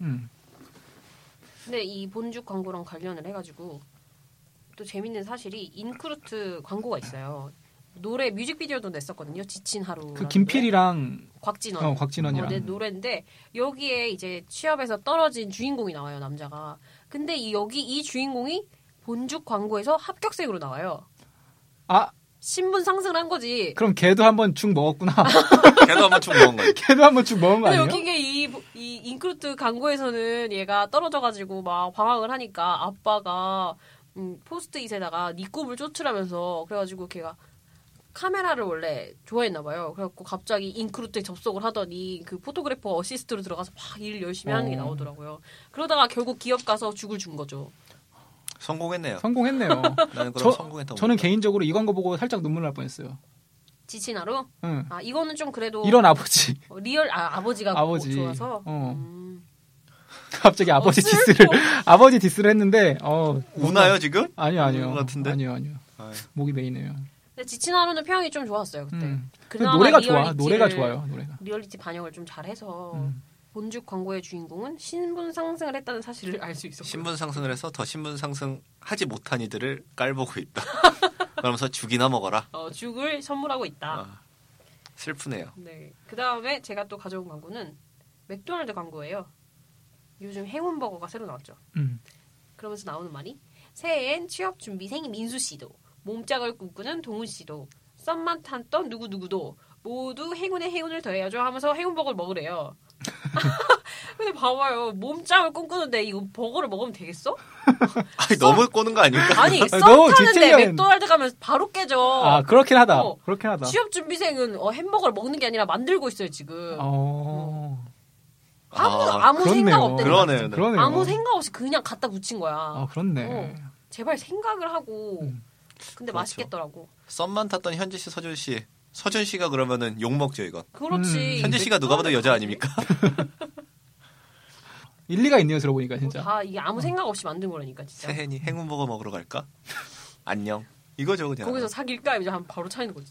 근데 이 본죽 광고랑 관련을 해가지고 또 재밌는 사실이 인크루트 광고가 있어요. 노래 뮤직비디오도 냈었거든요. 지친 하루. 그 김필이랑 곽진원이랑 내 노래인데 여기에 이제 취업해서 떨어진 주인공이 나와요. 남자가. 근데 이 주인공이 본죽 광고에서 합격생으로 나와요. 아 신분 상승을 한 거지. 그럼 걔도 한번 죽 먹었구나. 걔도 한번 죽 먹은 거야. 걔도 한번 죽 먹은 거 아니에요? 웃긴 게 이 인크루트 광고에서는 얘가 떨어져가지고 막 방황을 하니까 아빠가 포스트잇에다가 네 꿈을 쫓으라면서 그래가지고 걔가 카메라를 원래 좋아했나 봐요. 그래갖고 갑자기 인크루트에 접속을 하더니 그 포토그래퍼 어시스트로 들어가서 막 일 열심히 하는 게 나오더라고요. 그러다가 결국 기업 가서 죽을 준 거죠. 성공했네요. 나는 그럼 성공했다고. 저는 개인적으로 이 광고 보고 살짝 눈물 날 뻔했어요. 지친 하루? 응. 아 이거는 좀 그래도 이런 아버지. 리얼 아버지가 좋아서. 갑자기 아버지 디스를 했는데 우나요 지금? 아니요. 같은데? 아니요. 목이 메이네요. 근데 지친 하루는 평이 좀 좋았어요 그때. 노래가 좋아요. 노래가. 리얼리티 반영을 좀 잘해서 본죽 광고의 주인공은 신분 상승을 했다는 사실을 알 수 있었고. 신분 상승을 해서 더 신분 상승하지 못한 이들을 깔보고 있다. 그러면서 죽이나 먹어라. 죽을 선물하고 있다. 슬프네요. 네. 그 다음에 제가 또 가져온 광고는 맥도날드 광고예요. 요즘 행운버거가 새로 나왔죠. 그러면서 나오는 말이 새해엔 취업 준비생 민수 씨도 몸짝을 꿈꾸는 동훈 씨도 썸만 탔던 누구누구도 모두 행운에 행운을 더해야죠 하면서 행운버거를 먹으래요. 근데 봐봐요. 몸짱을 꿈꾸는데 이거 버거를 먹으면 되겠어? 아니, 너무 꼬는 거 아닙니까? 아니 썸 타는데 맥도날드 가면 바로 깨져. 아 그렇긴 하다. 취업준비생은 햄버거를 먹는 게 아니라 만들고 있어요 지금. 아무 그렇네요. 생각 없대. 그러네요. 아무 생각 없이 그냥 갖다 붙인 거야. 그렇네. 제발 생각을 하고. 근데 그렇죠. 맛있겠더라고. 썸만 탔던 현지 씨, 서준 씨가 그러면은 욕 먹죠 이건. 그렇지. 현지 씨가 누가 봐도 여자 아닙니까? 일리가 있네요 들어보니까 진짜. 다 이게 아무 생각 없이 만든 거라니까 진짜. 새해니 행운버거 먹으러 갈까? 안녕. 이거죠 그냥. 거기서 사귈까 이제 바로 차이는 거지.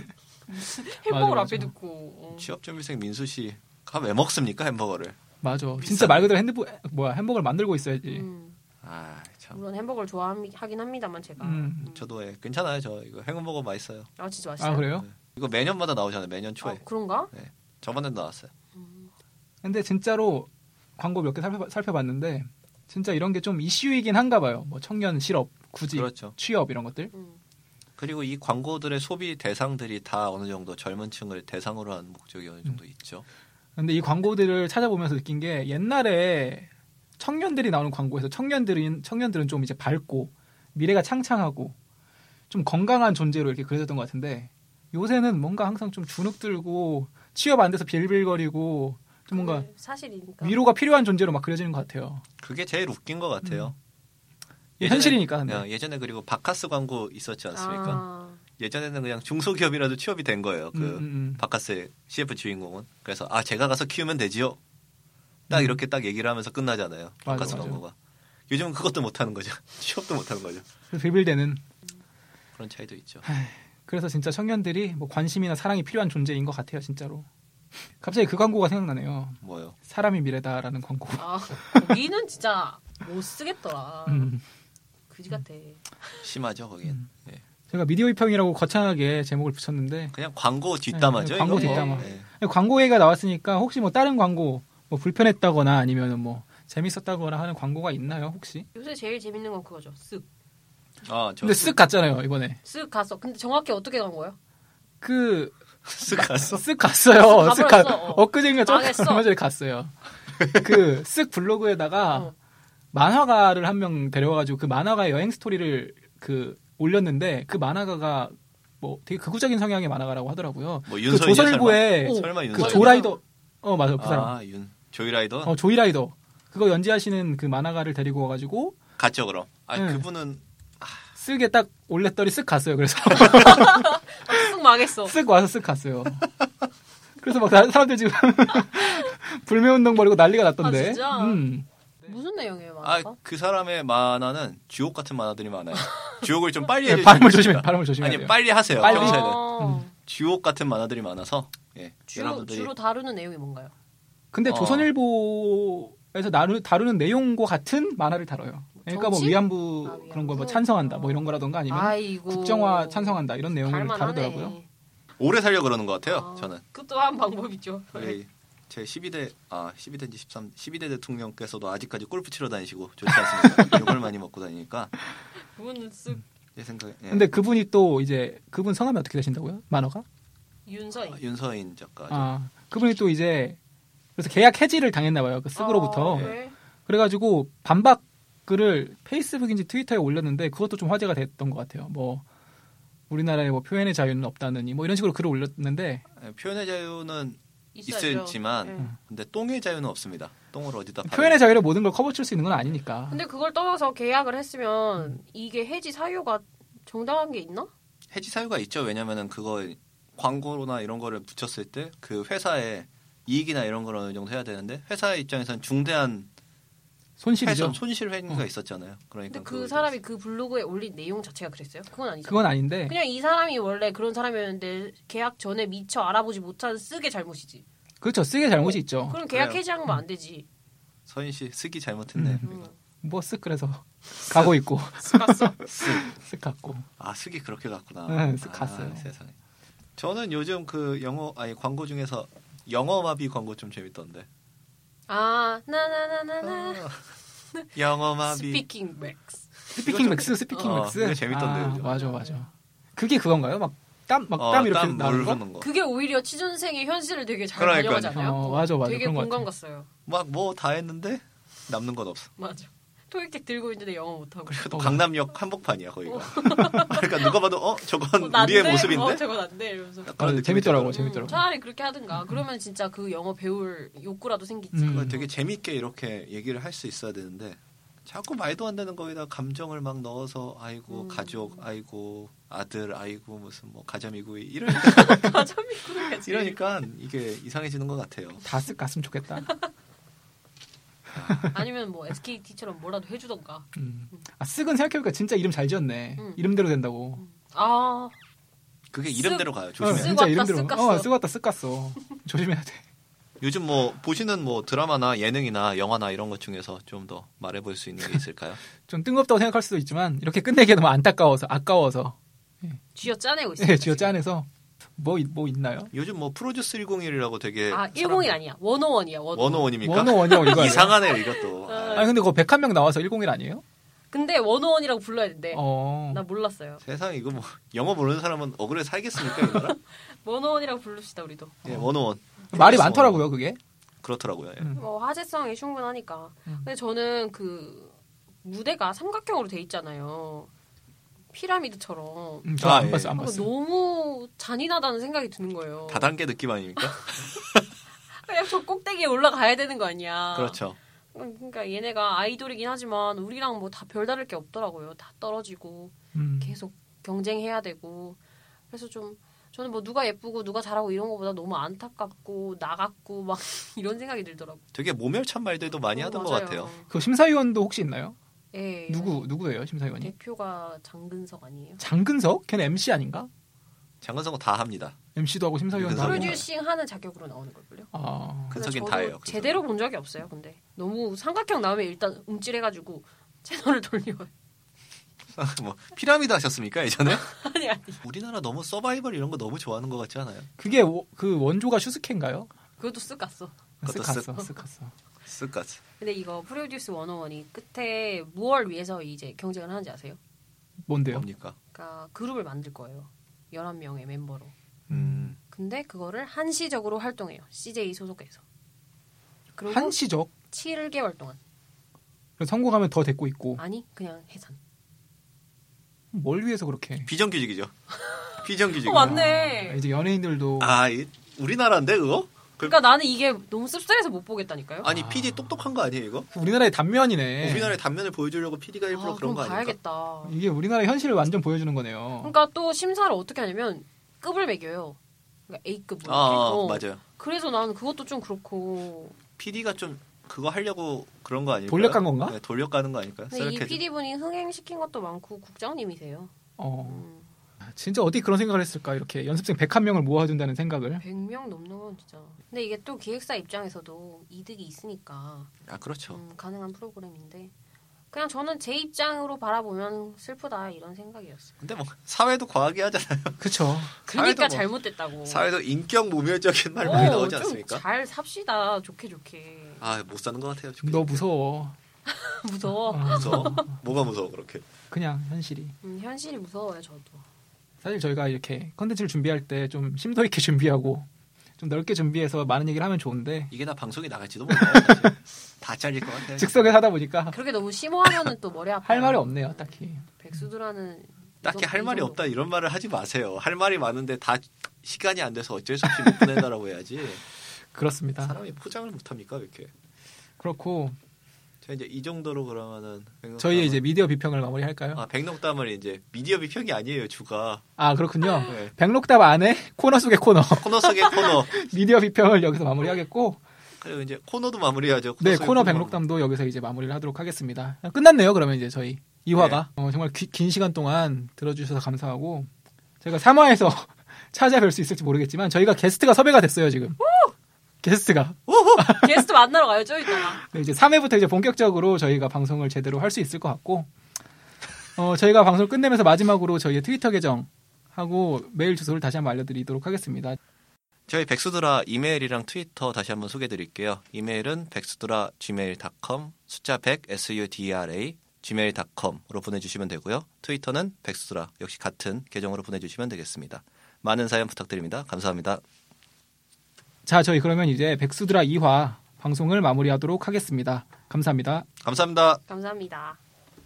햄버거를 앞에 두고. 취업준비생 민수 씨가 왜 먹습니까 햄버거를? 맞아. 진짜 말 그대로 햄버거를 만들고 있어야지. 참. 물론 햄버거를 좋아하긴 합니다만 제가. 저도 괜찮아요. 저 이거 행운버거 맛있어요. 아 진짜 맛있어요. 아 그래요? 네. 이거 매년마다 나오잖아요. 매년 초에. 그런가? 네. 저번에도 나왔어요. 근데 진짜로 광고 몇 개 살펴봤는데 진짜 이런 게 좀 이슈이긴 한가 봐요. 뭐 청년 실업, 구직, 그렇죠. 취업 이런 것들. 그리고 이 광고들의 소비 대상들이 다 어느 정도 젊은 층을 대상으로 한 목적이 어느 정도 있죠. 근데 이 광고들을 찾아보면서 느낀 게 옛날에 청년들이 나오는 광고에서 청년들은 좀 이제 밝고 미래가 창창하고 좀 건강한 존재로 이렇게 그려졌던 것 같은데 요새는 뭔가 항상 좀 주눅들고 취업 안 돼서 빌빌거리고 좀 뭔가 사실이니까. 위로가 필요한 존재로 막 그려지는 것 같아요. 그게 제일 웃긴 것 같아요. 현실이니까. 근데. 예전에 그리고 바카스 광고 있었지 않습니까? 예전에는 그냥 중소기업이라도 취업이 된 거예요. 바카스의 CF 주인공은. 그래서 제가 가서 키우면 되지요. 딱 이렇게 딱 얘기를 하면서 끝나잖아요. 바카스 광고가. 요즘은 그것도 못하는 거죠. 취업도 못하는 거죠. 빌빌대는 그런 차이도 있죠. 그래서 진짜 청년들이 뭐 관심이나 사랑이 필요한 존재인 것 같아요. 진짜로. 갑자기 그 광고가 생각나네요. 뭐요? 사람이 미래다라는 광고. 거기는 진짜 못 쓰겠더라. 그지 같아. 심하죠 거긴. 네. 제가 미디어 비평이라고 거창하게 제목을 붙였는데 그냥 광고 뒷담화죠. 네, 광고 뒷담화. 네. 광고 얘기가 나왔으니까 혹시 뭐 다른 광고 뭐 불편했다거나 아니면 뭐 재밌었다거나 하는 광고가 있나요 혹시? 요새 제일 재밌는 건 그거죠. 쓱. 근데 쓱 갔잖아요 이번에. 쓱 갔어. 근데 정확히 어떻게 간 거예요? 쓱 갔어? 쓱 갔어요. 엊그제인가 얼마 전에 갔어요. 그 쓱 블로그에다가 만화가를 한 명 데려와가지고 그 만화가의 여행 스토리를 올렸는데 그 만화가가 뭐 되게 극우적인 성향의 만화가라고 하더라고요. 뭐 그 조선일보에 그 조라이더 맞아 그 사람. 조이라이더? 조이라이더. 그거 연재하시는 그 만화가를 데리고 와가지고 갔죠 그럼. 그분은 쓱에 딱 올렸더니 쓱 갔어요. 그래서 쓱 망했어. 쓱 와서 쓱 갔어요. 그래서 막 사람들 지금 불매운동 벌이고 난리가 났던데. 진짜? 무슨 내용이에요, 만화가? 그 사람의 만화는 주옥 같은 만화들이 많아요. 주옥을 좀 빨리 해주세요. 발음을 조심해야 돼요. 아니 빨리 하세요. 빨리. 주옥 같은 만화들이 많아서 주로 다루는 내용이 뭔가요? 근데 조선일보에 그래서 다루는 내용과 같은 만화를 다뤄요. 그러니까 뭐 정치? 위안부 그런 거 뭐 찬성한다 뭐 이런 거라던가 아니면 아이고. 국정화 찬성한다 이런 내용을 갈만하네. 다루더라고요. 오래 살려 그러는 것 같아요. 저는. 그것도 한 방법이죠. 제 12대인지 12대 대통령께서도 아직까지 골프 치러 다니시고 좋지 않습니까? 욕을 많이 먹고 다니니까. 그분은 쓱 제 생각에. 예. 근데 그분이 또 이제 그분 성함이 어떻게 되신다고요? 만화가? 윤서인. 윤서인 작가. 아, 그분이 또 이제 그래서 계약 해지를 당했나 봐요. 그 쓱으로부터. 왜? 그래가지고 반박 글을 페이스북인지 트위터에 올렸는데 그것도 좀 화제가 됐던 것 같아요. 뭐 우리나라에 뭐 표현의 자유는 없다느니 뭐 이런 식으로 글을 올렸는데 표현의 자유는 있어야죠. 있지만 근데 똥의 자유는 없습니다. 똥을 어디다 표현의 자유로 모든 걸 커버칠 수 있는 건 아니니까. 근데 그걸 떠나서 계약을 했으면 이게 해지 사유가 정당한 게 있나? 해지 사유가 있죠. 왜냐면은 그거 광고나 이런 거를 붙였을 때 그 회사의 이익이나 이런 걸 어느 정도 해야 되는데 회사의 입장에서는 중대한 손실이죠. 손실 회계가 있었잖아요. 그러니까 근데 그 사람이 그 블로그에 올린 내용 자체가 그랬어요? 그건 아니죠. 그건 아닌데. 그냥 이 사람이 원래 그런 사람이었는데 계약 전에 미처 알아보지 못한 쓰게 잘못이지. 그렇죠. 쓰게 잘못이 있죠. 그럼 계약 그래요. 해지한 거면 안 되지. 서인 씨 쓰기 잘못했네. 뭐 쓱 그래서 가고 있고 갔어. 쓱 갔고. 아 쓰기 그렇게 갔구나. 쓱 갔어요. 세상에. 저는 요즘 그 광고 중에서 영어마비 광고 좀 재밌던데. 아 나나나나나. 영어마비. 스피킹 맥스. 스피킹 맥스. 이거 재밌던데, 요즘. 맞아. 그게 그건가요? 막 땀 이렇게 땀 나는 거? 흐르는 거. 그게 오히려 취준생의 현실을 되게 잘 그러니까요. 반영하지 않아요? 맞아. 되게 그런 것 공감 같아. 갔어요. 막 뭐 다 했는데 남는 건 없어. 맞아. 토익책 들고 있는데 영어 못하고. 그리고 또 강남역 한복판이야 거기가. 그러니까 누가 봐도 저건 난데? 우리의 모습인데. 저건 안 돼. 이러면서. 그런 느낌이 재밌더라고. 들어요. 차라리 그렇게 하든가. 그러면 진짜 그 영어 배울 욕구라도 생기지. 그걸 되게 재밌게 이렇게 얘기를 할 수 있어야 되는데 자꾸 말도 안 되는 거에다 감정을 막 넣어서 아이고 가족, 아이고 아들, 아이고 무슨 뭐 가자미구이 이러니까 가자미구이가 이러니까 이게 이상해지는 것 같아요. 다 쓱 갔으면 좋겠다. 아니면 뭐 SKT처럼 뭐라도 해주던가. 아, 쓱은 생각해보니까 진짜 이름 잘 지었네. 이름대로 된다고. 아 그게 이름대로 가요. 조심해야 돼. 쓱 진짜 왔다, 이름대로. 쓱 갔어. 쓱 왔다 쓱 갔어. 조심해야 돼. 요즘 뭐 보시는 뭐 드라마나 예능이나 영화나 이런 것 중에서 좀 더 말해볼 수 있는 게 있을까요? 좀 뜬금없다고 생각할 수도 있지만 이렇게 끝내기가 너무 아까워서. 쥐어 짜내고 있어요. 네, 쥐어 짜내서 뭐 있나요? 요즘 뭐 프로듀스 101이라고 되게 101 아니야. 101이야. 101입니까? 원어원이요 이거. 이상하네요 이것도. 아니 근데 그거 101명 나와서 101 아니에요? 근데 101이라고 불러야 된대. 어. 나 몰랐어요. 세상에 이거 뭐 영어 모르는 사람은 억울해 살겠습니까 이 나라? 101이라고 부릅시다 우리도. 예, 101. 말이 많더라고요 그게. 그렇더라고요. 예. 뭐 화제성이 충분하니까. 근데 저는 그 무대가 삼각형으로 돼 있잖아요. 피라미드처럼. 저안 예. 봤어 안 그거 봤어. 너무 잔인하다는 생각이 드는 거예요. 다단계 느낌 아닙니까? 그냥 저 꼭대기에 올라가야 되는 거 아니야. 그렇죠. 그러니까 얘네가 아이돌이긴 하지만 우리랑 뭐 다 별다를 게 없더라고요. 다 떨어지고 계속 경쟁해야 되고. 그래서 좀 저는 뭐 누가 예쁘고 누가 잘하고 이런 거보다 너무 안타깝고 나갔고 막 이런 생각이 들더라고요. 되게 모멸찬 말들도 많이 하던 것 맞아요. 같아요. 그 심사위원도 혹시 있나요? 예. 누구예요 심사위원이? 대표가 장근석 아니에요? 장근석? 걔는 MC 아닌가? 장근석은 다 합니다. MC도 하고 심사위원도 하고. 프로듀싱 하는 자격으로 나오는 걸걸요? 아. 근석인 저도 다 해요. 제대로 본 적이 없어요. 근데 너무 삼각형 나오면 일단 움찔해가지고 채널을 돌려요. 뭐 피라미드 하셨습니까 예전에? 아니. 우리나라 너무 서바이벌 이런 거 너무 좋아하는 것 같지 않아요? 그게 그 원조가 슈스케인가요? 그것도 쓱 갔어. 그것도 쓱 갔어. 쓱같이. 근데 이거 프로듀스 101이 끝에 무얼 위해서 이제 경쟁을 하는지 아세요? 뭔데요? 뭡니까? 그러니까 그룹을 만들 거예요. 11명의 멤버로. 근데 그거를 한시적으로 활동해요. CJ 소속에서. 그리고 한시적? 7개월 동안. 성공하면 더 데리고 있고. 아니 그냥 해산. 뭘 위해서 그렇게? 비정규직이죠. 비정규직. 맞네. 이제 연예인들도 우리나라인데 그거? 그러니까 나는 이게 너무 씁쓸해서 못 보겠다니까요. 아니 PD 똑똑한 거 아니에요 이거? 우리나라의 단면이네. 우리나라의 단면을 보여주려고 PD가 일부러 그런 거 아닐까? 봐야겠다. 이게 우리나라의 현실을 완전 보여주는 거네요. 그러니까 또 심사를 어떻게 하냐면 급을 매겨요. 그러니까 A급 맞아요. 그래서 나는 그것도 좀 그렇고. PD가 좀 그거 하려고 그런 거 아닐까요? 돌려간 건가? 네, 돌려가는 거 아닐까요? 근데 이 PD분이 흥행시킨 것도 많고 국장님이세요. 진짜 어디 그런 생각을 했을까? 이렇게 연습생 101명을 모아둔다는 생각을. 100명 넘는 건 진짜. 근데 이게 또 기획사 입장에서도 이득이 있으니까. 아, 그렇죠. 가능한 프로그램인데. 그냥 저는 제 입장으로 바라보면 슬프다 이런 생각이었어요. 근데 뭐 사회도 과하게 하잖아요. 그쵸. 그러니까 뭐, 잘못됐다고. 사회도 인격 모멸적인 말 많이 나오지 않습니까? 좀 잘 삽시다. 좋게. 아, 못 사는 것 같아요. 너 무서워. 무서워. 무서워? 뭐가 무서워 그렇게? 그냥 현실이. 현실이 무서워요 저도. 사실 저희가 이렇게 컨텐츠를 준비할 때 좀 심도 있게 준비하고 좀 넓게 준비해서 많은 얘기를 하면 좋은데 이게 다 방송에 나갈지도 몰라요. 사실. 다 잘릴 것 같아요. 즉석에 하다 보니까 그렇게 너무 심오하면은 또 머리 아파요. 할 말이 없네요, 딱히. 백수들하는 딱히 할 말이 없다 이런 말을 하지 마세요. 할 말이 많은데 다 시간이 안 돼서 어쩔 수 없이 못 보낸다라고 해야지. 그렇습니다. 사람이 포장을 못 합니까 이렇게? 그렇고 자 이제 이 정도로 그러면은 저희 이제 미디어 비평을 마무리할까요? 아, 백록담을 이제 미디어 비평이 아니에요 주가. 아 그렇군요. 네. 백록답 안에 코너 속의 코너. 코너 속의 코너. 미디어 비평을 여기서 마무리하겠고. 그리고 이제 코너도 마무리하죠. 네, 코너 백록담도 여기서 이제 마무리를 하도록 하겠습니다. 끝났네요. 그러면 이제 저희 2화가 네. 정말 긴 시간 동안 들어주셔서 감사하고 저희가 3화에서 찾아뵐 수 있을지 모르겠지만 저희가 게스트가 섭외가 됐어요 지금. 게스트가. 게스트 만나러 가요, 좀 이따가. 네, 이제 3회부터 이제 본격적으로 저희가 방송을 제대로 할 수 있을 것 같고, 저희가 방송을 끝내면서 마지막으로 저희의 트위터 계정하고 메일 주소를 다시 한번 알려드리도록 하겠습니다. 저희 백수드라 이메일이랑 트위터 다시 한번 소개해드릴게요. 이메일은 백수드라@gmail.com, 숫자 100 SUDRA gmail.com으로 보내주시면 되고요. 트위터는 백수드라 역시 같은 계정으로 보내주시면 되겠습니다. 많은 사연 부탁드립니다. 감사합니다. 자, 저희 그러면 이제 백수드라 2화 방송을 마무리하도록 하겠습니다. 감사합니다. 감사합니다. 감사합니다.